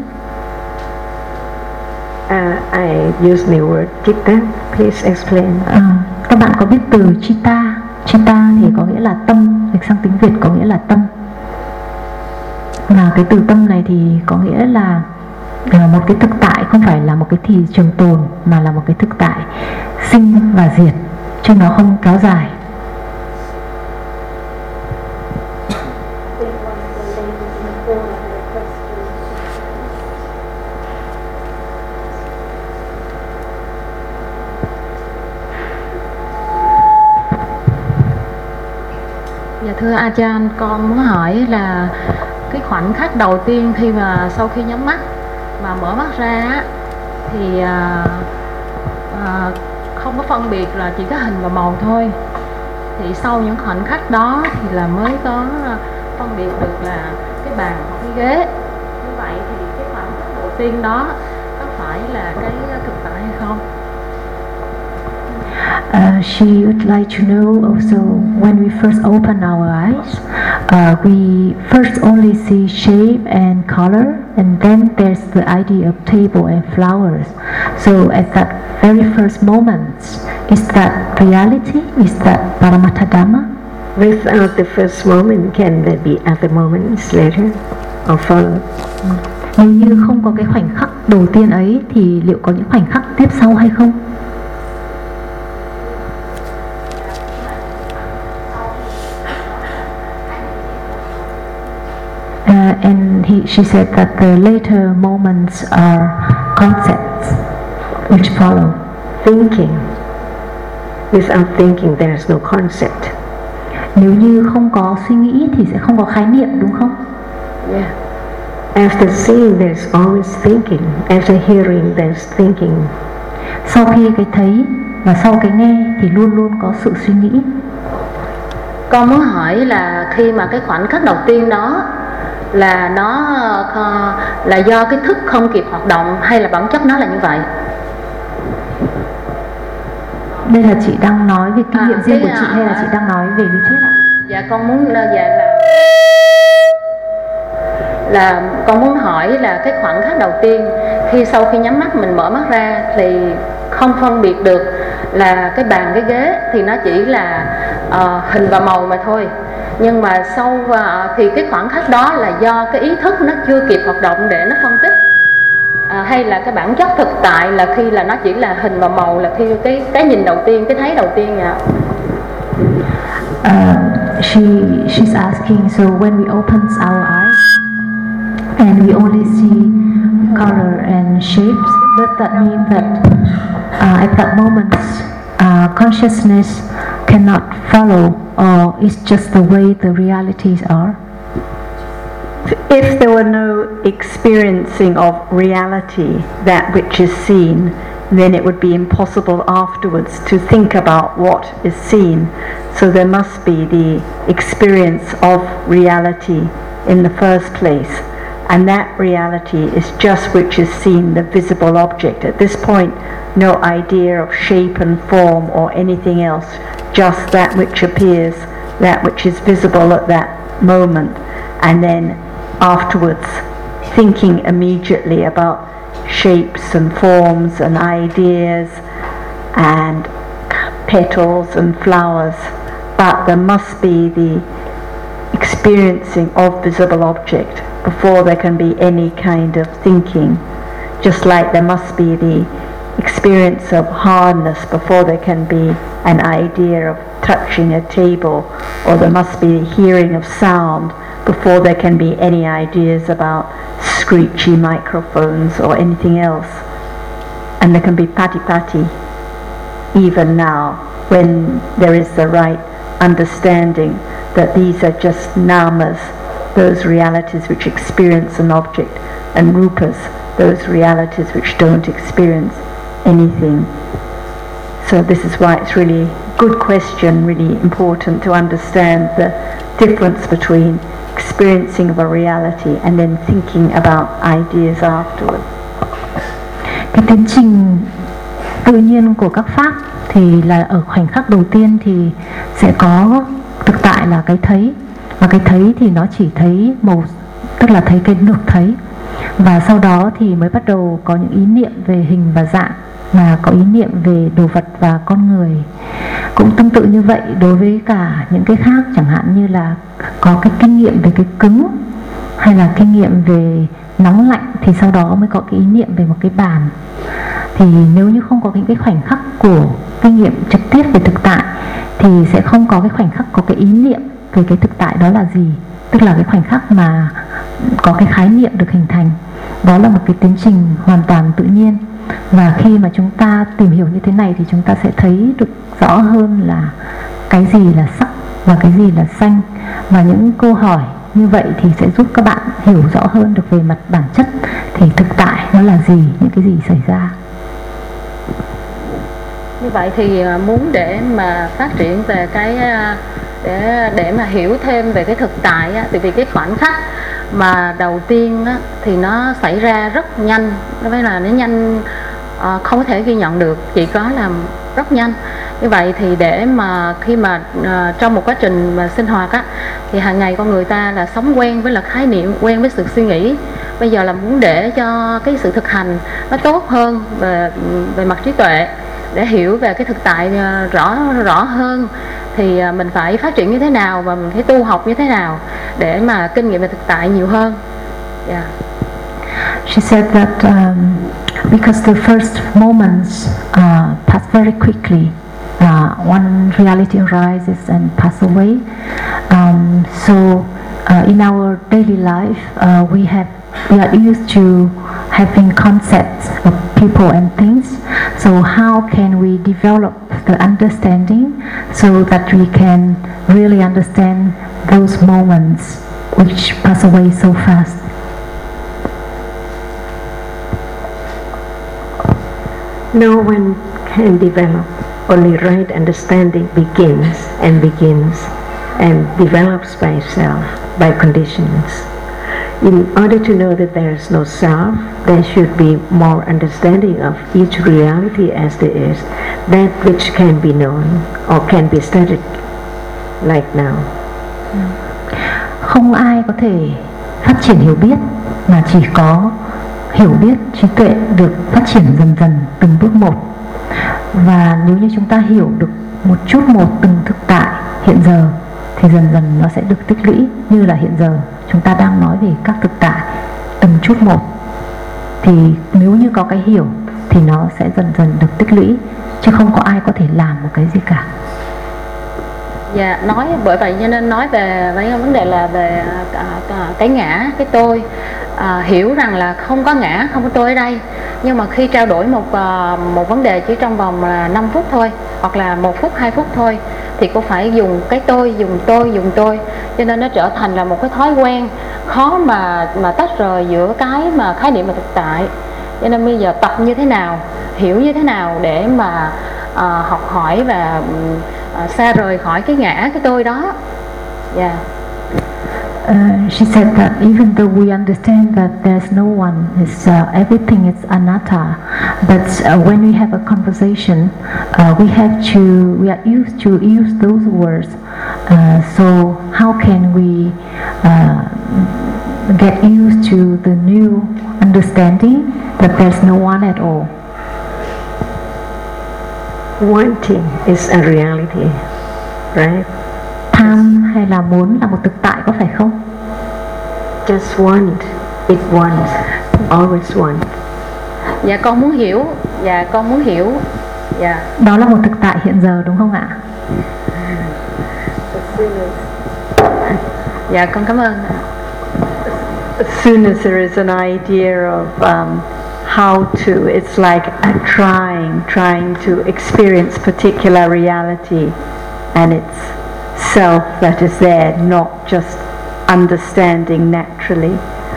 Uh, I use the word chitta. Please explain. À, các bạn có biết từ chitta? Chitta thì có nghĩa là tâm, dịch sang tiếng Việt có nghĩa là tâm. Và cái từ tâm này thì có nghĩa là à, một cái thực tại, không phải là một cái thì trường tồn, mà là một cái thực tại sinh và diệt, chứ nó không kéo dài. Dạ thưa A Chan, con muốn hỏi là cái khoảnh khắc đầu tiên khi mà sau khi nhắm mắt mà mở mắt ra thì à, à, không có phân biệt là chỉ có hình và màu thôi, thì sau những khoảnh khắc đó thì là mới có phân biệt được là cái bàn hoặc cái ghế. Như vậy thì cái khoảnh khắc đầu tiên đó có phải là cái thực tại hay không? Uh, she would like to know also, when we first open our eyes, uh, we first only see shape and color, and then there's the idea of table and flowers. So at that very first moment, is that reality? Is that Paramattha Dhamma? Without the first moment, can there be other moments later or follow? Nếu như không có cái khoảnh khắc đầu tiên ấy thì liệu có những khoảnh khắc tiếp sau hay không? Uh, and he, she said that the later moments are concepts which follow. Thinking. Without thinking, there is no concept. Nếu như không có suy nghĩ thì sẽ không có khái niệm, đúng không? Yeah. After seeing, there's always thinking. After hearing, there's thinking. Sau khi cái thấy và sau cái nghe thì luôn luôn có sự suy nghĩ. Con muốn hỏi là khi mà cái khoảnh khắc đầu tiên đó là nó là do cái thức không kịp hoạt động hay là bản chất nó là như vậy? Đây là chị đang nói về kinh nghiệm à, riêng của chị à, hay là chị đang nói về lý thuyết ạ? Dạ con muốn dạ là là con muốn hỏi là cái khoảnh khắc đầu tiên khi sau khi nhắm mắt mình mở mắt ra thì không phân biệt được là cái bàn cái ghế, thì nó chỉ là uh, hình và màu mà thôi. Nhưng mà sau uh, thì cái khoảng khắc đó là do cái ý thức nó chưa kịp hoạt động để nó phân tích, à, hay là cái bản chất thực tại là khi là nó chỉ là hình và màu, là khi cái cái nhìn đầu tiên, cái thấy đầu tiên ạ. Uh, she she's asking, so when we open our eyes and we only see color and shapes, does that mean that uh, at that moment uh, consciousness cannot follow, or it's just the way the realities are? If there were no experiencing of reality, that which is seen, then it would be impossible afterwards to think about what is seen. So there must be the experience of reality in the first place, and that reality is just which is seen, the visible object. At this point, no idea of shape and form or anything else, just that which appears, that which is visible at that moment, and then afterwards thinking immediately about shapes and forms and ideas and petals and flowers. But there must be the experiencing of visible object before there can be any kind of thinking. Just like there must be the experience of hardness before there can be an idea of touching a table, or there must be hearing of sound before there can be any ideas about screechy microphones or anything else. And there can be pati-pati even now when there is the right understanding that these are just namas, those realities which experience an object, and rupas, those realities which don't experience anything. So this is why it's really good question, really important to understand the difference between experiencing of a reality and then thinking about ideas afterwards. Cái tiến trình tự nhiên của các pháp thì là ở khoảnh khắc đầu tiên thì sẽ có thực tại là cái thấy, và cái thấy thì nó chỉ thấy màu, tức là thấy cái được thấy, và sau đó thì mới bắt đầu có những ý niệm về hình và dạng, mà có ý niệm về đồ vật và con người. Cũng tương tự như vậy đối với cả những cái khác, chẳng hạn như là có cái kinh nghiệm về cái cứng hay là kinh nghiệm về nóng lạnh thì sau đó mới có cái ý niệm về một cái bàn. Thì nếu như không có những cái khoảnh khắc của kinh nghiệm trực tiếp về thực tại thì sẽ không có cái khoảnh khắc có cái ý niệm về cái thực tại đó là gì, tức là cái khoảnh khắc mà có cái khái niệm được hình thành. Đó là một cái tiến trình hoàn toàn tự nhiên, và khi mà chúng ta tìm hiểu như thế này thì chúng ta sẽ thấy được rõ hơn là cái gì là sắc và cái gì là xanh, và những câu hỏi như vậy thì sẽ giúp các bạn hiểu rõ hơn được về mặt bản chất thì thực tại nó là gì, những cái gì xảy ra. Như vậy thì muốn để mà phát triển về cái để để mà hiểu thêm về cái thực tại á, thì vì cái khoảnh khắc mà đầu tiên á, thì nó xảy ra rất nhanh, nó phải là nó nhanh, à, không có thể ghi nhận được, chỉ có là rất nhanh. Như vậy thì để mà khi mà à, trong một quá trình mà sinh hoạt á, thì hàng ngày con người ta là sống quen với là khái niệm, quen với sự suy nghĩ. Bây giờ là muốn để cho cái sự thực hành nó tốt hơn về về mặt trí tuệ, để hiểu về cái thực tại rõ rõ hơn, thì mình phải phát triển như thế nào và mình phải tu học như thế nào để mà kinh nghiệm về thực tại nhiều hơn. Yeah. She said that um, because the first moments uh, pass very quickly, uh, one reality arises and pass away. Um, so uh, in our daily life, uh, we have we are used to having concepts of people and things. So how can we develop the understanding so that we can really understand those moments which pass away so fast? No one can develop. Only right understanding begins and begins and develops by itself, by conditions. In order to know that there is no self, there should be more understanding of each reality as there is, that which can be known or can be studied like now. Không ai có thể phát triển hiểu biết, mà chỉ có hiểu biết, trí tuệ được phát triển dần dần từng bước một. Và nếu như chúng ta hiểu được một chút một từng thực tại hiện giờ thì dần dần nó sẽ được tích lũy, như là hiện giờ chúng ta đang nói về các thực tại từng chút một. Thì nếu như có cái hiểu thì nó sẽ dần dần được tích lũy, chứ không có ai có thể làm một cái gì cả. Dạ, nói bởi vậy cho nên nói về cái vấn đề là về à, cái ngã, cái tôi, à, hiểu rằng là không có ngã, không có tôi ở đây. Nhưng mà khi trao đổi một à, một vấn đề chỉ trong vòng là năm phút thôi, hoặc là một phút, hai phút thôi, thì cô phải dùng cái tôi, dùng tôi, dùng tôi, cho nên nó trở thành là một cái thói quen khó mà mà tách rời giữa cái mà khái niệm và thực tại. Cho nên bây giờ tập như thế nào, hiểu như thế nào để mà à, học hỏi và à, xa rời khỏi cái ngã, cái tôi đó. Yeah. Uh, she said that even though we understand that there's no one, is uh, everything is anatta, but uh, when we have a conversation, uh, we have to, we are used to use those words. Uh, so how can we uh, get used to the new understanding that there's no one at all? Wanting is a reality, right? Tham hay là muốn là một thực tại, có phải không? just want, it wants, always wants. Dạ con muốn hiểu. Dạ con muốn hiểu. Dạ. Đó là một thực tại hiện giờ đúng không ạ? Dạ con cảm ơn. As soon as there is an idea of um, how to, it's like a trying, trying to experience particular reality, and it's self that is there, not just understanding naturally.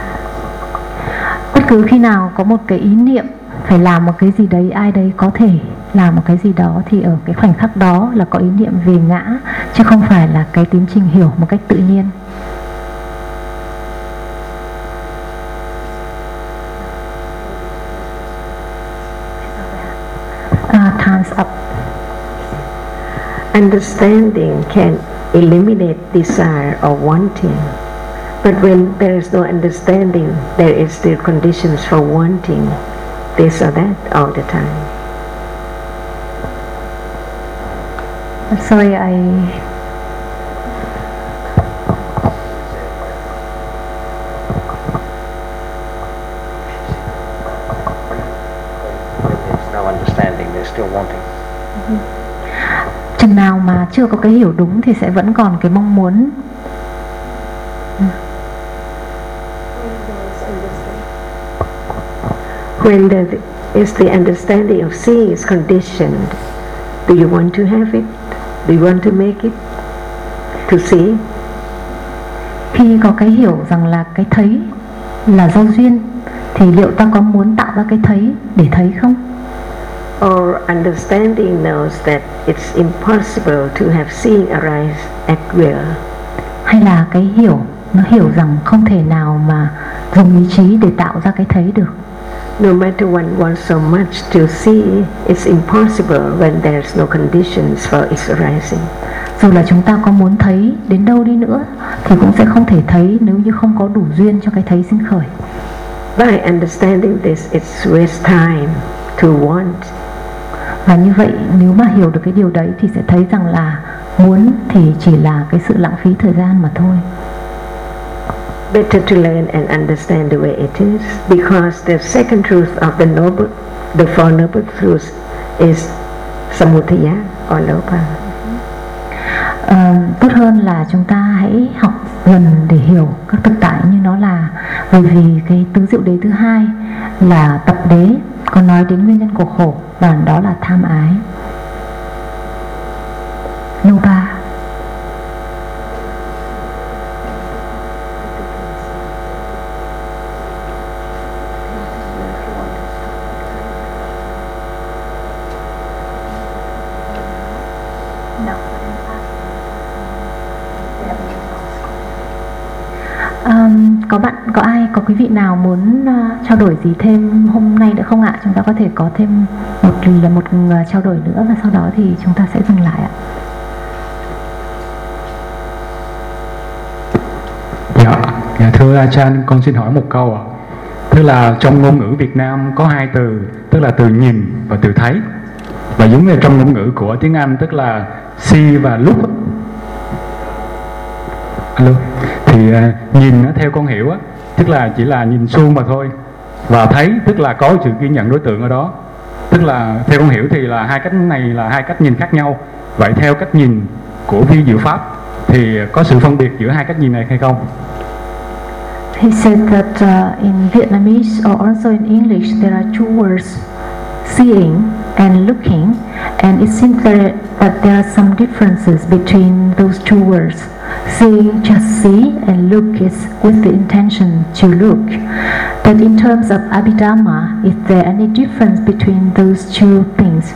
Bất cứ khi nào có một cái ý niệm phải làm một cái gì đấy, ai đấy có thể làm một cái gì đó, thì ở cái khoảnh khắc đó là có ý niệm về ngã, chứ không phải là cái tiến trình hiểu một cách tự nhiên. Uh, time's up. Understanding can eliminate desire or wanting. But when there is no understanding, there is still conditions for wanting this or that all the time. Sorry, I... There's no understanding, there's still wanting. Chừng nào mà chưa có cái hiểu đúng thì sẽ vẫn còn cái mong muốn. When there is the understanding of seeing is conditioned, do you want to have it? Do you want to make it? To see? Khi có cái hiểu rằng là cái thấy là do duyên, thì liệu ta có muốn tạo ra cái thấy để thấy không? Or understanding knows that it's impossible to have seeing arise at will. Hay là cái hiểu, nó hiểu rằng không thể nào mà dùng ý chí để tạo ra cái thấy được. No matter one wants so much to see, it's impossible when there's no conditions for its arising. Dù là chúng ta có muốn thấy đến đâu đi nữa thì cũng sẽ không thể thấy nếu như không có đủ duyên cho cái thấy sinh khởi. By understanding this, it's waste time to want. Và như vậy nếu mà hiểu được cái điều đấy thì sẽ thấy rằng là muốn thì chỉ là cái sự lãng phí thời gian mà thôi. Better to learn and understand the way it is, because the second truth of the noble, the four noble truths is samudaya or lopa. Uh, tốt hơn là chúng ta hãy học dần để hiểu các thực tại như nó là, bởi vì cái tứ diệu đế thứ hai là tập đế, có nói đến nguyên nhân của khổ, và đó là tham ái. Lopa. Um, có bạn, có ai, có quý vị nào muốn uh, trao đổi gì thêm hôm nay nữa không ạ? Chúng ta có thể có thêm một là một uh, trao đổi nữa, và sau đó thì chúng ta sẽ dừng lại ạ. Dạ, dạ thưa Achan, con xin hỏi một câu ạ. Tức là trong ngôn ngữ Việt Nam có hai từ, tức là từ nhìn và từ thấy. Và giống như trong ngôn ngữ của tiếng Anh tức là see và look. Alo. Thì uh, nhìn theo con hiểu á, tức là chỉ là nhìn suông mà thôi. Và thấy tức là có sự ghi nhận đối tượng ở đó. Tức là theo con hiểu thì là hai cách này là hai cách nhìn khác nhau. Vậy theo cách nhìn của vi diệu pháp thì có sự phân biệt giữa hai cách nhìn này hay không? He said that uh, in Vietnamese or also in English there are two words, seeing and looking, and it seems there, that there are some differences between those two words. Seeing, just see, and look is with the intention to look. But in terms of Abhidhamma, is there any difference between those two things?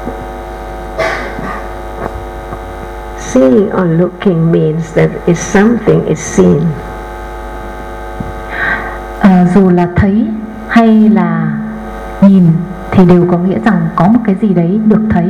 Seeing or looking means that if something is seen. À, dù là thấy hay là nhìn thì đều có nghĩa rằng có một cái gì đấy được thấy.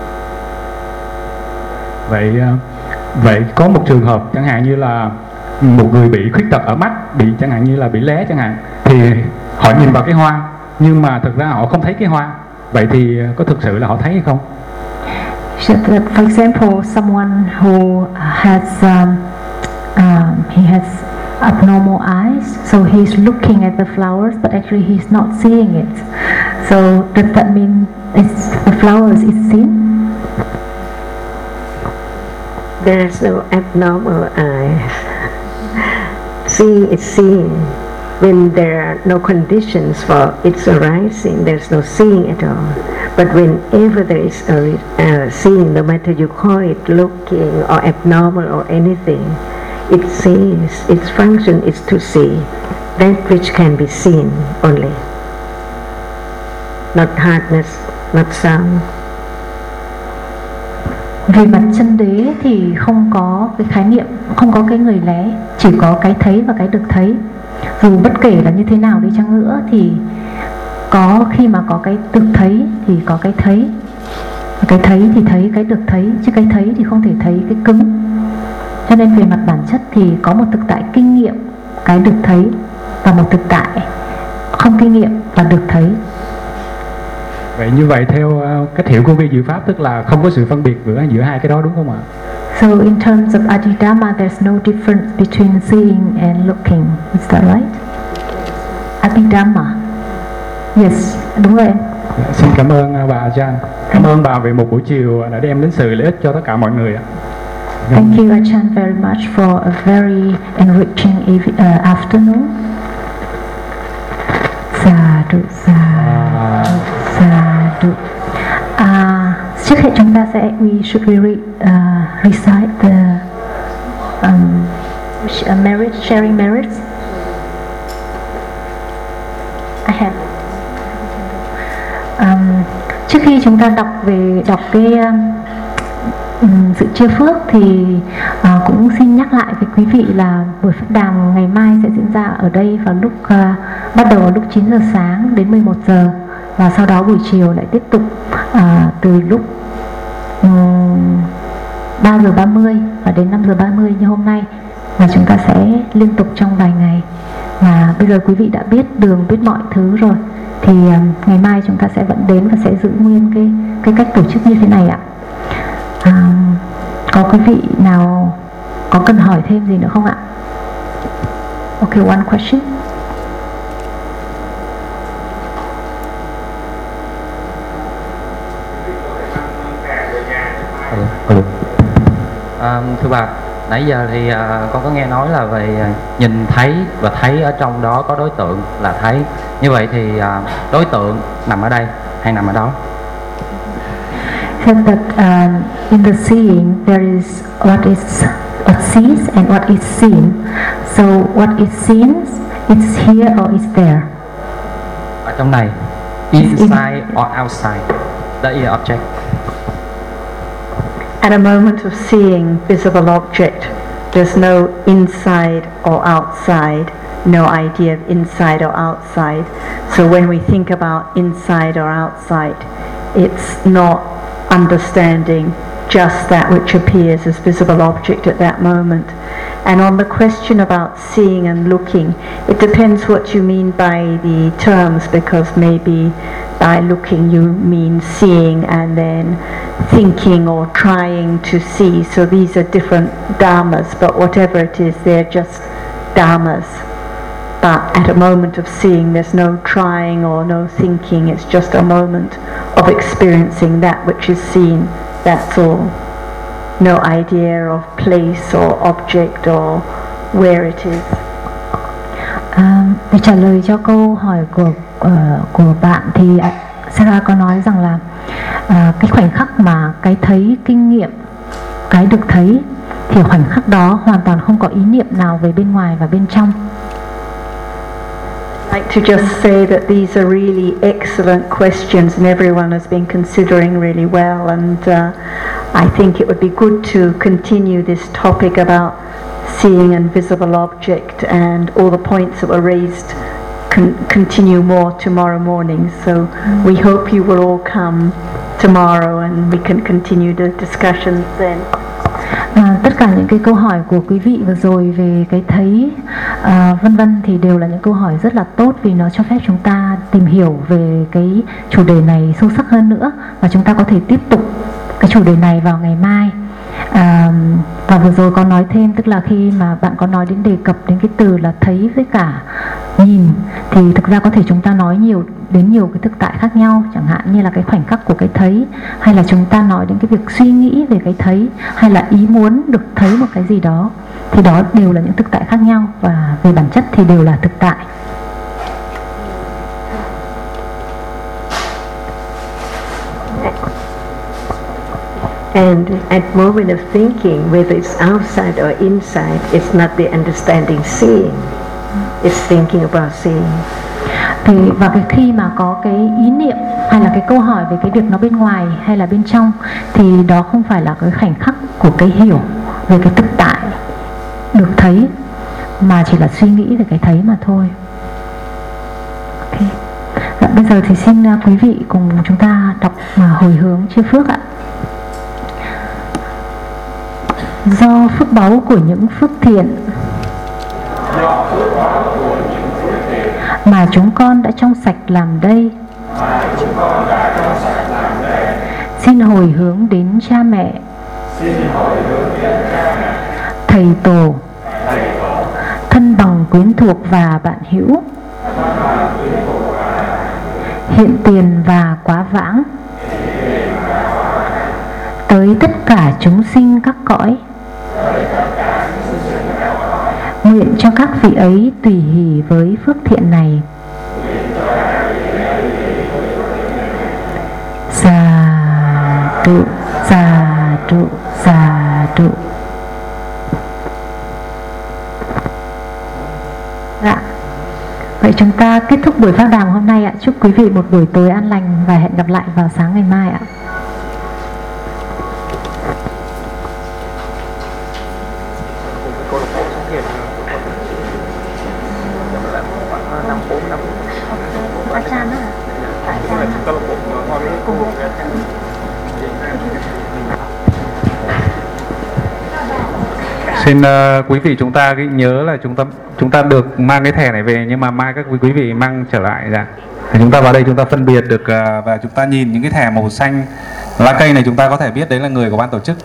Vậy vậy có một trường hợp chẳng hạn như là một người bị khuyết tật ở mắt, bị chẳng hạn như là bị lé chẳng hạn, thì họ nhìn vào cái hoa nhưng mà thực ra họ không thấy cái hoa. Vậy thì có thực sự là họ thấy hay không? So that, for example, someone who has um, um, he has abnormal eyes, so he's looking at the flowers, but actually he's not seeing it. So does that mean it's, the flowers is seen? There's no abnormal eyes. Seeing is seeing. When there are no conditions for its arising, there's no seeing at all. But whenever there is a uh, seeing, no matter you call it looking or abnormal or anything, it sees, its function is to see that which can be seen only. Not hardness, not sound. Về mặt chân đế thì không có cái khái niệm, không có cái người lé, chỉ có cái thấy và cái được thấy. Dù bất kể là như thế nào đi chăng nữa thì có khi mà có cái được thấy thì có cái thấy, cái thấy thì thấy cái được thấy, chứ cái thấy thì không thể thấy cái cứng. Cho nên về mặt bản chất thì có một thực tại kinh nghiệm cái được thấy và một thực tại không kinh nghiệm và được thấy. Vậy như vậy theo uh, cách hiểu của vi diệu pháp tức là không có sự phân biệt giữa giữa hai cái đó, đúng không ạ? So in terms of Adhidhamma, there's no difference between seeing and looking. Is that right? Abhidhamma. Yes, đúng rồi em. Xin cảm ơn bà Ajahn. Cảm ơn bà vì một buổi chiều đã đem đến sự lợi ích cho tất cả mọi người ạ. Thank you Ajahn very much for a very enriching uh, afternoon. Sadhu, sadhu, sadhu. Uh, trước hết chúng ta sẽ we should we re, uh, recite the um, merit, sharing merits. I have. Um, trước khi chúng ta đọc về đọc cái um, sự chia phước thì uh, cũng xin nhắc lại với quý vị là buổi pháp đàm ngày mai sẽ diễn ra ở đây vào lúc uh, bắt đầu vào lúc chín giờ sáng đến mười một giờ, và sau đó buổi chiều lại tiếp tục uh, từ lúc um, ba giờ ba mươi và đến năm giờ ba mươi như hôm nay, và chúng ta sẽ liên tục trong vài ngày. Và bây giờ quý vị đã biết đường, biết mọi thứ rồi thì um, ngày mai chúng ta sẽ vẫn đến và sẽ giữ nguyên cái cái cách tổ chức như thế này ạ. Um, có quý vị nào có cần hỏi thêm gì nữa không ạ? Okay, one question. Ừ, ừ. À, thưa bà, nãy giờ thì à, con có nghe nói là về à, nhìn thấy và thấy ở trong đó có đối tượng là thấy. Như vậy thì à, đối tượng nằm ở đây hay nằm ở đó? Said that um, in the seeing there is what is what sees and what is seen. So what is seen, it's here or it's there. Ở trong này, inside or outside, that is object. At a moment of seeing visible object, there's no inside or outside, no idea of inside or outside. So when we think about inside or outside, it's not understanding just that which appears as visible object at that moment. And on the question about seeing and looking, it depends what you mean by the terms, because maybe by looking you mean seeing and then thinking or trying to see. So these are different dharmas, but whatever it is, they're just dharmas. But at a moment of seeing, there's no trying or no thinking, it's just a moment of experiencing that which is seen, that's all. No idea of place or object or where it is. À, để trả lời cho câu hỏi của uh, của bạn thì Sarah có nói rằng là uh, cái khoảnh khắc mà cái thấy kinh nghiệm cái được thấy thì khoảnh khắc đó hoàn toàn không có ý niệm nào về bên ngoài và bên trong. I'd like to just say that these are really excellent questions and everyone has been considering really well, and uh, I think it would be good to continue this topic about seeing and visible object, and all the points that were raised con continue more tomorrow morning. So we hope you will all come tomorrow and we can continue the discussions then. À, tất cả những cái câu hỏi của quý vị vừa rồi về cái thấy à, vân vân thì đều là những câu hỏi rất là tốt, vì nó cho phép chúng ta tìm hiểu về cái chủ đề này sâu sắc hơn nữa, và chúng ta có thể tiếp tục cái chủ đề này vào ngày mai. À, Và vừa rồi có nói thêm, tức là khi mà bạn có nói đến đề cập đến cái từ là thấy với cả nhìn, thì thực ra có thể chúng ta nói nhiều đến nhiều cái thực tại khác nhau, chẳng hạn như là cái khoảnh khắc của cái thấy, hay là chúng ta nói đến cái việc suy nghĩ về cái thấy, hay là ý muốn được thấy một cái gì đó, thì đó đều là những thực tại khác nhau, và về bản chất thì đều là thực tại. And at moment of thinking, whether it's outside or inside, it's not the understanding seeing, it's thinking about seeing. Thì và cái khi mà có cái ý niệm hay là cái câu hỏi về cái việc nó bên ngoài hay là bên trong, thì đó không phải là cái khoảnh khắc của cái hiểu về cái thực tại được thấy, mà chỉ là suy nghĩ về cái thấy mà thôi. Ok. Dạ, bây giờ thì xin quý vị cùng chúng ta đọc hồi hướng chia phước ạ. Do phước báu của những phước thiện mà chúng con đã trong sạch làm đây, xin hồi hướng đến cha mẹ, thầy tổ, thân bằng quyến thuộc và bạn hữu, hiện tiền và quá vãng, tới tất cả chúng sinh các cõi. Nguyện cho các vị ấy tùy hỷ với phước thiện này. Sa trụ, sa trụ, sa trụ. Dạ. Vậy chúng ta kết thúc buổi pháp đàm hôm nay ạ. Chúc quý vị một buổi tối an lành và hẹn gặp lại vào sáng ngày mai ạ. Xin uh, quý vị chúng ta ghi nhớ là chúng ta chúng ta được mang cái thẻ này về, nhưng mà mai các quý quý vị mang trở lại. Dạ. Thì chúng ta vào đây chúng ta phân biệt được uh, và chúng ta nhìn những cái thẻ màu xanh lá cây này, chúng ta có thể biết đấy là người của ban tổ chức.